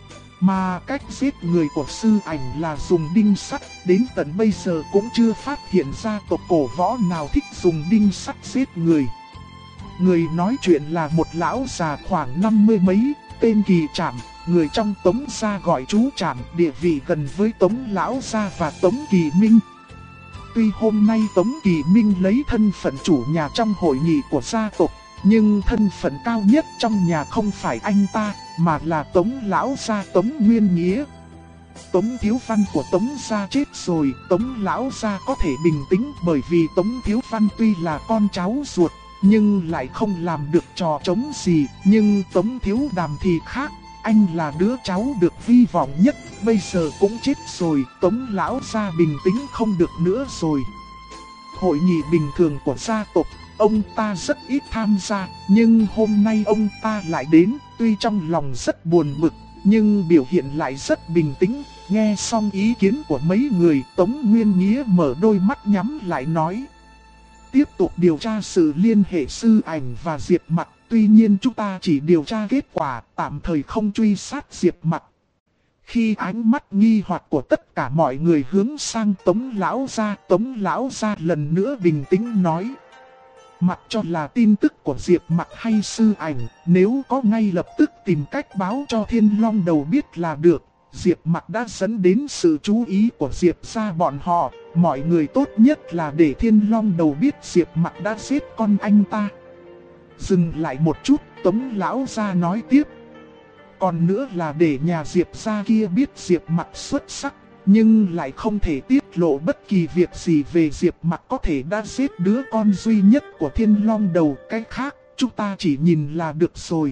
Mà cách giết người của sư ảnh là dùng đinh sắt, đến tận bây giờ cũng chưa phát hiện ra tộc cổ võ nào thích dùng đinh sắt giết người. Người nói chuyện là một lão già khoảng 50 mấy, tên Kỳ Trảm, người trong Tống gia gọi chú Trảm, địa vị gần với Tống lão gia và Tống Kỳ Minh. Tuy hôm nay Tống Kỳ Minh lấy thân phận chủ nhà trong hội nghị của gia tộc, nhưng thân phận cao nhất trong nhà không phải anh ta, mà là Tống lão gia Tống Nguyên Nghĩa. Tống Thiếu Văn của Tống gia chết rồi, Tống lão gia có thể bình tĩnh bởi vì Tống Thiếu Văn tuy là con cháu ruột, nhưng lại không làm được trò trống gì. Nhưng Tống Thiếu Đàm thì khác, anh là đứa cháu được hy vọng nhất, bây giờ cũng chết rồi, Tống lão gia bình tĩnh không được nữa rồi. Hội nghị bình thường của gia tộc, ông ta rất ít tham gia, nhưng hôm nay ông ta lại đến, tuy trong lòng rất buồn bực, nhưng biểu hiện lại rất bình tĩnh. Nghe xong ý kiến của mấy người, Tống Nguyên Nghĩa mở đôi mắt nhắm lại nói: tiếp tục điều tra sự liên hệ sư ảnh và Diệp Mặc, tuy nhiên chúng ta chỉ điều tra kết quả, tạm thời không truy sát Diệp Mặc. Khi ánh mắt nghi hoặc của tất cả mọi người hướng sang Tống lão gia lần nữa bình tĩnh nói: mặc cho là tin tức của Diệp Mặc hay sư ảnh, nếu có ngay lập tức tìm cách báo cho Thiên Long Đầu biết là được. Diệp Mặc đã dẫn đến sự chú ý của Diệp gia bọn họ, mọi người tốt nhất là để Thiên Long Đầu biết Diệp Mặc đã giết con anh ta. Dừng lại một chút, Tống lão gia nói tiếp: còn nữa là để nhà Diệp gia kia biết Diệp Mặc xuất sắc, nhưng lại không thể tiết lộ bất kỳ việc gì về Diệp Mặc có thể đã giết đứa con duy nhất của Thiên Long Đầu. Cái khác, chúng ta chỉ nhìn là được rồi.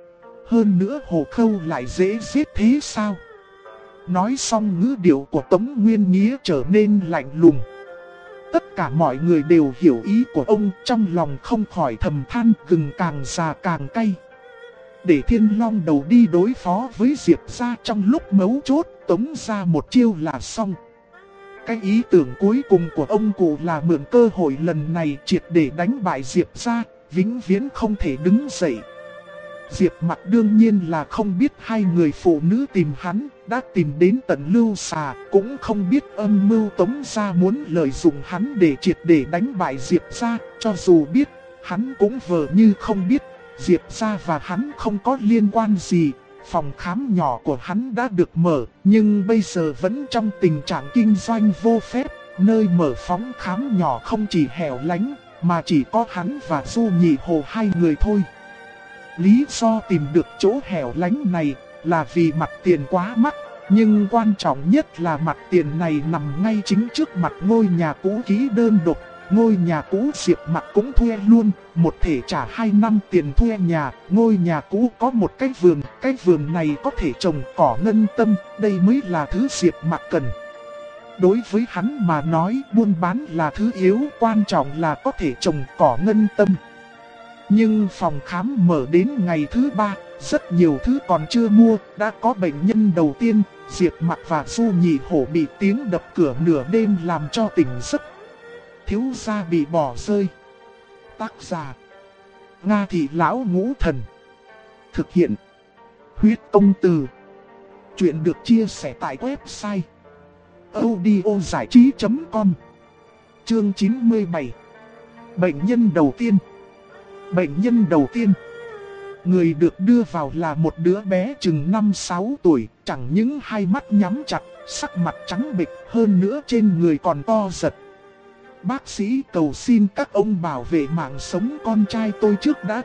Hơn nữa Hồ Khâu lại dễ giết thế sao? Nói xong ngữ điệu của Tống Nguyên Nghĩa trở nên lạnh lùng. Tất cả mọi người đều hiểu ý của ông, trong lòng không khỏi thầm than gừng càng già càng cay. Để Thiên Long Đầu đi đối phó với Diệp gia trong lúc mấu chốt, Tống gia một chiêu là xong. Cái ý tưởng cuối cùng của ông cụ là mượn cơ hội lần này triệt để đánh bại Diệp gia, vĩnh viễn không thể đứng dậy. Diệp Mặc đương nhiên là không biết hai người phụ nữ tìm hắn, đã tìm đến tận Lưu Xà, cũng không biết âm mưu Tống gia muốn lợi dụng hắn để triệt để đánh bại Diệp gia. Cho dù biết, hắn cũng vờ như không biết. Diệp gia và hắn không có liên quan gì. Phòng khám nhỏ của hắn đã được mở, nhưng bây giờ vẫn trong tình trạng kinh doanh vô phép. Nơi mở phóng khám nhỏ không chỉ hẻo lánh, mà chỉ có hắn và Du Nhị Hồ hai người thôi. Lý do tìm được chỗ hẻo lánh này là vì mặt tiền quá mắc, nhưng quan trọng nhất là mặt tiền này nằm ngay chính trước mặt ngôi nhà cũ kỹ đơn độc. Ngôi nhà cũ Diệp Mặc cũng thuê luôn, một thể trả 2 năm tiền thuê nhà. Ngôi nhà cũ có một cái vườn này có thể trồng cỏ ngân tâm, đây mới là thứ Diệp Mặc cần. Đối với hắn mà nói, buôn bán là thứ yếu, quan trọng là có thể trồng cỏ ngân tâm. Nhưng phòng khám mở đến ngày thứ 3, rất nhiều thứ còn chưa mua, đã có bệnh nhân đầu tiên. Diệp Mặc và Du Nhị Hổ bị tiếng đập cửa nửa đêm làm cho tỉnh giấc. Thiếu gia bị bỏ rơi. Tác giả: Nga Thị Lão Ngũ Thần. Thực hiện: Huyết Công Từ. Chuyện được chia sẻ tại website audiozảichí.com. Chương 97. Bệnh nhân đầu tiên. Bệnh nhân đầu tiên. Người được đưa vào là một đứa bé chừng 5-6 tuổi, chẳng những hai mắt nhắm chặt, sắc mặt trắng bệch, hơn nữa trên người còn co giật. Bác sĩ cầu xin các ông bảo vệ mạng sống con trai tôi trước đã.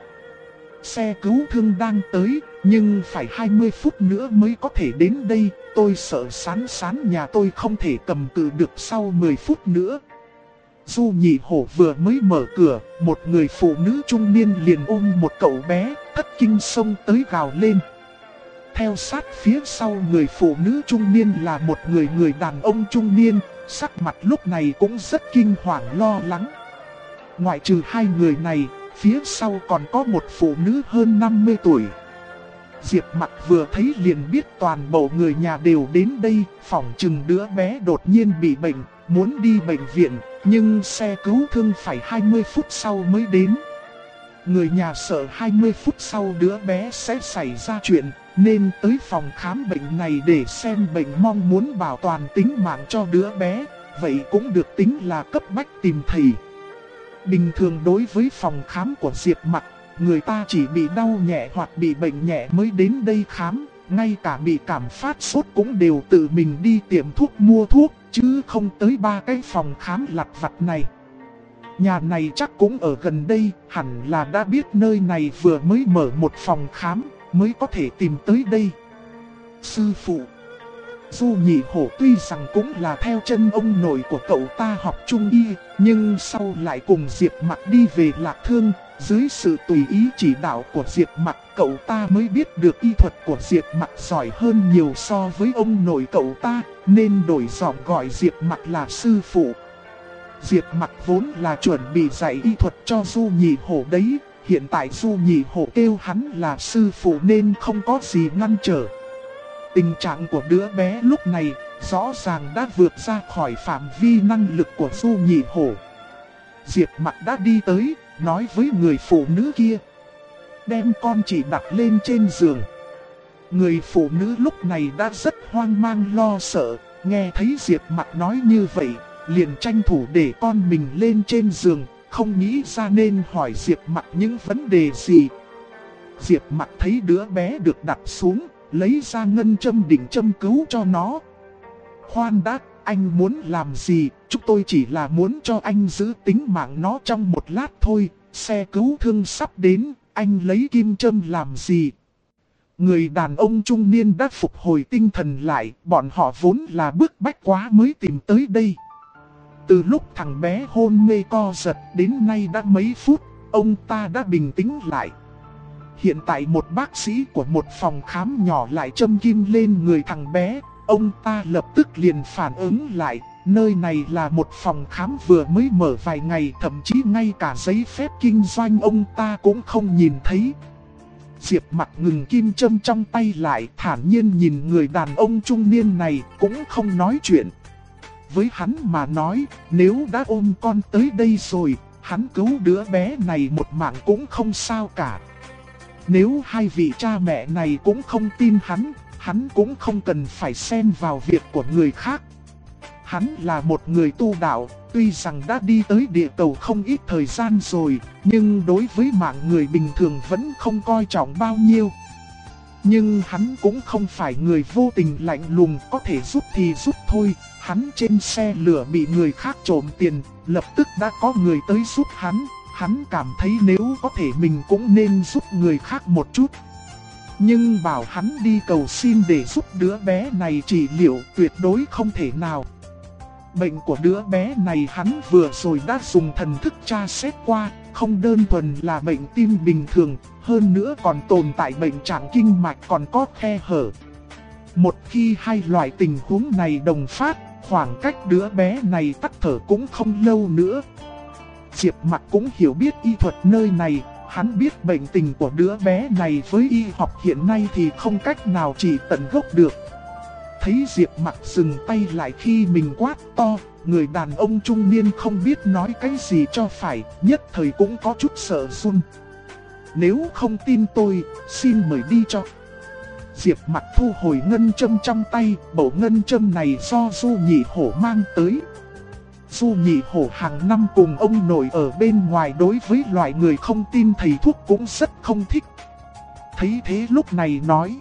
Xe cứu thương đang tới, nhưng phải 20 phút nữa mới có thể đến đây. Tôi sợ Sán nhà tôi không thể cầm cự được sau 10 phút nữa. Du Nhị Hổ vừa mới mở cửa, một người phụ nữ trung niên liền ôm một cậu bé, thất kinh xông tới gào lên. Theo sát phía sau người phụ nữ trung niên là một người đàn ông trung niên, sắc mặt lúc này cũng rất kinh hoàng lo lắng. Ngoại trừ hai người này, phía sau còn có một phụ nữ hơn 50 tuổi. Diệp Mặc vừa thấy liền biết toàn bộ người nhà đều đến đây, phỏng chừng đứa bé đột nhiên bị bệnh, muốn đi bệnh viện, nhưng xe cứu thương phải 20 phút sau mới đến. Người nhà sợ 20 phút sau đứa bé sẽ xảy ra chuyện, nên tới phòng khám bệnh này để xem bệnh, mong muốn bảo toàn tính mạng cho đứa bé, vậy cũng được tính là cấp bách tìm thầy. Bình thường đối với phòng khám của Diệp Mặc, người ta chỉ bị đau nhẹ hoặc bị bệnh nhẹ mới đến đây khám, ngay cả bị cảm phát sốt cũng đều tự mình đi tiệm thuốc mua thuốc, chứ không tới ba cái phòng khám lặt vặt này. Nhà này chắc cũng ở gần đây, hẳn là đã biết nơi này vừa mới mở một phòng khám, mới có thể tìm tới đây. Sư phụ Du Nhị Hổ tuy rằng cũng là theo chân ông nội của cậu ta học trung y, nhưng sau lại cùng Diệp Mặc đi về Lạc Thương. Dưới sự tùy ý chỉ đạo của Diệp Mặc, cậu ta mới biết được y thuật của Diệp Mặc giỏi hơn nhiều so với ông nội cậu ta, nên đổi giọng gọi Diệp Mặc là sư phụ. Diệp Mặc vốn là chuẩn bị dạy y thuật cho Du Nhị Hổ đấy, hiện tại Du Nhị Hổ kêu hắn là sư phụ nên không có gì ngăn trở. Tình trạng của đứa bé lúc này rõ ràng đã vượt ra khỏi phạm vi năng lực của Du Nhị Hổ. Diệp Mặc đã đi tới, nói với người phụ nữ kia: đem con chỉ đặt lên trên giường. Người phụ nữ lúc này đã rất hoang mang lo sợ, nghe thấy Diệp Mặc nói như vậy, liền tranh thủ để con mình lên trên giường, không nghĩ ra nên hỏi Diệp Mặc những vấn đề gì. Diệp Mặc thấy đứa bé được đặt xuống, lấy ra ngân châm định châm cứu cho nó. Khoan đã, anh muốn làm gì? Chúng tôi chỉ là muốn cho anh giữ tính mạng nó trong một lát thôi. Xe cứu thương sắp đến, anh lấy kim châm làm gì? Người đàn ông trung niên đã phục hồi tinh thần lại, bọn họ vốn là bức bách quá mới tìm tới đây. Từ lúc thằng bé hôn mê co giật đến nay đã mấy phút, ông ta đã bình tĩnh lại. Hiện tại một bác sĩ của một phòng khám nhỏ lại châm kim lên người thằng bé, ông ta lập tức liền phản ứng lại, nơi này là một phòng khám vừa mới mở vài ngày, thậm chí ngay cả giấy phép kinh doanh ông ta cũng không nhìn thấy. Diệp Mặc ngừng kim châm trong tay lại, thản nhiên nhìn người đàn ông trung niên này, cũng không nói chuyện. Với hắn mà nói, nếu đã ôm con tới đây rồi, hắn cứu đứa bé này một mạng cũng không sao cả. Nếu hai vị cha mẹ này cũng không tin hắn cũng không cần phải xen vào việc của người khác. Hắn là một người tu đạo, tuy rằng đã đi tới địa cầu không ít thời gian rồi, nhưng đối với mạng người bình thường vẫn không coi trọng bao nhiêu. Nhưng hắn cũng không phải người vô tình lạnh lùng, có thể giúp thì giúp thôi. Hắn trên xe lửa bị người khác trộm tiền, lập tức đã có người tới giúp hắn. Hắn cảm thấy nếu có thể mình cũng nên giúp người khác một chút. Nhưng bảo hắn đi cầu xin để giúp đứa bé này trị liệu tuyệt đối không thể nào. Bệnh của đứa bé này hắn vừa rồi đã dùng thần thức tra xét qua, không đơn thuần là bệnh tim bình thường, hơn nữa còn tồn tại bệnh trạng kinh mạch còn có khe hở. Một khi hai loại tình huống này đồng phát, khoảng cách đứa bé này tắt thở cũng không lâu nữa. Diệp Mặc cũng hiểu biết y thuật nơi này, Hắn biết bệnh tình của đứa bé này với y học hiện nay thì không cách nào trị tận gốc được. Thấy Diệp Mặc dừng tay lại khi mình quát to, người đàn ông trung niên không biết nói cái gì cho phải, nhất thời cũng có chút sợ run. Nếu không tin tôi, xin mời đi cho. Diệp Mặc thu hồi ngân châm trong tay, bộ ngân châm này do Du Nhị Hổ mang tới. Du Nhị Hổ hàng năm cùng ông nội ở bên ngoài, đối với loại người không tin thầy thuốc cũng rất không thích. Thấy thế lúc này nói: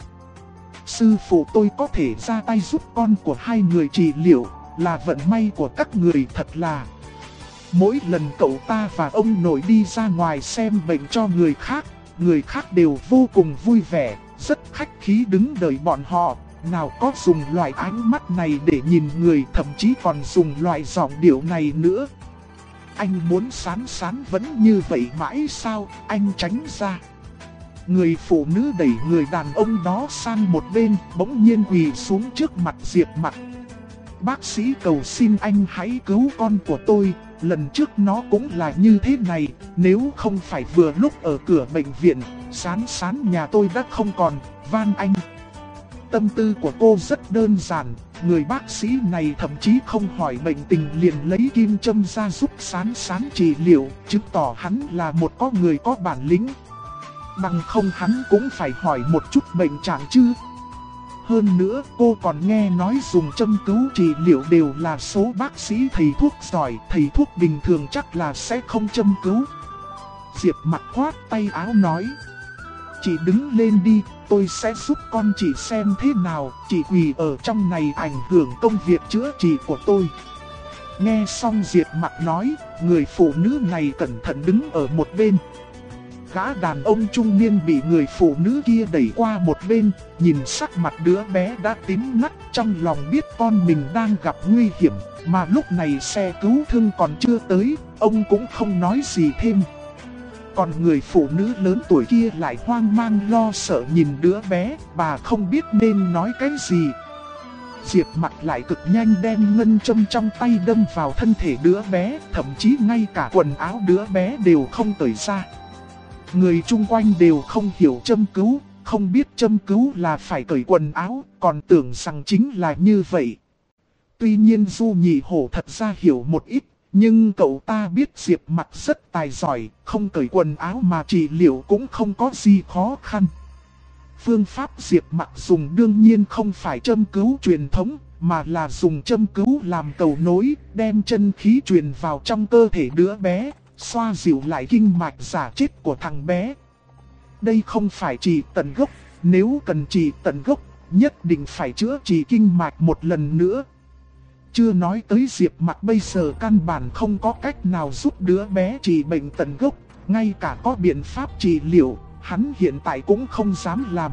sư phụ tôi có thể ra tay giúp con của hai người trị liệu, là vận may của các người thật là. Mỗi lần cậu ta và ông nội đi ra ngoài xem bệnh cho người khác đều vô cùng vui vẻ, rất khách khí đứng đợi bọn họ. Nào có dùng loại ánh mắt này để nhìn người, thậm chí còn dùng loại giọng điệu này nữa. Anh muốn sán vẫn như vậy mãi sao, anh tránh ra. Người phụ nữ đẩy người đàn ông đó sang một bên, bỗng nhiên quỳ xuống trước mặt Diệp Mặc. Bác sĩ cầu xin anh hãy cứu con của tôi, lần trước nó cũng là như thế này, nếu không phải vừa lúc ở cửa bệnh viện, Sán nhà tôi đã không còn, van anh. Tâm tư của cô rất đơn giản, người bác sĩ này thậm chí không hỏi bệnh tình liền lấy kim châm ra giúp Sán trị liệu, chứng tỏ hắn là một người có bản lĩnh. Bằng không hắn cũng phải hỏi một chút bệnh trạng chứ. Hơn nữa cô còn nghe nói dùng châm cứu trị liệu đều là số bác sĩ thầy thuốc giỏi, thầy thuốc bình thường chắc là sẽ không châm cứu. Diệp Mặc khoát tay áo nói: chị đứng lên đi, tôi sẽ giúp con chị xem thế nào, chị quỳ ở trong này ảnh hưởng công việc chữa trị của tôi. Nghe xong Diệp Mặc nói, người phụ nữ này cẩn thận đứng ở một bên. Gã đàn ông trung niên bị người phụ nữ kia đẩy qua một bên, nhìn sắc mặt đứa bé đã tím ngắt, trong lòng biết con mình đang gặp nguy hiểm, mà lúc này xe cứu thương còn chưa tới, ông cũng không nói gì thêm. Còn người phụ nữ lớn tuổi kia lại hoang mang lo sợ nhìn đứa bé, bà không biết nên nói cái gì. Diệp Mặc lại cực nhanh đem ngân châm trong tay đâm vào thân thể đứa bé, thậm chí ngay cả quần áo đứa bé đều không cởi ra. Người chung quanh đều không hiểu châm cứu, không biết châm cứu là phải cởi quần áo, còn tưởng rằng chính là như vậy. Tuy nhiên Du Nhị Hổ thật ra hiểu một ít, nhưng cậu ta biết Diệp Mặc rất tài giỏi, không cởi quần áo mà trị liệu cũng không có gì khó khăn. Phương pháp Diệp Mặc dùng đương nhiên không phải châm cứu truyền thống, mà là dùng châm cứu làm cầu nối, đem chân khí truyền vào trong cơ thể đứa bé, xoa dịu lại kinh mạch giả chết của thằng bé. Đây không phải trị tận gốc, nếu cần trị tận gốc, nhất định phải chữa trị kinh mạch một lần nữa. Chưa nói tới Diệp Mặc bây giờ căn bản không có cách nào giúp đứa bé trị bệnh tận gốc, ngay cả có biện pháp trị liệu, hắn hiện tại cũng không dám làm.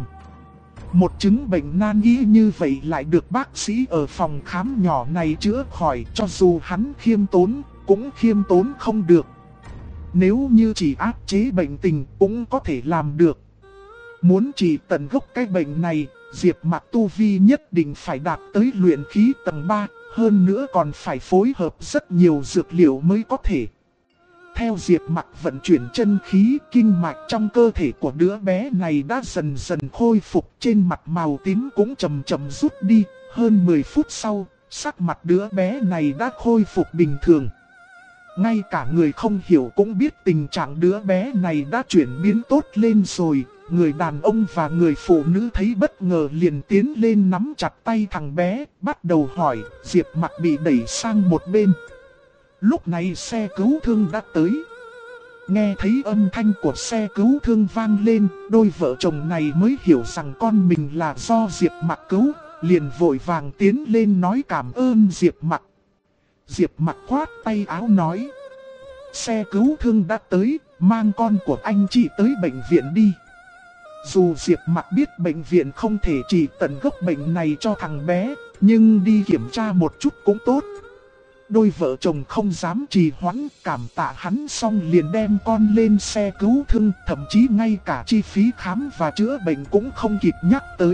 Một chứng bệnh nan y như vậy lại được bác sĩ ở phòng khám nhỏ này chữa khỏi, cho dù hắn khiêm tốn, cũng khiêm tốn không được. Nếu như chỉ áp chế bệnh tình cũng có thể làm được. Muốn trị tận gốc cái bệnh này, Diệp Mặc tu vi nhất định phải đạt tới luyện khí tầng 3, hơn nữa còn phải phối hợp rất nhiều dược liệu mới có thể. Theo Diệp Mặc vận chuyển chân khí, kinh mạch trong cơ thể của đứa bé này đã dần dần khôi phục, trên mặt màu tím cũng chậm chậm rút đi. Hơn 10 phút sau, sắc mặt đứa bé này đã khôi phục bình thường. Ngay cả người không hiểu cũng biết tình trạng đứa bé này đã chuyển biến tốt lên rồi. Người đàn ông và người phụ nữ thấy bất ngờ liền tiến lên nắm chặt tay thằng bé, bắt đầu hỏi. Diệp Mặc bị đẩy sang một bên. Lúc này xe cứu thương đã tới. Nghe thấy âm thanh của xe cứu thương vang lên, đôi vợ chồng này mới hiểu rằng con mình là do Diệp Mặc cứu, liền vội vàng tiến lên nói cảm ơn Diệp Mặc. Diệp Mặc khoát tay áo nói: xe cứu thương đã tới, mang con của anh chị tới bệnh viện đi. Dù Diệp Mặc biết bệnh viện không thể trị tận gốc bệnh này cho thằng bé, nhưng đi kiểm tra một chút cũng tốt. Đôi vợ chồng không dám trì hoãn, cảm tạ hắn xong liền đem con lên xe cứu thương, thậm chí ngay cả chi phí khám và chữa bệnh cũng không kịp nhắc tới.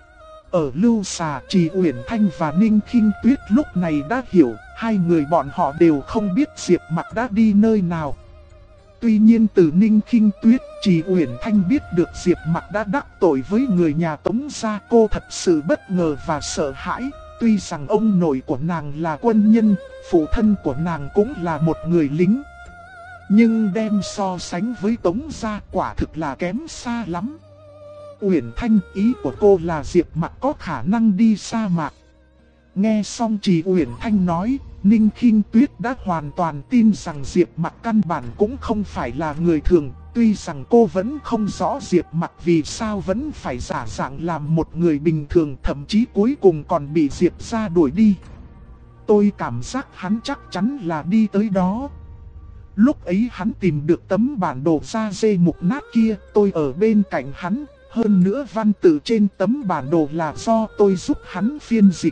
Ở Lưu Xà, Trì Uyển Thanh và Ninh Khinh Tuyết lúc này đã hiểu, hai người bọn họ đều không biết Diệp Mặc đã đi nơi nào. Tuy nhiên từ Ninh Khinh Tuyết, Trì Uyển Thanh biết được Diệp Mặc đã đắc tội với người nhà Tống gia, cô thật sự bất ngờ và sợ hãi. Tuy rằng ông nội của nàng là quân nhân, phụ thân của nàng cũng là một người lính, nhưng đem so sánh với Tống gia quả thực là kém xa lắm. Uyển Thanh, ý của cô là Diệp Mặc có khả năng đi sa mạc. Nghe xong Trì Uyển Thanh nói, Ninh Khinh Tuyết đã hoàn toàn tin rằng Diệp Mặc căn bản cũng không phải là người thường. Tuy rằng cô vẫn không rõ Diệp Mặc vì sao vẫn phải giả dạng làm một người bình thường, thậm chí cuối cùng còn bị Diệp gia đuổi đi. Tôi cảm giác hắn chắc chắn là đi tới đó. Lúc ấy hắn tìm được tấm bản đồ da dê mục nát kia, tôi ở bên cạnh hắn. Hơn nữa văn tự trên tấm bản đồ là do tôi giúp hắn phiên dịch.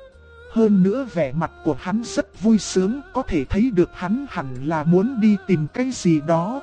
Hơn nữa vẻ mặt của hắn rất vui sướng, có thể thấy được hắn hẳn là muốn đi tìm cái gì đó.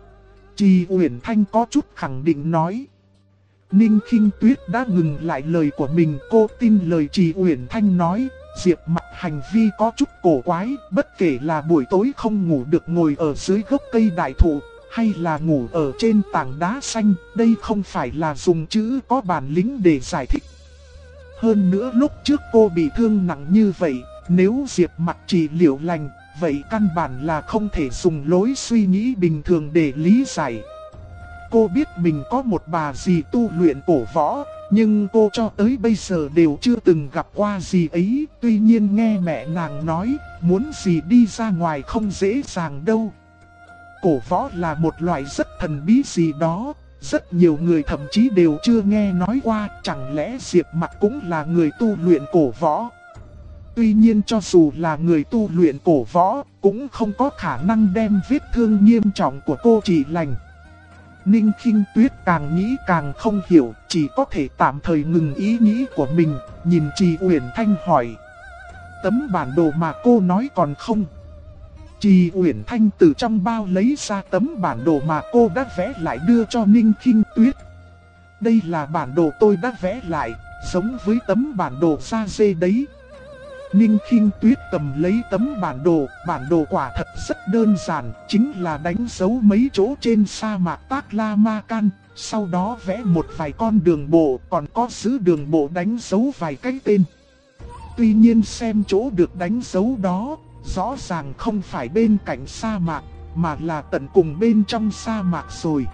Trì Uyển Thanh có chút khẳng định nói. Ninh Khinh Tuyết đã ngừng lại lời của mình, cô tin lời Trì Uyển Thanh nói. Diệp Mặc hành vi có chút cổ quái, bất kể là buổi tối không ngủ được ngồi ở dưới gốc cây đại thụ, hay là ngủ ở trên tảng đá xanh, đây không phải là dùng chữ có bản lĩnh để giải thích. Hơn nữa lúc trước cô bị thương nặng như vậy, nếu Diệp Mặc trị liệu lành, vậy căn bản là không thể dùng lối suy nghĩ bình thường để lý giải. Cô biết mình có một bà dì tu luyện cổ võ, nhưng cô cho tới bây giờ đều chưa từng gặp qua dì ấy. Tuy nhiên nghe mẹ nàng nói, muốn dì đi ra ngoài không dễ dàng đâu. Cổ võ là một loại rất thần bí gì đó, rất nhiều người thậm chí đều chưa nghe nói qua. Chẳng lẽ Diệp Mặc cũng là người tu luyện cổ võ? Tuy nhiên cho dù là người tu luyện cổ võ, cũng không có khả năng đem vết thương nghiêm trọng của cô trị lành. Ninh Khinh Tuyết càng nghĩ càng không hiểu, chỉ có thể tạm thời ngừng ý nghĩ của mình, nhìn Trì Uyển Thanh hỏi. Tấm bản đồ mà cô nói còn không? Trì Uyển Thanh từ trong bao lấy ra tấm bản đồ mà cô đã vẽ lại đưa cho Ninh Khinh Tuyết. Đây là bản đồ tôi đã vẽ lại, giống với tấm bản đồ da dê đấy. Ninh Khinh Tuyết cầm lấy tấm bản đồ quả thật rất đơn giản, chính là đánh dấu mấy chỗ trên sa mạc Taklamakan, sau đó vẽ một vài con đường bộ, còn có giữ đường bộ đánh dấu vài cái tên. Tuy nhiên xem chỗ được đánh dấu đó, rõ ràng không phải bên cạnh sa mạc, mà là tận cùng bên trong sa mạc rồi.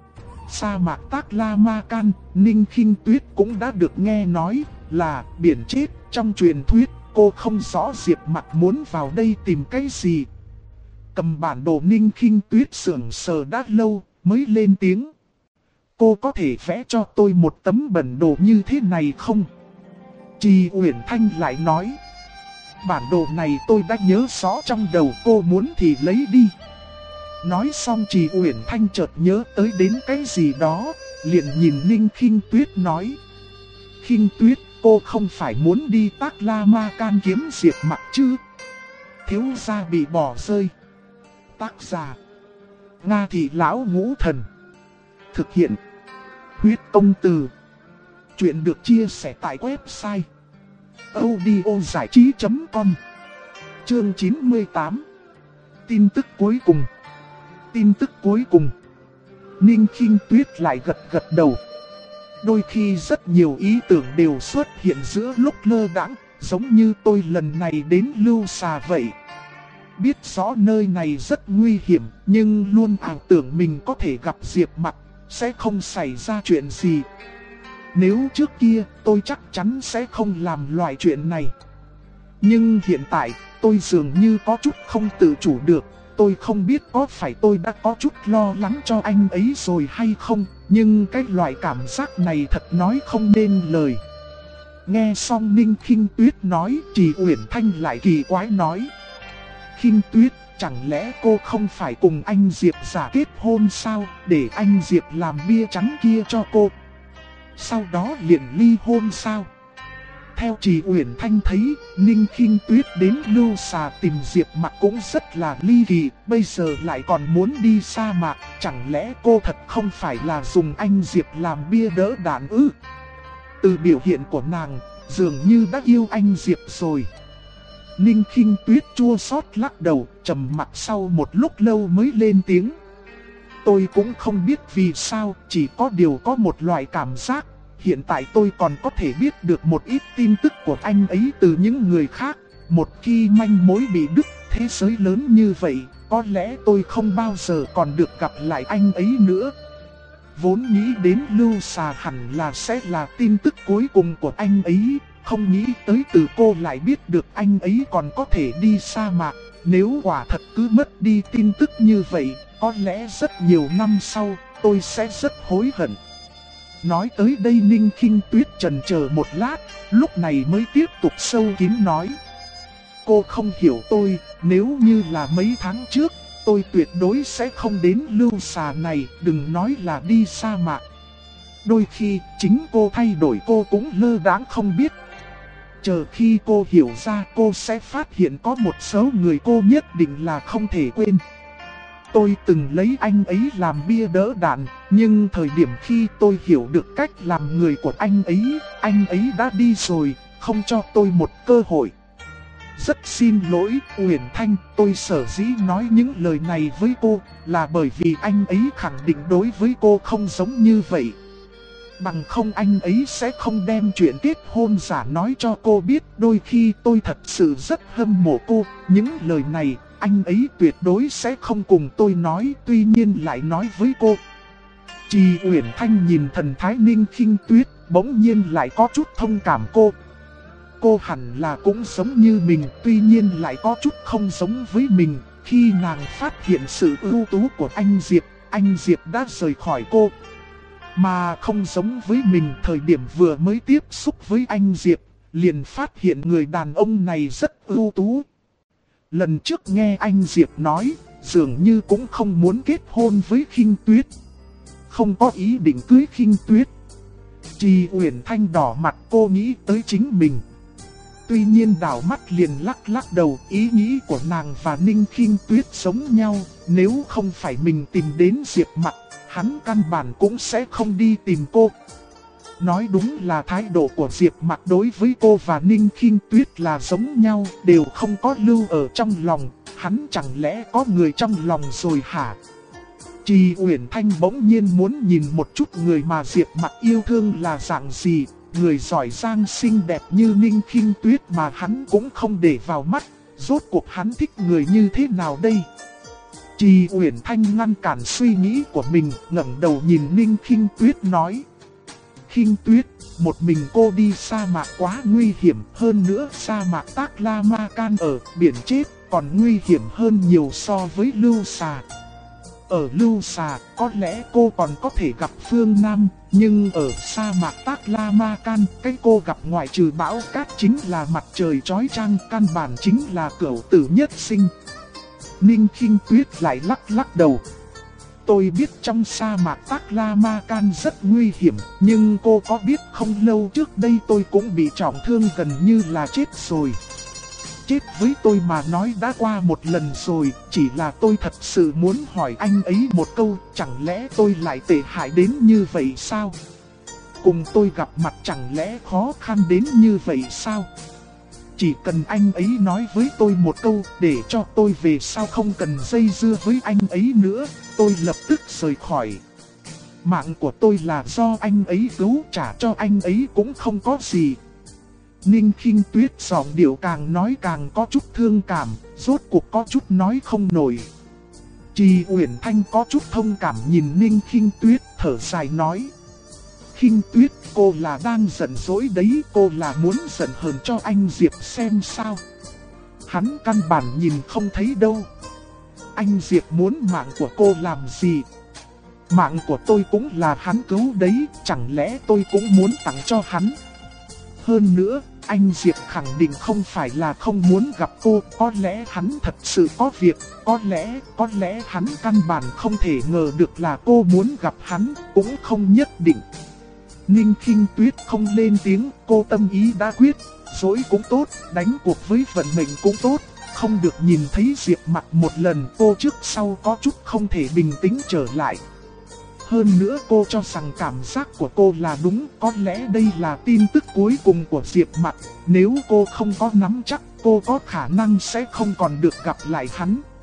Sa mạc Taklamakan, Ninh Khinh Tuyết cũng đã được nghe nói là biển chết trong truyền thuyết. Cô không rõ Diệp Mặc muốn vào đây tìm cái gì. Cầm bản đồ, Ninh Khinh Tuyết sững sờ đã lâu mới lên tiếng. Cô có thể vẽ cho tôi một tấm bản đồ như thế này không? Trì Uyển Thanh lại nói. Bản đồ này tôi đã nhớ rõ trong đầu, cô muốn thì lấy đi. Nói xong Trì Uyển Thanh chợt nhớ tới đến cái gì đó, liền nhìn Ninh Khinh Tuyết nói. Khinh Tuyết, cô không phải muốn đi Taklamakan kiếm Diệp Mặc chứ? Thiếu gia bị bỏ rơi. Tác giả Nga Thị Lão Ngũ Thần. Thực hiện Huyết Công Từ. Chuyện được chia sẻ tại website audiozảichí.com. Chương 98. Tin tức cuối cùng. Tin tức cuối cùng. Ninh Khinh Tuyết lại gật đầu. Đôi khi rất nhiều ý tưởng đều xuất hiện giữa lúc lơ đãng, giống như tôi lần này đến Lưu Xà vậy. Biết rõ nơi này rất nguy hiểm, nhưng luôn ảo tưởng mình có thể gặp Diệp Mặc, sẽ không xảy ra chuyện gì. Nếu trước kia, tôi chắc chắn sẽ không làm loại chuyện này. Nhưng hiện tại, tôi dường như có chút không tự chủ được. Tôi không biết có phải tôi đã có chút lo lắng cho anh ấy rồi hay không, nhưng cái loại cảm giác này thật nói không nên lời. Nghe xong Ninh Khinh Tuyết nói, Trì Uyển Thanh lại kỳ quái nói. Khinh Tuyết, chẳng lẽ cô không phải cùng anh Diệp giả kết hôn sao, để anh Diệp làm bia chắn kia cho cô, sau đó liền ly hôn sao? Theo Trì Uyển Thanh thấy, Ninh Khinh Tuyết đến Lưu Xà tìm Diệp Mặc cũng rất là ly kỳ, bây giờ lại còn muốn đi sa mạc, chẳng lẽ cô thật không phải là dùng anh Diệp làm bia đỡ đạn ư? Từ biểu hiện của nàng, dường như đã yêu anh Diệp rồi. Ninh Khinh Tuyết chua xót lắc đầu, trầm mặc sau một lúc lâu mới lên tiếng. Tôi cũng không biết vì sao, chỉ có điều có một loại cảm giác. Hiện tại tôi còn có thể biết được một ít tin tức của anh ấy từ những người khác. Một khi manh mối bị đứt, thế giới lớn như vậy, có lẽ tôi không bao giờ còn được gặp lại anh ấy nữa. Vốn nghĩ đến Lưu Xà hẳn là sẽ là tin tức cuối cùng của anh ấy, không nghĩ tới từ cô lại biết được anh ấy còn có thể đi sa mạc. Nếu quả thật cứ mất đi tin tức như vậy, có lẽ rất nhiều năm sau, tôi sẽ rất hối hận. Nói tới đây Ninh Khinh Tuyết chần chờ một lát, lúc này mới tiếp tục sâu kín nói. Cô không hiểu tôi, nếu như là mấy tháng trước, tôi tuyệt đối sẽ không đến Lưu Xà này, đừng nói là đi sa mạc. Đôi khi, chính cô thay đổi cô cũng lơ đãng không biết. Chờ khi cô hiểu ra cô sẽ phát hiện có một số người cô nhất định là không thể quên. Tôi từng lấy anh ấy làm bia đỡ đạn, nhưng thời điểm khi tôi hiểu được cách làm người của anh ấy đã đi rồi, không cho tôi một cơ hội. Rất xin lỗi, Uyển Thanh, tôi sở dĩ nói những lời này với cô là bởi vì anh ấy khẳng định đối với cô không giống như vậy. Bằng không anh ấy sẽ không đem chuyện kết hôn giả nói cho cô biết. Đôi khi tôi thật sự rất hâm mộ cô, những lời này anh ấy tuyệt đối sẽ không cùng tôi nói, tuy nhiên lại nói với cô. Trì Uyển Thanh nhìn thần thái Ninh Khinh Tuyết, bỗng nhiên lại có chút thông cảm cô. Cô hẳn là cũng giống như mình, tuy nhiên lại có chút không giống với mình. Khi nàng phát hiện sự ưu tú của anh Diệp đã rời khỏi cô. Mà không giống với mình, thời điểm vừa mới tiếp xúc với anh Diệp, liền phát hiện người đàn ông này rất ưu tú. Lần trước nghe anh Diệp nói, dường như cũng không muốn kết hôn với Khinh Tuyết. Không có ý định cưới Khinh Tuyết. Trì Uyển Thanh đỏ mặt, cô nghĩ tới chính mình. Tuy nhiên đảo mắt liền lắc đầu, ý nghĩ của nàng và Ninh Khinh Tuyết giống nhau, nếu không phải mình tìm đến Diệp Mặc, hắn căn bản cũng sẽ không đi tìm cô. Nói đúng là thái độ của Diệp Mặc đối với cô và Ninh Khinh Tuyết là giống nhau, đều không có lưu ở trong lòng, hắn chẳng lẽ có người trong lòng rồi hả? Trì Uyển Thanh bỗng nhiên muốn nhìn một chút người mà Diệp Mặc yêu thương là dạng gì, người giỏi giang xinh đẹp như Ninh Khinh Tuyết mà hắn cũng không để vào mắt, rốt cuộc hắn thích người như thế nào đây? Trì Uyển Thanh ngăn cản suy nghĩ của mình, ngẩng đầu nhìn Ninh Khinh Tuyết nói. Khinh Tuyết, một mình cô đi sa mạc quá nguy hiểm, hơn nữa sa mạc Tác La Ma Can ở biển chết còn nguy hiểm hơn nhiều so với Lưu Xà. Ở Lưu Xà, có lẽ cô còn có thể gặp Phương Nam, nhưng ở sa mạc Tác La Ma Can, cái cô gặp ngoại trừ bão cát chính là mặt trời chói chang, căn bản chính là cửu tử nhất sinh. Ninh Khinh Tuyết lại lắc đầu. Tôi biết trong sa mạc Tác La Ma Can rất nguy hiểm, nhưng cô có biết không lâu trước đây tôi cũng bị trọng thương gần như là chết rồi. Chết với tôi mà nói đã qua một lần rồi, chỉ là tôi thật sự muốn hỏi anh ấy một câu, chẳng lẽ tôi lại tệ hại đến như vậy sao? Cùng tôi gặp mặt chẳng lẽ khó khăn đến như vậy sao? Chỉ cần anh ấy nói với tôi một câu để cho tôi về sau không cần dây dưa với anh ấy nữa, tôi lập tức rời khỏi. Mạng của tôi là do anh ấy cứu, trả cho anh ấy cũng không có gì. Ninh Khinh Tuyết giọng điệu càng nói càng có chút thương cảm, rốt cuộc có chút nói không nổi. Trì Uyển Thanh có chút thông cảm nhìn Ninh Khinh Tuyết, thở dài nói. Khinh Tuyết, cô là đang giận dỗi đấy, cô là muốn giận hờn cho anh Diệp xem sao. Hắn căn bản nhìn không thấy đâu. Anh Diệp muốn mạng của cô làm gì? Mạng của tôi cũng là hắn cứu đấy, chẳng lẽ tôi cũng muốn tặng cho hắn? Hơn nữa, anh Diệp khẳng định không phải là không muốn gặp cô, có lẽ hắn thật sự có việc, có lẽ hắn căn bản không thể ngờ được là cô muốn gặp hắn, cũng không nhất định. Ninh Khinh Tuyết không lên tiếng, cô tâm ý đã quyết, dối cũng tốt, đánh cuộc với vận mệnh cũng tốt, không được nhìn thấy Diệp Mặc một lần, cô trước sau có chút không thể bình tĩnh trở lại. Hơn nữa cô cho rằng cảm giác của cô là đúng, có lẽ đây là tin tức cuối cùng của Diệp Mặc, nếu cô không có nắm chắc, cô có khả năng sẽ không còn được gặp lại hắn.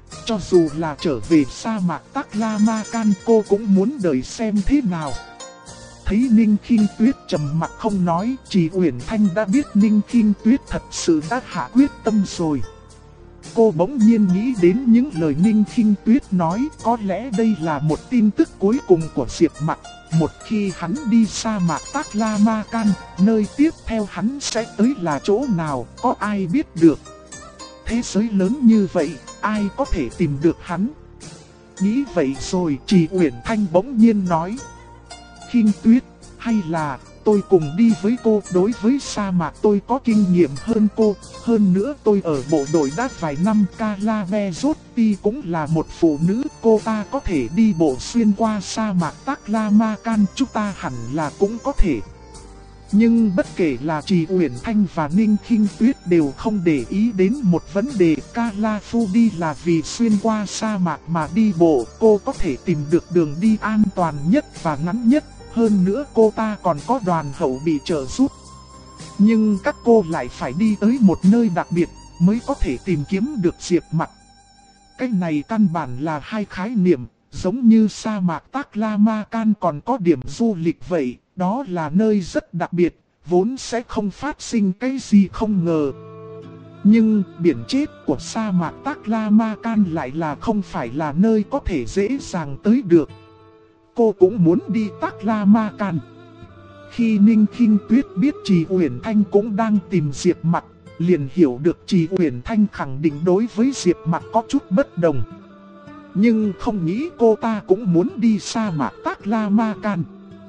Cho dù là trở về sa mạc Taklamakan cô cũng muốn đợi xem thế nào. Thấy Ninh Khinh Tuyết trầm mặc không nói, Trì Uyển Thanh đã biết Ninh Khinh Tuyết thật sự đã hạ quyết tâm rồi. Cô bỗng nhiên nghĩ đến những lời Ninh Khinh Tuyết nói, có lẽ đây là một tin tức cuối cùng của Diệp Mặc. Một khi hắn đi sa mạc Taklamakan, nơi tiếp theo hắn sẽ tới là chỗ nào, có ai biết được. Thế giới lớn như vậy, ai có thể tìm được hắn? Nghĩ vậy rồi, Trì Uyển Thanh bỗng nhiên nói: Khinh Tuyết, hay là tôi cùng đi với cô, đối với sa mạc tôi có kinh nghiệm hơn cô, hơn nữa tôi ở bộ đội đã vài năm, Kalavezotti cũng là một phụ nữ, cô ta có thể đi bộ xuyên qua sa mạc Taklamakan, chúng ta hẳn là cũng có thể. Nhưng bất kể là Trì Uyển Thanh và Ninh Khinh Tuyết đều không để ý đến một vấn đề, Kalafu là vì xuyên qua sa mạc mà đi bộ, cô có thể tìm được đường đi an toàn nhất và ngắn nhất. Hơn nữa cô ta còn có đoàn hậu bị trợ giúp. Nhưng các cô lại phải đi tới một nơi đặc biệt mới có thể tìm kiếm được Diệp Mặc. Cái này căn bản là hai khái niệm, giống như sa mạc Taklamakan còn có điểm du lịch vậy. Đó là nơi rất đặc biệt, vốn sẽ không phát sinh cái gì không ngờ. Nhưng biển chết của sa mạc Taklamakan lại là không phải là nơi có thể dễ dàng tới được. Cô cũng muốn đi Taklamakan. Khi Ninh Khinh Tuyết biết Trì Uyển Thanh cũng đang tìm Diệp Mặc, liền hiểu được Trì Uyển Thanh khẳng định đối với Diệp Mặc có chút bất đồng. Nhưng không nghĩ cô ta cũng muốn đi sa mạc Taklamakan.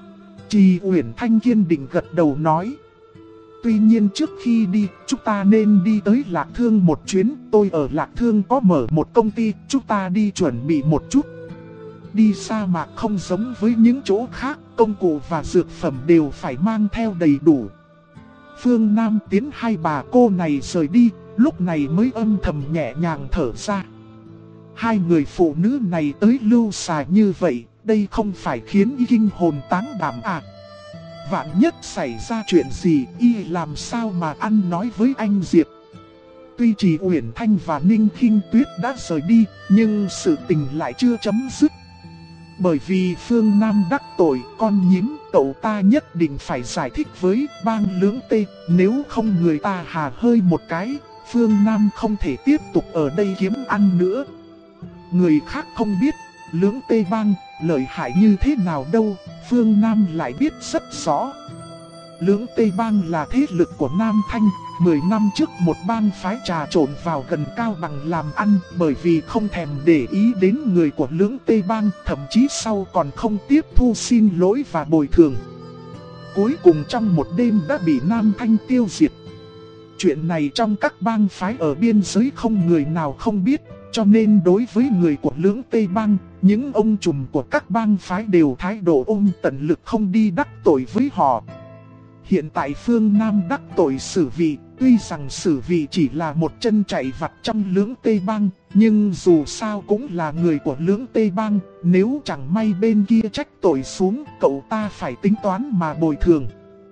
Trì Uyển Thanh kiên định gật đầu nói: Tuy nhiên trước khi đi, chúng ta nên đi tới Lạc Thương một chuyến. Tôi ở Lạc Thương có mở một công ty, chúng ta đi chuẩn bị một chút. Đi sa mạc không giống với những chỗ khác, công cụ và dược phẩm đều phải mang theo đầy đủ. Phương Nam Tiến hai bà cô này rời đi, lúc này mới âm thầm nhẹ nhàng thở ra. Hai người phụ nữ này tới lưu xài như vậy, đây không phải khiến y kinh hồn táng đảm à? Vạn nhất xảy ra chuyện gì, y làm sao mà ăn nói với anh Diệp? Tuy Trì Uyển Thanh và Ninh Khinh Tuyết đã rời đi, nhưng sự tình lại chưa chấm dứt. Bởi vì Phương Nam đắc tội con nhím, cậu ta nhất định phải giải thích với bang Lưỡng Tê, nếu không người ta hà hơi một cái, Phương Nam không thể tiếp tục ở đây kiếm ăn nữa. Người khác không biết, Lưỡng Tê bang lợi hại như thế nào đâu, Phương Nam lại biết rất rõ. Lưỡng Tê bang là thế lực của Nam Thanh, 10 năm trước một bang phái trà trộn vào gần Cao Bằng làm ăn, bởi vì không thèm để ý đến người của Lưỡng Tê bang, thậm chí sau còn không tiếp thu xin lỗi và bồi thường. Cuối cùng trong một đêm đã bị Nam Thanh tiêu diệt. Chuyện này trong các bang phái ở biên giới không người nào không biết, cho nên đối với người của Lưỡng Tê bang, những ông trùm của các bang phái đều thái độ ôm tận lực không đi đắc tội với họ. Hiện tại Phương Nam đắc tội Sử Vị, tuy rằng Sử Vị chỉ là một chân chạy vặt trong Lưỡng Tê bang, nhưng dù sao cũng là người của Lưỡng Tê bang, nếu chẳng may bên kia trách tội xuống, cậu ta phải tính toán mà bồi thường.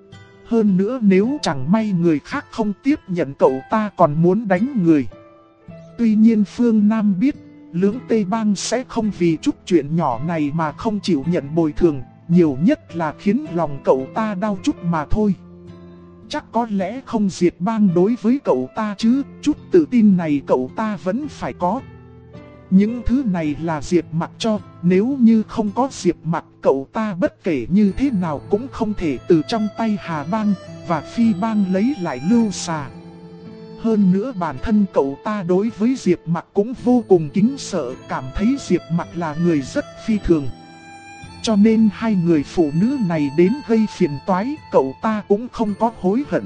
Hơn nữa nếu chẳng may người khác không tiếp nhận, cậu ta còn muốn đánh người. Tuy nhiên Phương Nam biết, Lưỡng Tê bang sẽ không vì chút chuyện nhỏ này mà không chịu nhận bồi thường, nhiều nhất là khiến lòng cậu ta đau chút mà thôi. Chắc có lẽ không diệt bang đối với cậu ta chứ, chút tự tin này cậu ta vẫn phải có. Những thứ này là Diệp Mặc cho, nếu như không có Diệp Mặc, cậu ta bất kể như thế nào cũng không thể từ trong tay Hà bang và Phi bang lấy lại Lưu Xà. Hơn nữa bản thân cậu ta đối với Diệp Mặc cũng vô cùng kính sợ, cảm thấy Diệp Mặc là người rất phi thường. Cho nên hai người phụ nữ này đến gây phiền toái, cậu ta cũng không có hối hận.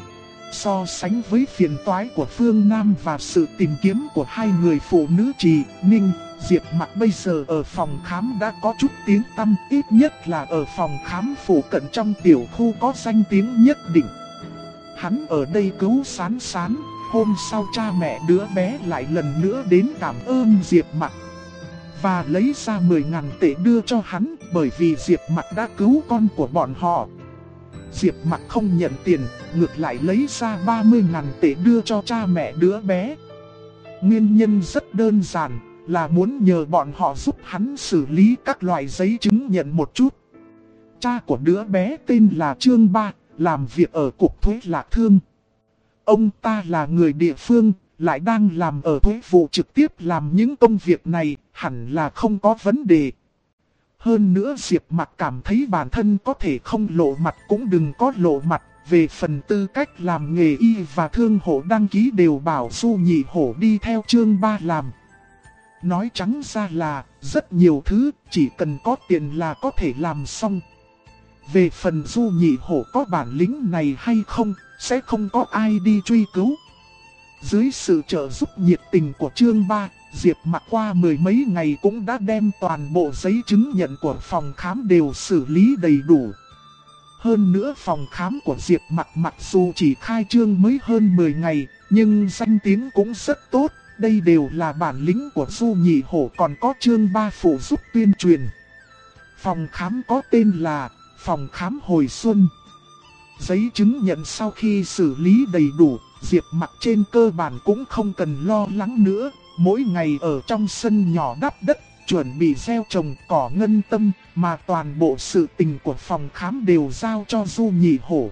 So sánh với phiền toái của Phương Nam và sự tìm kiếm của hai người phụ nữ Trì, Ninh, Diệp Mặc bây giờ ở phòng khám đã có chút tiếng tăm, ít nhất là ở phòng khám phụ cận trong tiểu khu có danh tiếng nhất định. Hắn ở đây cứu Sán Sán, hôm sau cha mẹ đứa bé lại lần nữa đến cảm ơn Diệp Mặc và lấy ra 10.000 tệ đưa cho hắn, bởi vì Diệp Mặc đã cứu con của bọn họ. Diệp Mặc không nhận tiền, ngược lại lấy ra 30.000 tệ đưa cho cha mẹ đứa bé. Nguyên nhân rất đơn giản, là muốn nhờ bọn họ giúp hắn xử lý các loại giấy chứng nhận một chút. Cha của đứa bé tên là Trương Ba, làm việc ở Cục Thuế Lạc Thương. Ông ta là người địa phương, lại đang làm ở thuế vụ trực tiếp làm những công việc này, hẳn là không có vấn đề. Hơn nữa Diệp Mặc cảm thấy bản thân có thể không lộ mặt cũng đừng có lộ mặt. Về phần tư cách làm nghề y và thương hộ đăng ký đều bảo Du Nhị Hổ đi theo Trương Ba làm. Nói trắng ra là rất nhiều thứ, chỉ cần có tiền là có thể làm xong. Về phần Du Nhị Hổ có bản lĩnh này hay không, sẽ không có ai đi truy cứu. Dưới sự trợ giúp nhiệt tình của Trương Ba, Diệp Mặc qua mười mấy ngày cũng đã đem toàn bộ giấy chứng nhận của phòng khám đều xử lý đầy đủ. Hơn nữa phòng khám của Diệp Mặc mặc dù chỉ khai trương mới hơn 10 ngày, nhưng danh tiếng cũng rất tốt. Đây đều là bản lĩnh của Du Nhị Hổ, còn có Trương Ba phụ giúp tuyên truyền. Phòng khám có tên là Phòng Khám Hồi Xuân. Giấy chứng nhận sau khi xử lý đầy đủ, Diệp Mặc trên cơ bản cũng không cần lo lắng nữa. Mỗi ngày ở trong sân nhỏ đắp đất, chuẩn bị gieo trồng cỏ ngân tâm, mà toàn bộ sự tình của phòng khám đều giao cho Du Nhị Hổ.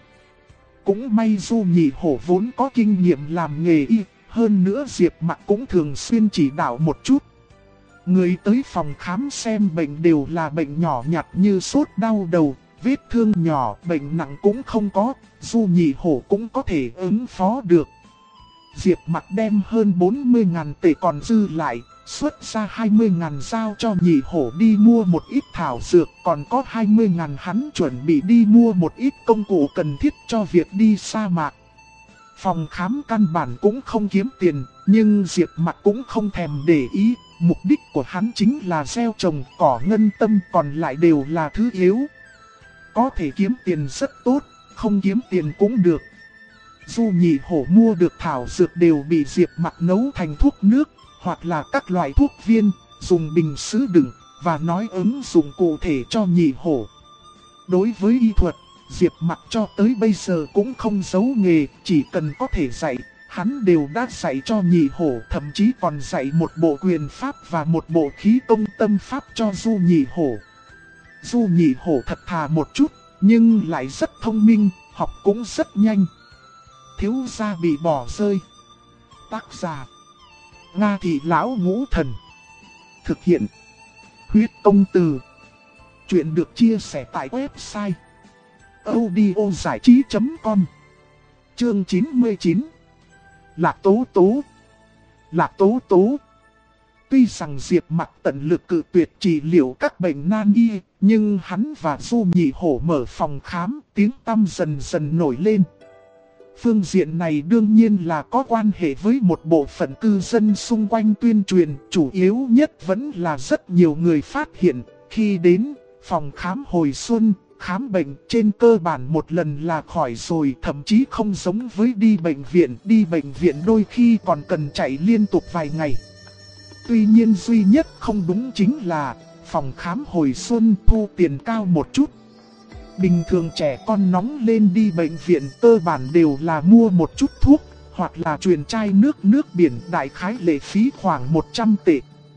Cũng may Du Nhị Hổ vốn có kinh nghiệm làm nghề y, hơn nữa Diệp Mặc cũng thường xuyên chỉ đạo một chút. Người tới phòng khám xem bệnh đều là bệnh nhỏ nhặt như sốt đau đầu, vết thương nhỏ, bệnh nặng cũng không có, Du Nhị Hổ cũng có thể ứng phó được. Diệp Mặc đem hơn 40.000 tệ còn dư lại, xuất ra 20.000 giao cho Nhị Hổ đi mua một ít thảo dược, còn có 20.000 hắn chuẩn bị đi mua một ít công cụ cần thiết cho việc đi sa mạc. Phòng khám căn bản cũng không kiếm tiền, nhưng Diệp Mặc cũng không thèm để ý, mục đích của hắn chính là gieo trồng cỏ ngân tâm, còn lại đều là thứ yếu. Có thể kiếm tiền rất tốt, không kiếm tiền cũng được. Du Nhị Hổ mua được thảo dược đều bị Diệp Mặc nấu thành thuốc nước, hoặc là các loại thuốc viên, dùng bình sứ đựng, và nói ứng dụng cụ thể cho Nhị Hổ. Đối với y thuật, Diệp Mặc cho tới bây giờ cũng không giấu nghề, chỉ cần có thể dạy, hắn đều đã dạy cho Nhị Hổ, thậm chí còn dạy một bộ quyền pháp và một bộ khí công tâm pháp cho Du Nhị Hổ. Du Nhị Hổ thật thà một chút, nhưng lại rất thông minh, học cũng rất nhanh. Thiếu gia bị bỏ rơi. Tác giả: Nga Thị Lão Ngũ Thần. Thực hiện: Huyết Công Từ. Chuyện được chia sẻ tại website audiozảichí.com. Chương 99. Lạc Tố Tố. Lạc Tố Tố. Tuy rằng Diệp Mặc tận lực cự tuyệt trị liệu các bệnh nan y, nhưng hắn và Du Nhị Hổ mở phòng khám, tiếng tăm dần dần nổi lên. Phương diện này đương nhiên là có quan hệ với một bộ phận cư dân xung quanh tuyên truyền, chủ yếu nhất vẫn là rất nhiều người phát hiện, khi đến phòng khám hồi xuân, khám bệnh trên cơ bản một lần là khỏi rồi, thậm chí không giống với đi bệnh viện đôi khi còn cần chạy liên tục vài ngày. Tuy nhiên duy nhất không đúng chính là phòng khám hồi xuân thu tiền cao một chút. Bình thường trẻ con nóng lên đi bệnh viện cơ bản đều là mua một chút thuốc, hoặc là truyền chai nước biển, đại khái lệ phí khoảng 100 tệ.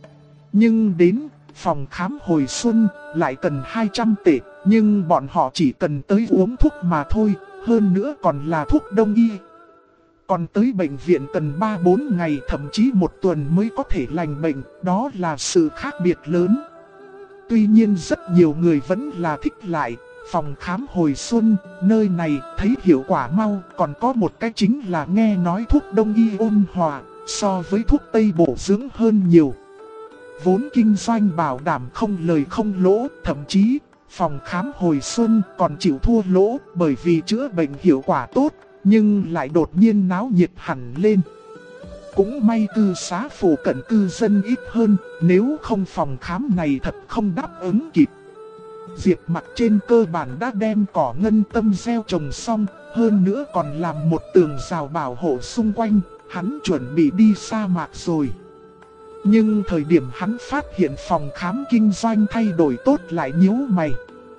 Nhưng đến phòng khám hồi xuân lại cần 200 tệ, nhưng bọn họ chỉ cần tới uống thuốc mà thôi, hơn nữa còn là thuốc đông y. Còn tới bệnh viện cần 3-4 ngày, thậm chí một tuần mới có thể lành bệnh, đó là sự khác biệt lớn. Tuy nhiên rất nhiều người vẫn là thích lại phòng khám hồi xuân, nơi này thấy hiệu quả mau, còn có một cái chính là nghe nói thuốc đông y ôn hòa, so với thuốc tây bổ dưỡng hơn nhiều. Vốn kinh doanh bảo đảm không lời không lỗ, thậm chí phòng khám hồi xuân còn chịu thua lỗ bởi vì chữa bệnh hiệu quả tốt, nhưng lại đột nhiên náo nhiệt hẳn lên. Cũng may cư xá phủ cận cư dân ít hơn, nếu không phòng khám này thật không đáp ứng kịp. Diệp Mặc trên cơ bản đã đem cỏ ngân tâm gieo trồng xong, hơn nữa còn làm một tường rào bảo hộ xung quanh, hắn chuẩn bị đi sa mạc rồi. Nhưng thời điểm hắn phát hiện phòng khám kinh doanh thay đổi tốt lại nhíu mày.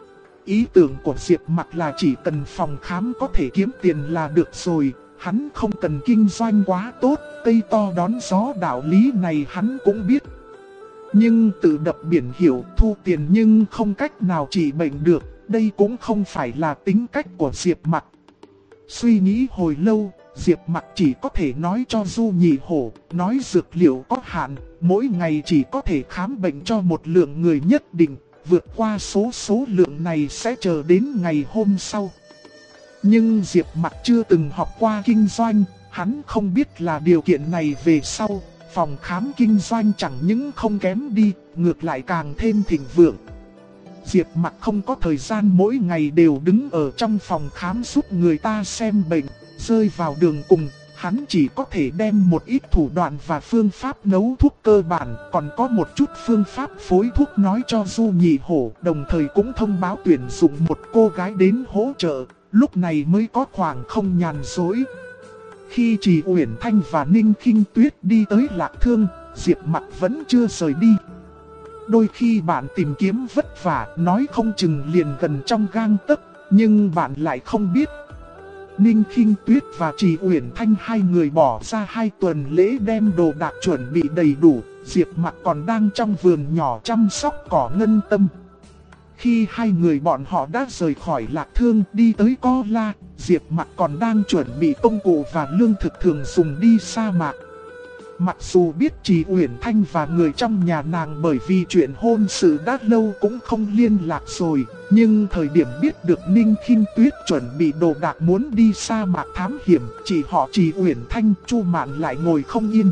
Ý tưởng của Diệp Mặc là chỉ cần phòng khám có thể kiếm tiền là được rồi, hắn không cần kinh doanh quá tốt, cây to đón gió đạo lý này hắn cũng biết. Nhưng tự đập biển hiểu thu tiền nhưng không cách nào trị bệnh được, đây cũng không phải là tính cách của Diệp Mặc. Suy nghĩ hồi lâu, Diệp Mặc chỉ có thể nói cho Du Nhị Hổ, nói dược liệu có hạn, mỗi ngày chỉ có thể khám bệnh cho một lượng người nhất định, vượt qua số lượng này sẽ chờ đến ngày hôm sau. Nhưng Diệp Mặc chưa từng học qua kinh doanh, hắn không biết là điều kiện này về sau, phòng khám kinh doanh chẳng những không kém đi, ngược lại càng thêm thịnh vượng. Diệp Mặc không có thời gian mỗi ngày đều đứng ở trong phòng khám giúp người ta xem bệnh, rơi vào đường cùng, hắn chỉ có thể đem một ít thủ đoạn và phương pháp nấu thuốc cơ bản, còn có một chút phương pháp phối thuốc nói cho Du Nhị Hổ, đồng thời cũng thông báo tuyển dụng một cô gái đến hỗ trợ, lúc này mới có khoảng không nhàn dối. Khi Trì Uyển Thanh và Ninh Khinh Tuyết đi tới Lạc Thương, Diệp Mặc vẫn chưa rời đi. Đôi khi bạn tìm kiếm vất vả, nói không chừng liền gần trong gang tấc, nhưng bạn lại không biết. Ninh Khinh Tuyết và Trì Uyển Thanh hai người bỏ ra 2 tuần lễ đem đồ đạc chuẩn bị đầy đủ, Diệp Mặc còn đang trong vườn nhỏ chăm sóc cỏ ngân tâm. Khi hai người bọn họ đã rời khỏi Lạc Thương đi tới Co La, Diệp Mặc còn đang chuẩn bị công cụ và lương thực thường dùng đi sa mạc. Mặc dù biết Trì Uyển Thanh và người trong nhà nàng bởi vì chuyện hôn sự đã lâu cũng không liên lạc rồi, nhưng thời điểm biết được Ninh Khinh Tuyết chuẩn bị đồ đạc muốn đi sa mạc thám hiểm, chỉ họ Trì Uyển Thanh, Chu Mạn lại ngồi không yên.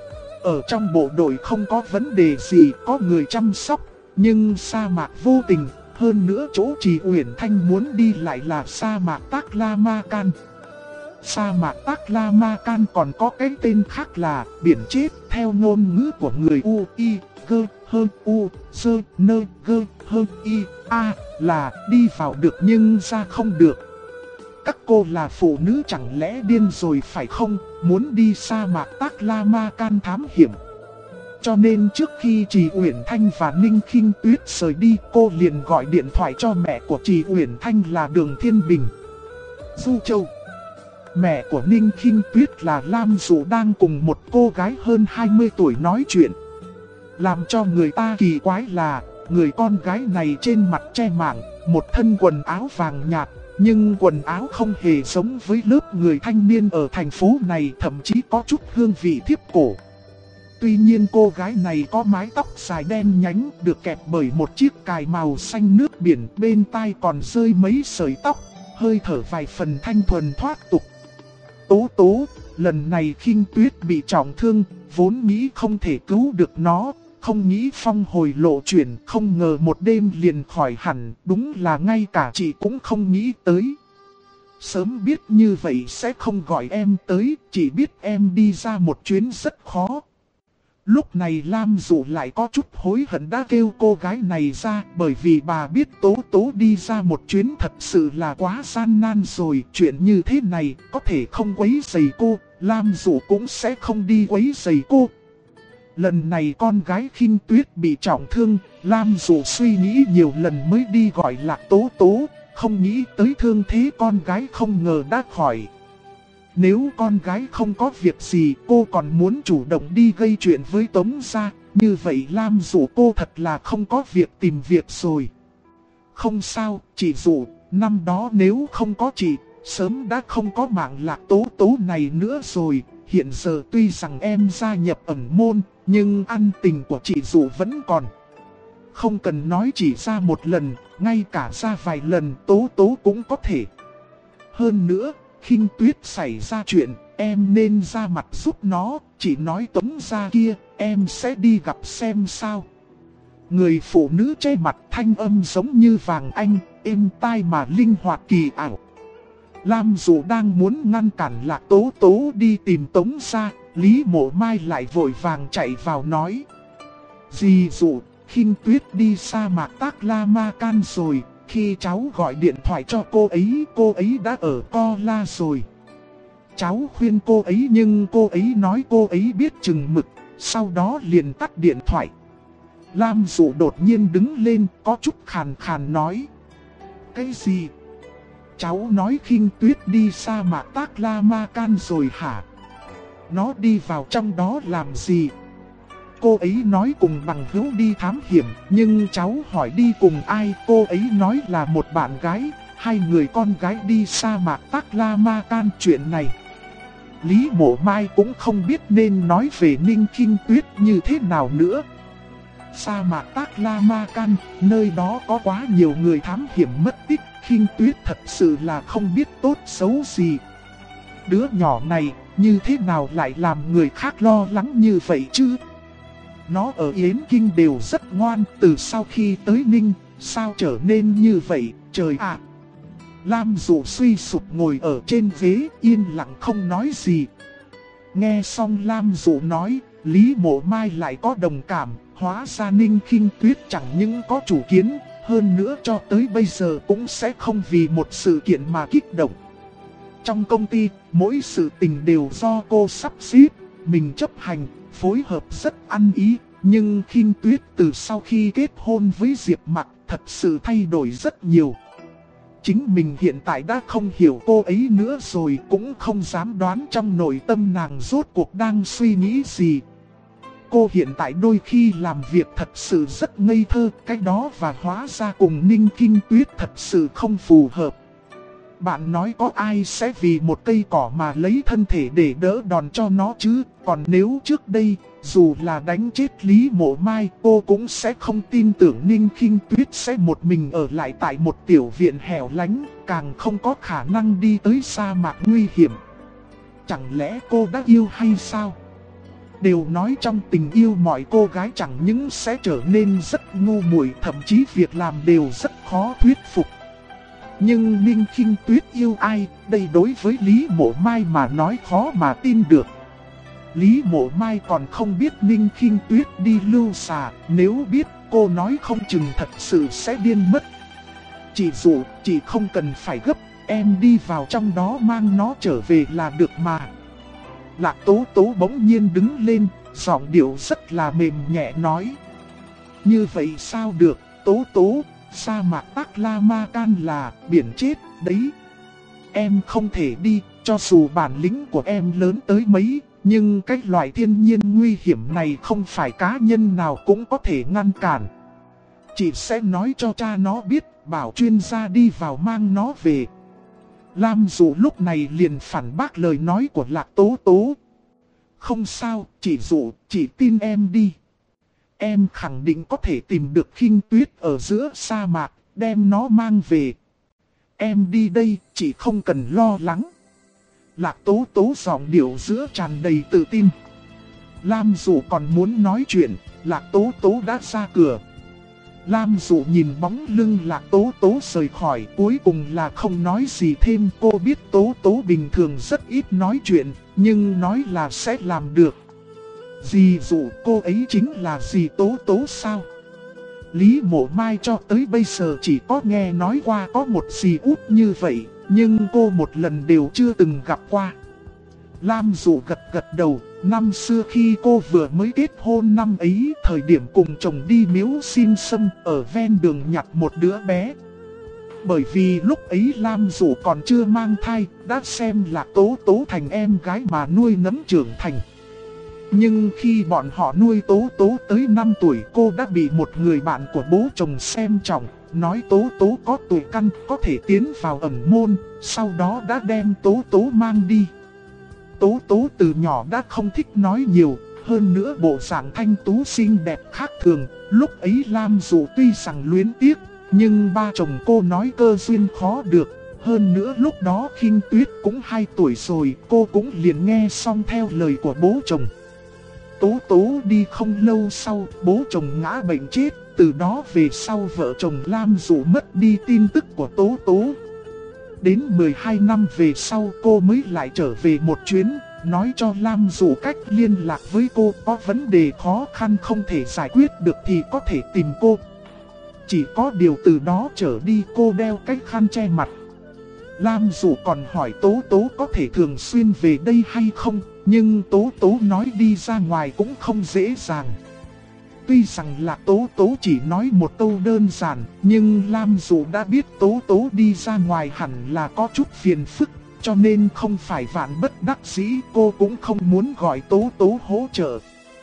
Ở trong bộ đội không có vấn đề gì, có người chăm sóc, nhưng sa mạc vô tình, hơn nữa chỗ Trì Uyển Thanh muốn đi lại là sa mạc Tắc La Ma Can. Sa mạc Tắc La Ma Can còn có cái tên khác là biển chết, theo ngôn ngữ của người U, I, G, H, U, S, N, G, H, I, A, là đi vào được nhưng ra không được. Các cô là phụ nữ chẳng lẽ điên rồi phải không, muốn đi sa mạc Tắc La Ma Can thám hiểm. Cho nên trước khi Trì Uyển Thanh và Ninh Khinh Tuyết rời đi, cô liền gọi điện thoại cho mẹ của Trì Uyển Thanh là Đường Thiên Bình. Du Châu. Mẹ của Ninh Khinh Tuyết là Lam Dụ đang cùng một cô gái hơn 20 tuổi nói chuyện. Làm cho người ta kỳ quái là, người con gái này trên mặt che mảng, một thân quần áo vàng nhạt, nhưng quần áo không hề giống với lớp người thanh niên ở thành phố này, thậm chí có chút hương vị thiếp cổ. Tuy nhiên cô gái này có mái tóc dài đen nhánh được kẹp bởi một chiếc cài màu xanh nước biển, bên tai còn rơi mấy sợi tóc, hơi thở vài phần thanh thuần thoát tục. Tố tố, lần này Khinh Tuyết bị trọng thương, vốn nghĩ không thể cứu được nó, không nghĩ phong hồi lộ chuyển, không ngờ một đêm liền khỏi hẳn, đúng là ngay cả chị cũng không nghĩ tới. Sớm biết như vậy sẽ không gọi em tới, chỉ biết em đi ra một chuyến rất khó. Lúc này Lam Dụ lại có chút hối hận đã kêu cô gái này ra, bởi vì bà biết Tố Tố đi ra một chuyến thật sự là quá gian nan rồi. Chuyện như thế này có thể không quấy rầy cô, Lam Dụ cũng sẽ không đi quấy rầy cô. Lần này con gái Khinh Tuyết bị trọng thương, Lam Dụ suy nghĩ nhiều lần mới đi gọi Lạc Tố Tố, không nghĩ tới thương thế con gái không ngờ đã khỏi. Nếu con gái không có việc gì, cô còn muốn chủ động đi gây chuyện với Tống gia, như vậy Lam Dụ cô thật là không có việc tìm việc rồi. Không sao, chị Dụ, năm đó nếu không có chị, sớm đã không có mạng Lạc Tố Tố này nữa rồi. Hiện giờ tuy rằng em gia nhập ẩn môn, nhưng ân tình của chị Dụ vẫn còn. Không cần nói chỉ ra một lần, ngay cả ra vài lần Tố Tố cũng có thể. Hơn nữa, Khinh Tuyết xảy ra chuyện, em nên ra mặt giúp nó, chỉ nói Tống gia kia, em sẽ đi gặp xem sao. Người phụ nữ che mặt thanh âm giống như vàng anh, êm tai mà linh hoạt kỳ ảo. Lam Dụ đang muốn ngăn cản Lạc Tố Tố đi tìm Tống gia, Lý Mộ Mai lại vội vàng chạy vào nói. Dì Dụ, Khinh Tuyết đi sa mạc Tắc La Ma Can rồi. Khi cháu gọi điện thoại cho cô ấy đã ở Co La rồi. Cháu khuyên cô ấy nhưng cô ấy nói cô ấy biết chừng mực, sau đó liền tắt điện thoại. Lam Dụ đột nhiên đứng lên có chút khàn khàn nói. Cái gì? Cháu nói Khinh Tuyết đi sa mạc Tắc La Ma Can rồi hả? Nó đi vào trong đó làm gì? cô ấy nói cùng bằng hữu đi thám hiểm, nhưng cháu hỏi đi cùng ai, cô ấy nói là một bạn gái, hai người con gái đi sa mạc Taklamakan. Chuyện này, Lý Mộ Mai cũng không biết nên nói về Ninh Kinh Tuyết như thế nào nữa. Sa mạc Taklamakan, nơi đó có quá nhiều người thám hiểm mất tích, Kinh Tuyết thật sự là không biết tốt xấu gì. Đứa nhỏ này, như thế nào lại làm người khác lo lắng như vậy chứ? Nó ở Yến Kinh đều rất ngoan, từ sau khi tới Ninh, sao trở nên như vậy, trời ạ! Lam Dụ suy sụp ngồi ở trên ghế, yên lặng không nói gì. Nghe xong Lam Dụ nói, Lý Mộ Mai lại có đồng cảm, hóa ra Ninh Kinh Tuyết chẳng những có chủ kiến, hơn nữa cho tới bây giờ cũng sẽ không vì một sự kiện mà kích động. Trong công ty, mỗi sự tình đều do cô sắp xếp, mình chấp hành, phối hợp rất ăn ý. Nhưng Kinh Tuyết từ sau khi kết hôn với Diệp Mặc thật sự thay đổi rất nhiều. Chính mình hiện tại đã không hiểu cô ấy nữa rồi, cũng không dám đoán trong nội tâm nàng rốt cuộc đang suy nghĩ gì. Cô hiện tại đôi khi làm việc thật sự rất ngây thơ, cái đó và hóa ra cùng Ninh Kinh Tuyết thật sự không phù hợp. Bạn nói có ai sẽ vì một cây cỏ mà lấy thân thể để đỡ đòn cho nó chứ? Còn nếu trước đây, dù là đánh chết Lý Mộ Mai, cô cũng sẽ không tin tưởng Ninh Kinh Tuyết sẽ một mình ở lại tại một tiểu viện hẻo lánh, càng không có khả năng đi tới sa mạc nguy hiểm. Chẳng lẽ cô đã yêu hay sao? Đều nói trong tình yêu mọi cô gái chẳng những sẽ trở nên rất ngu muội, thậm chí việc làm đều rất khó thuyết phục. Nhưng Ninh Kinh Tuyết yêu ai, đây đối với Lý Mộ Mai mà nói khó mà tin được. Lý Mộ Mai còn không biết Ninh Kinh Tuyết đi lưu xà, nếu biết cô nói không chừng thật sự sẽ điên mất. Chị Dụ, chị không cần phải gấp, em đi vào trong đó mang nó trở về là được mà. Lạc Tố Tố bỗng nhiên đứng lên, giọng điệu rất là mềm nhẹ nói. Như vậy sao được, Tố Tố, sa mạc Taklamakan là biển chết đấy. Em không thể đi, cho dù bản lĩnh của em lớn tới mấy, nhưng cái loại thiên nhiên nguy hiểm này không phải cá nhân nào cũng có thể ngăn cản. Chị sẽ nói cho cha nó biết, bảo chuyên gia đi vào mang nó về. Lam Dụ lúc này liền phản bác lời nói của Lạc Tố Tố. Không sao, chị Dụ, chị tin em đi. Em khẳng định có thể tìm được Kinh Tuyết ở giữa sa mạc, đem nó mang về. Em đi đây, chị không cần lo lắng. Lạc Tố Tố giọng điệu giữa tràn đầy tự tin. Lam Dụ còn muốn nói chuyện, Lạc Tố Tố đã ra cửa. Lam Dụ nhìn bóng lưng Lạc Tố Tố rời khỏi, cuối cùng là không nói gì thêm. Cô biết Tố Tố bình thường rất ít nói chuyện, nhưng nói là sẽ làm được. Dì Dụ, cô ấy chính là dì Tố Tố sao? Lý Mộ Mai cho tới bây giờ chỉ có nghe nói qua có một dì út như vậy, nhưng cô một lần đều chưa từng gặp qua. Lam Dụ gật gật đầu, năm xưa khi cô vừa mới kết hôn năm ấy, thời điểm cùng chồng đi miếu xin sâm ở ven đường nhặt một đứa bé. Bởi vì lúc ấy Lam Dụ còn chưa mang thai, đã xem là Tố Tố thành em gái mà nuôi nấng trưởng thành. Nhưng khi bọn họ nuôi Tố Tố tới 5 tuổi, cô đã bị một người bạn của bố chồng xem trọng, nói Tố Tố có tuổi căn, có thể tiến vào ẩn môn, sau đó đã đem Tố Tố mang đi. Tố Tố từ nhỏ đã không thích nói nhiều, hơn nữa bộ dạng thanh tú xinh đẹp khác thường. Lúc ấy Lam Dụ tuy rằng luyến tiếc, nhưng ba chồng cô nói cơ duyên khó được. Hơn nữa lúc đó Kinh Tuyết cũng 2 tuổi rồi, cô cũng liền nghe xong theo lời của bố chồng. Tố Tố đi không lâu sau, bố chồng ngã bệnh chết, từ đó về sau vợ chồng Lam Dụ mất đi tin tức của Tố Tố. Đến 12 năm về sau cô mới lại trở về một chuyến, nói cho Lam Dụ cách liên lạc với cô, có vấn đề khó khăn không thể giải quyết được thì có thể tìm cô. Chỉ có điều từ đó trở đi cô đeo cái khăn che mặt. Lam Dụ còn hỏi Tố Tố có thể thường xuyên về đây hay không, nhưng Tố Tố nói đi ra ngoài cũng không dễ dàng. Tuy rằng là Tố Tố chỉ nói một câu đơn giản, nhưng Lam Dụ đã biết Tố Tố đi ra ngoài hẳn là có chút phiền phức, cho nên không phải vạn bất đắc dĩ cô cũng không muốn gọi Tố Tố hỗ trợ.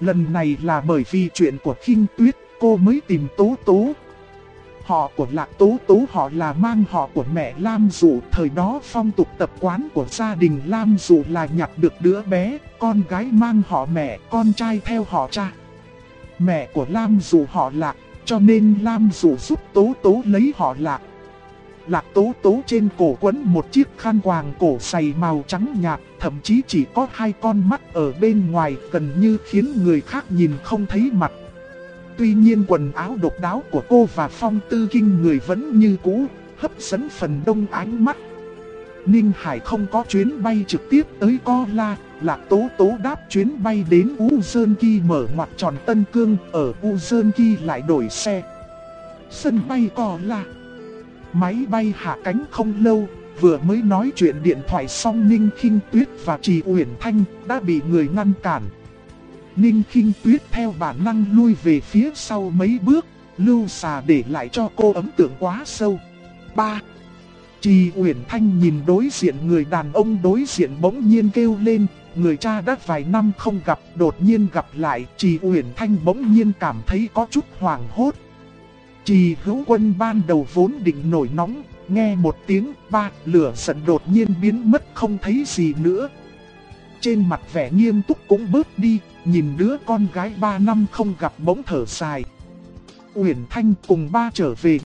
Lần này là bởi vì chuyện của Khinh Tuyết, cô mới tìm Tố Tố. Họ của Lạc Tố Tố họ là mang họ của mẹ Lam Dụ. Thời đó phong tục tập quán của gia đình Lam Dụ là nhặt được đứa bé, con gái mang họ mẹ, con trai theo họ cha. Mẹ của Lam Dụ họ Lạc, cho nên Lam Dụ giúp Tố Tố lấy họ Lạc. Lạc Tố Tố trên cổ quấn một chiếc khăn quàng cổ xày màu trắng nhạt, thậm chí chỉ có 2 con mắt ở bên ngoài, gần như khiến người khác nhìn không thấy mặt. Tuy nhiên quần áo độc đáo của cô và phong tư kinh người vẫn như cũ, hấp dẫn phần đông ánh mắt. Ninh Hải không có chuyến bay trực tiếp tới Co La, Lạc Tố Tố đáp chuyến bay đến Uzernki mở ngoặt tròn Tân Cương, ở Uzernki lại đổi xe. Sân bay Co La. Máy bay hạ cánh không lâu, vừa mới nói chuyện điện thoại xong Ninh Khinh Tuyết và Trì Uyển Thanh đã bị người ngăn cản. Ninh Khinh Tuyết theo bản năng lui về phía sau mấy bước, lưu xà để lại cho cô ấn tượng quá sâu. 3. Trì Uyển Thanh nhìn đối diện người đàn ông đối diện bỗng nhiên kêu lên, người cha đã vài năm không gặp, đột nhiên gặp lại, Trì Uyển Thanh bỗng nhiên cảm thấy có chút hoảng hốt. Trì Hữu Quân ban đầu vốn định nổi nóng, nghe một tiếng ba, lửa giận đột nhiên biến mất không thấy gì nữa. Trên mặt vẻ nghiêm túc cũng bớt đi, nhìn đứa con gái 3 năm không gặp bỗng thở dài. Uyển Thanh cùng ba trở về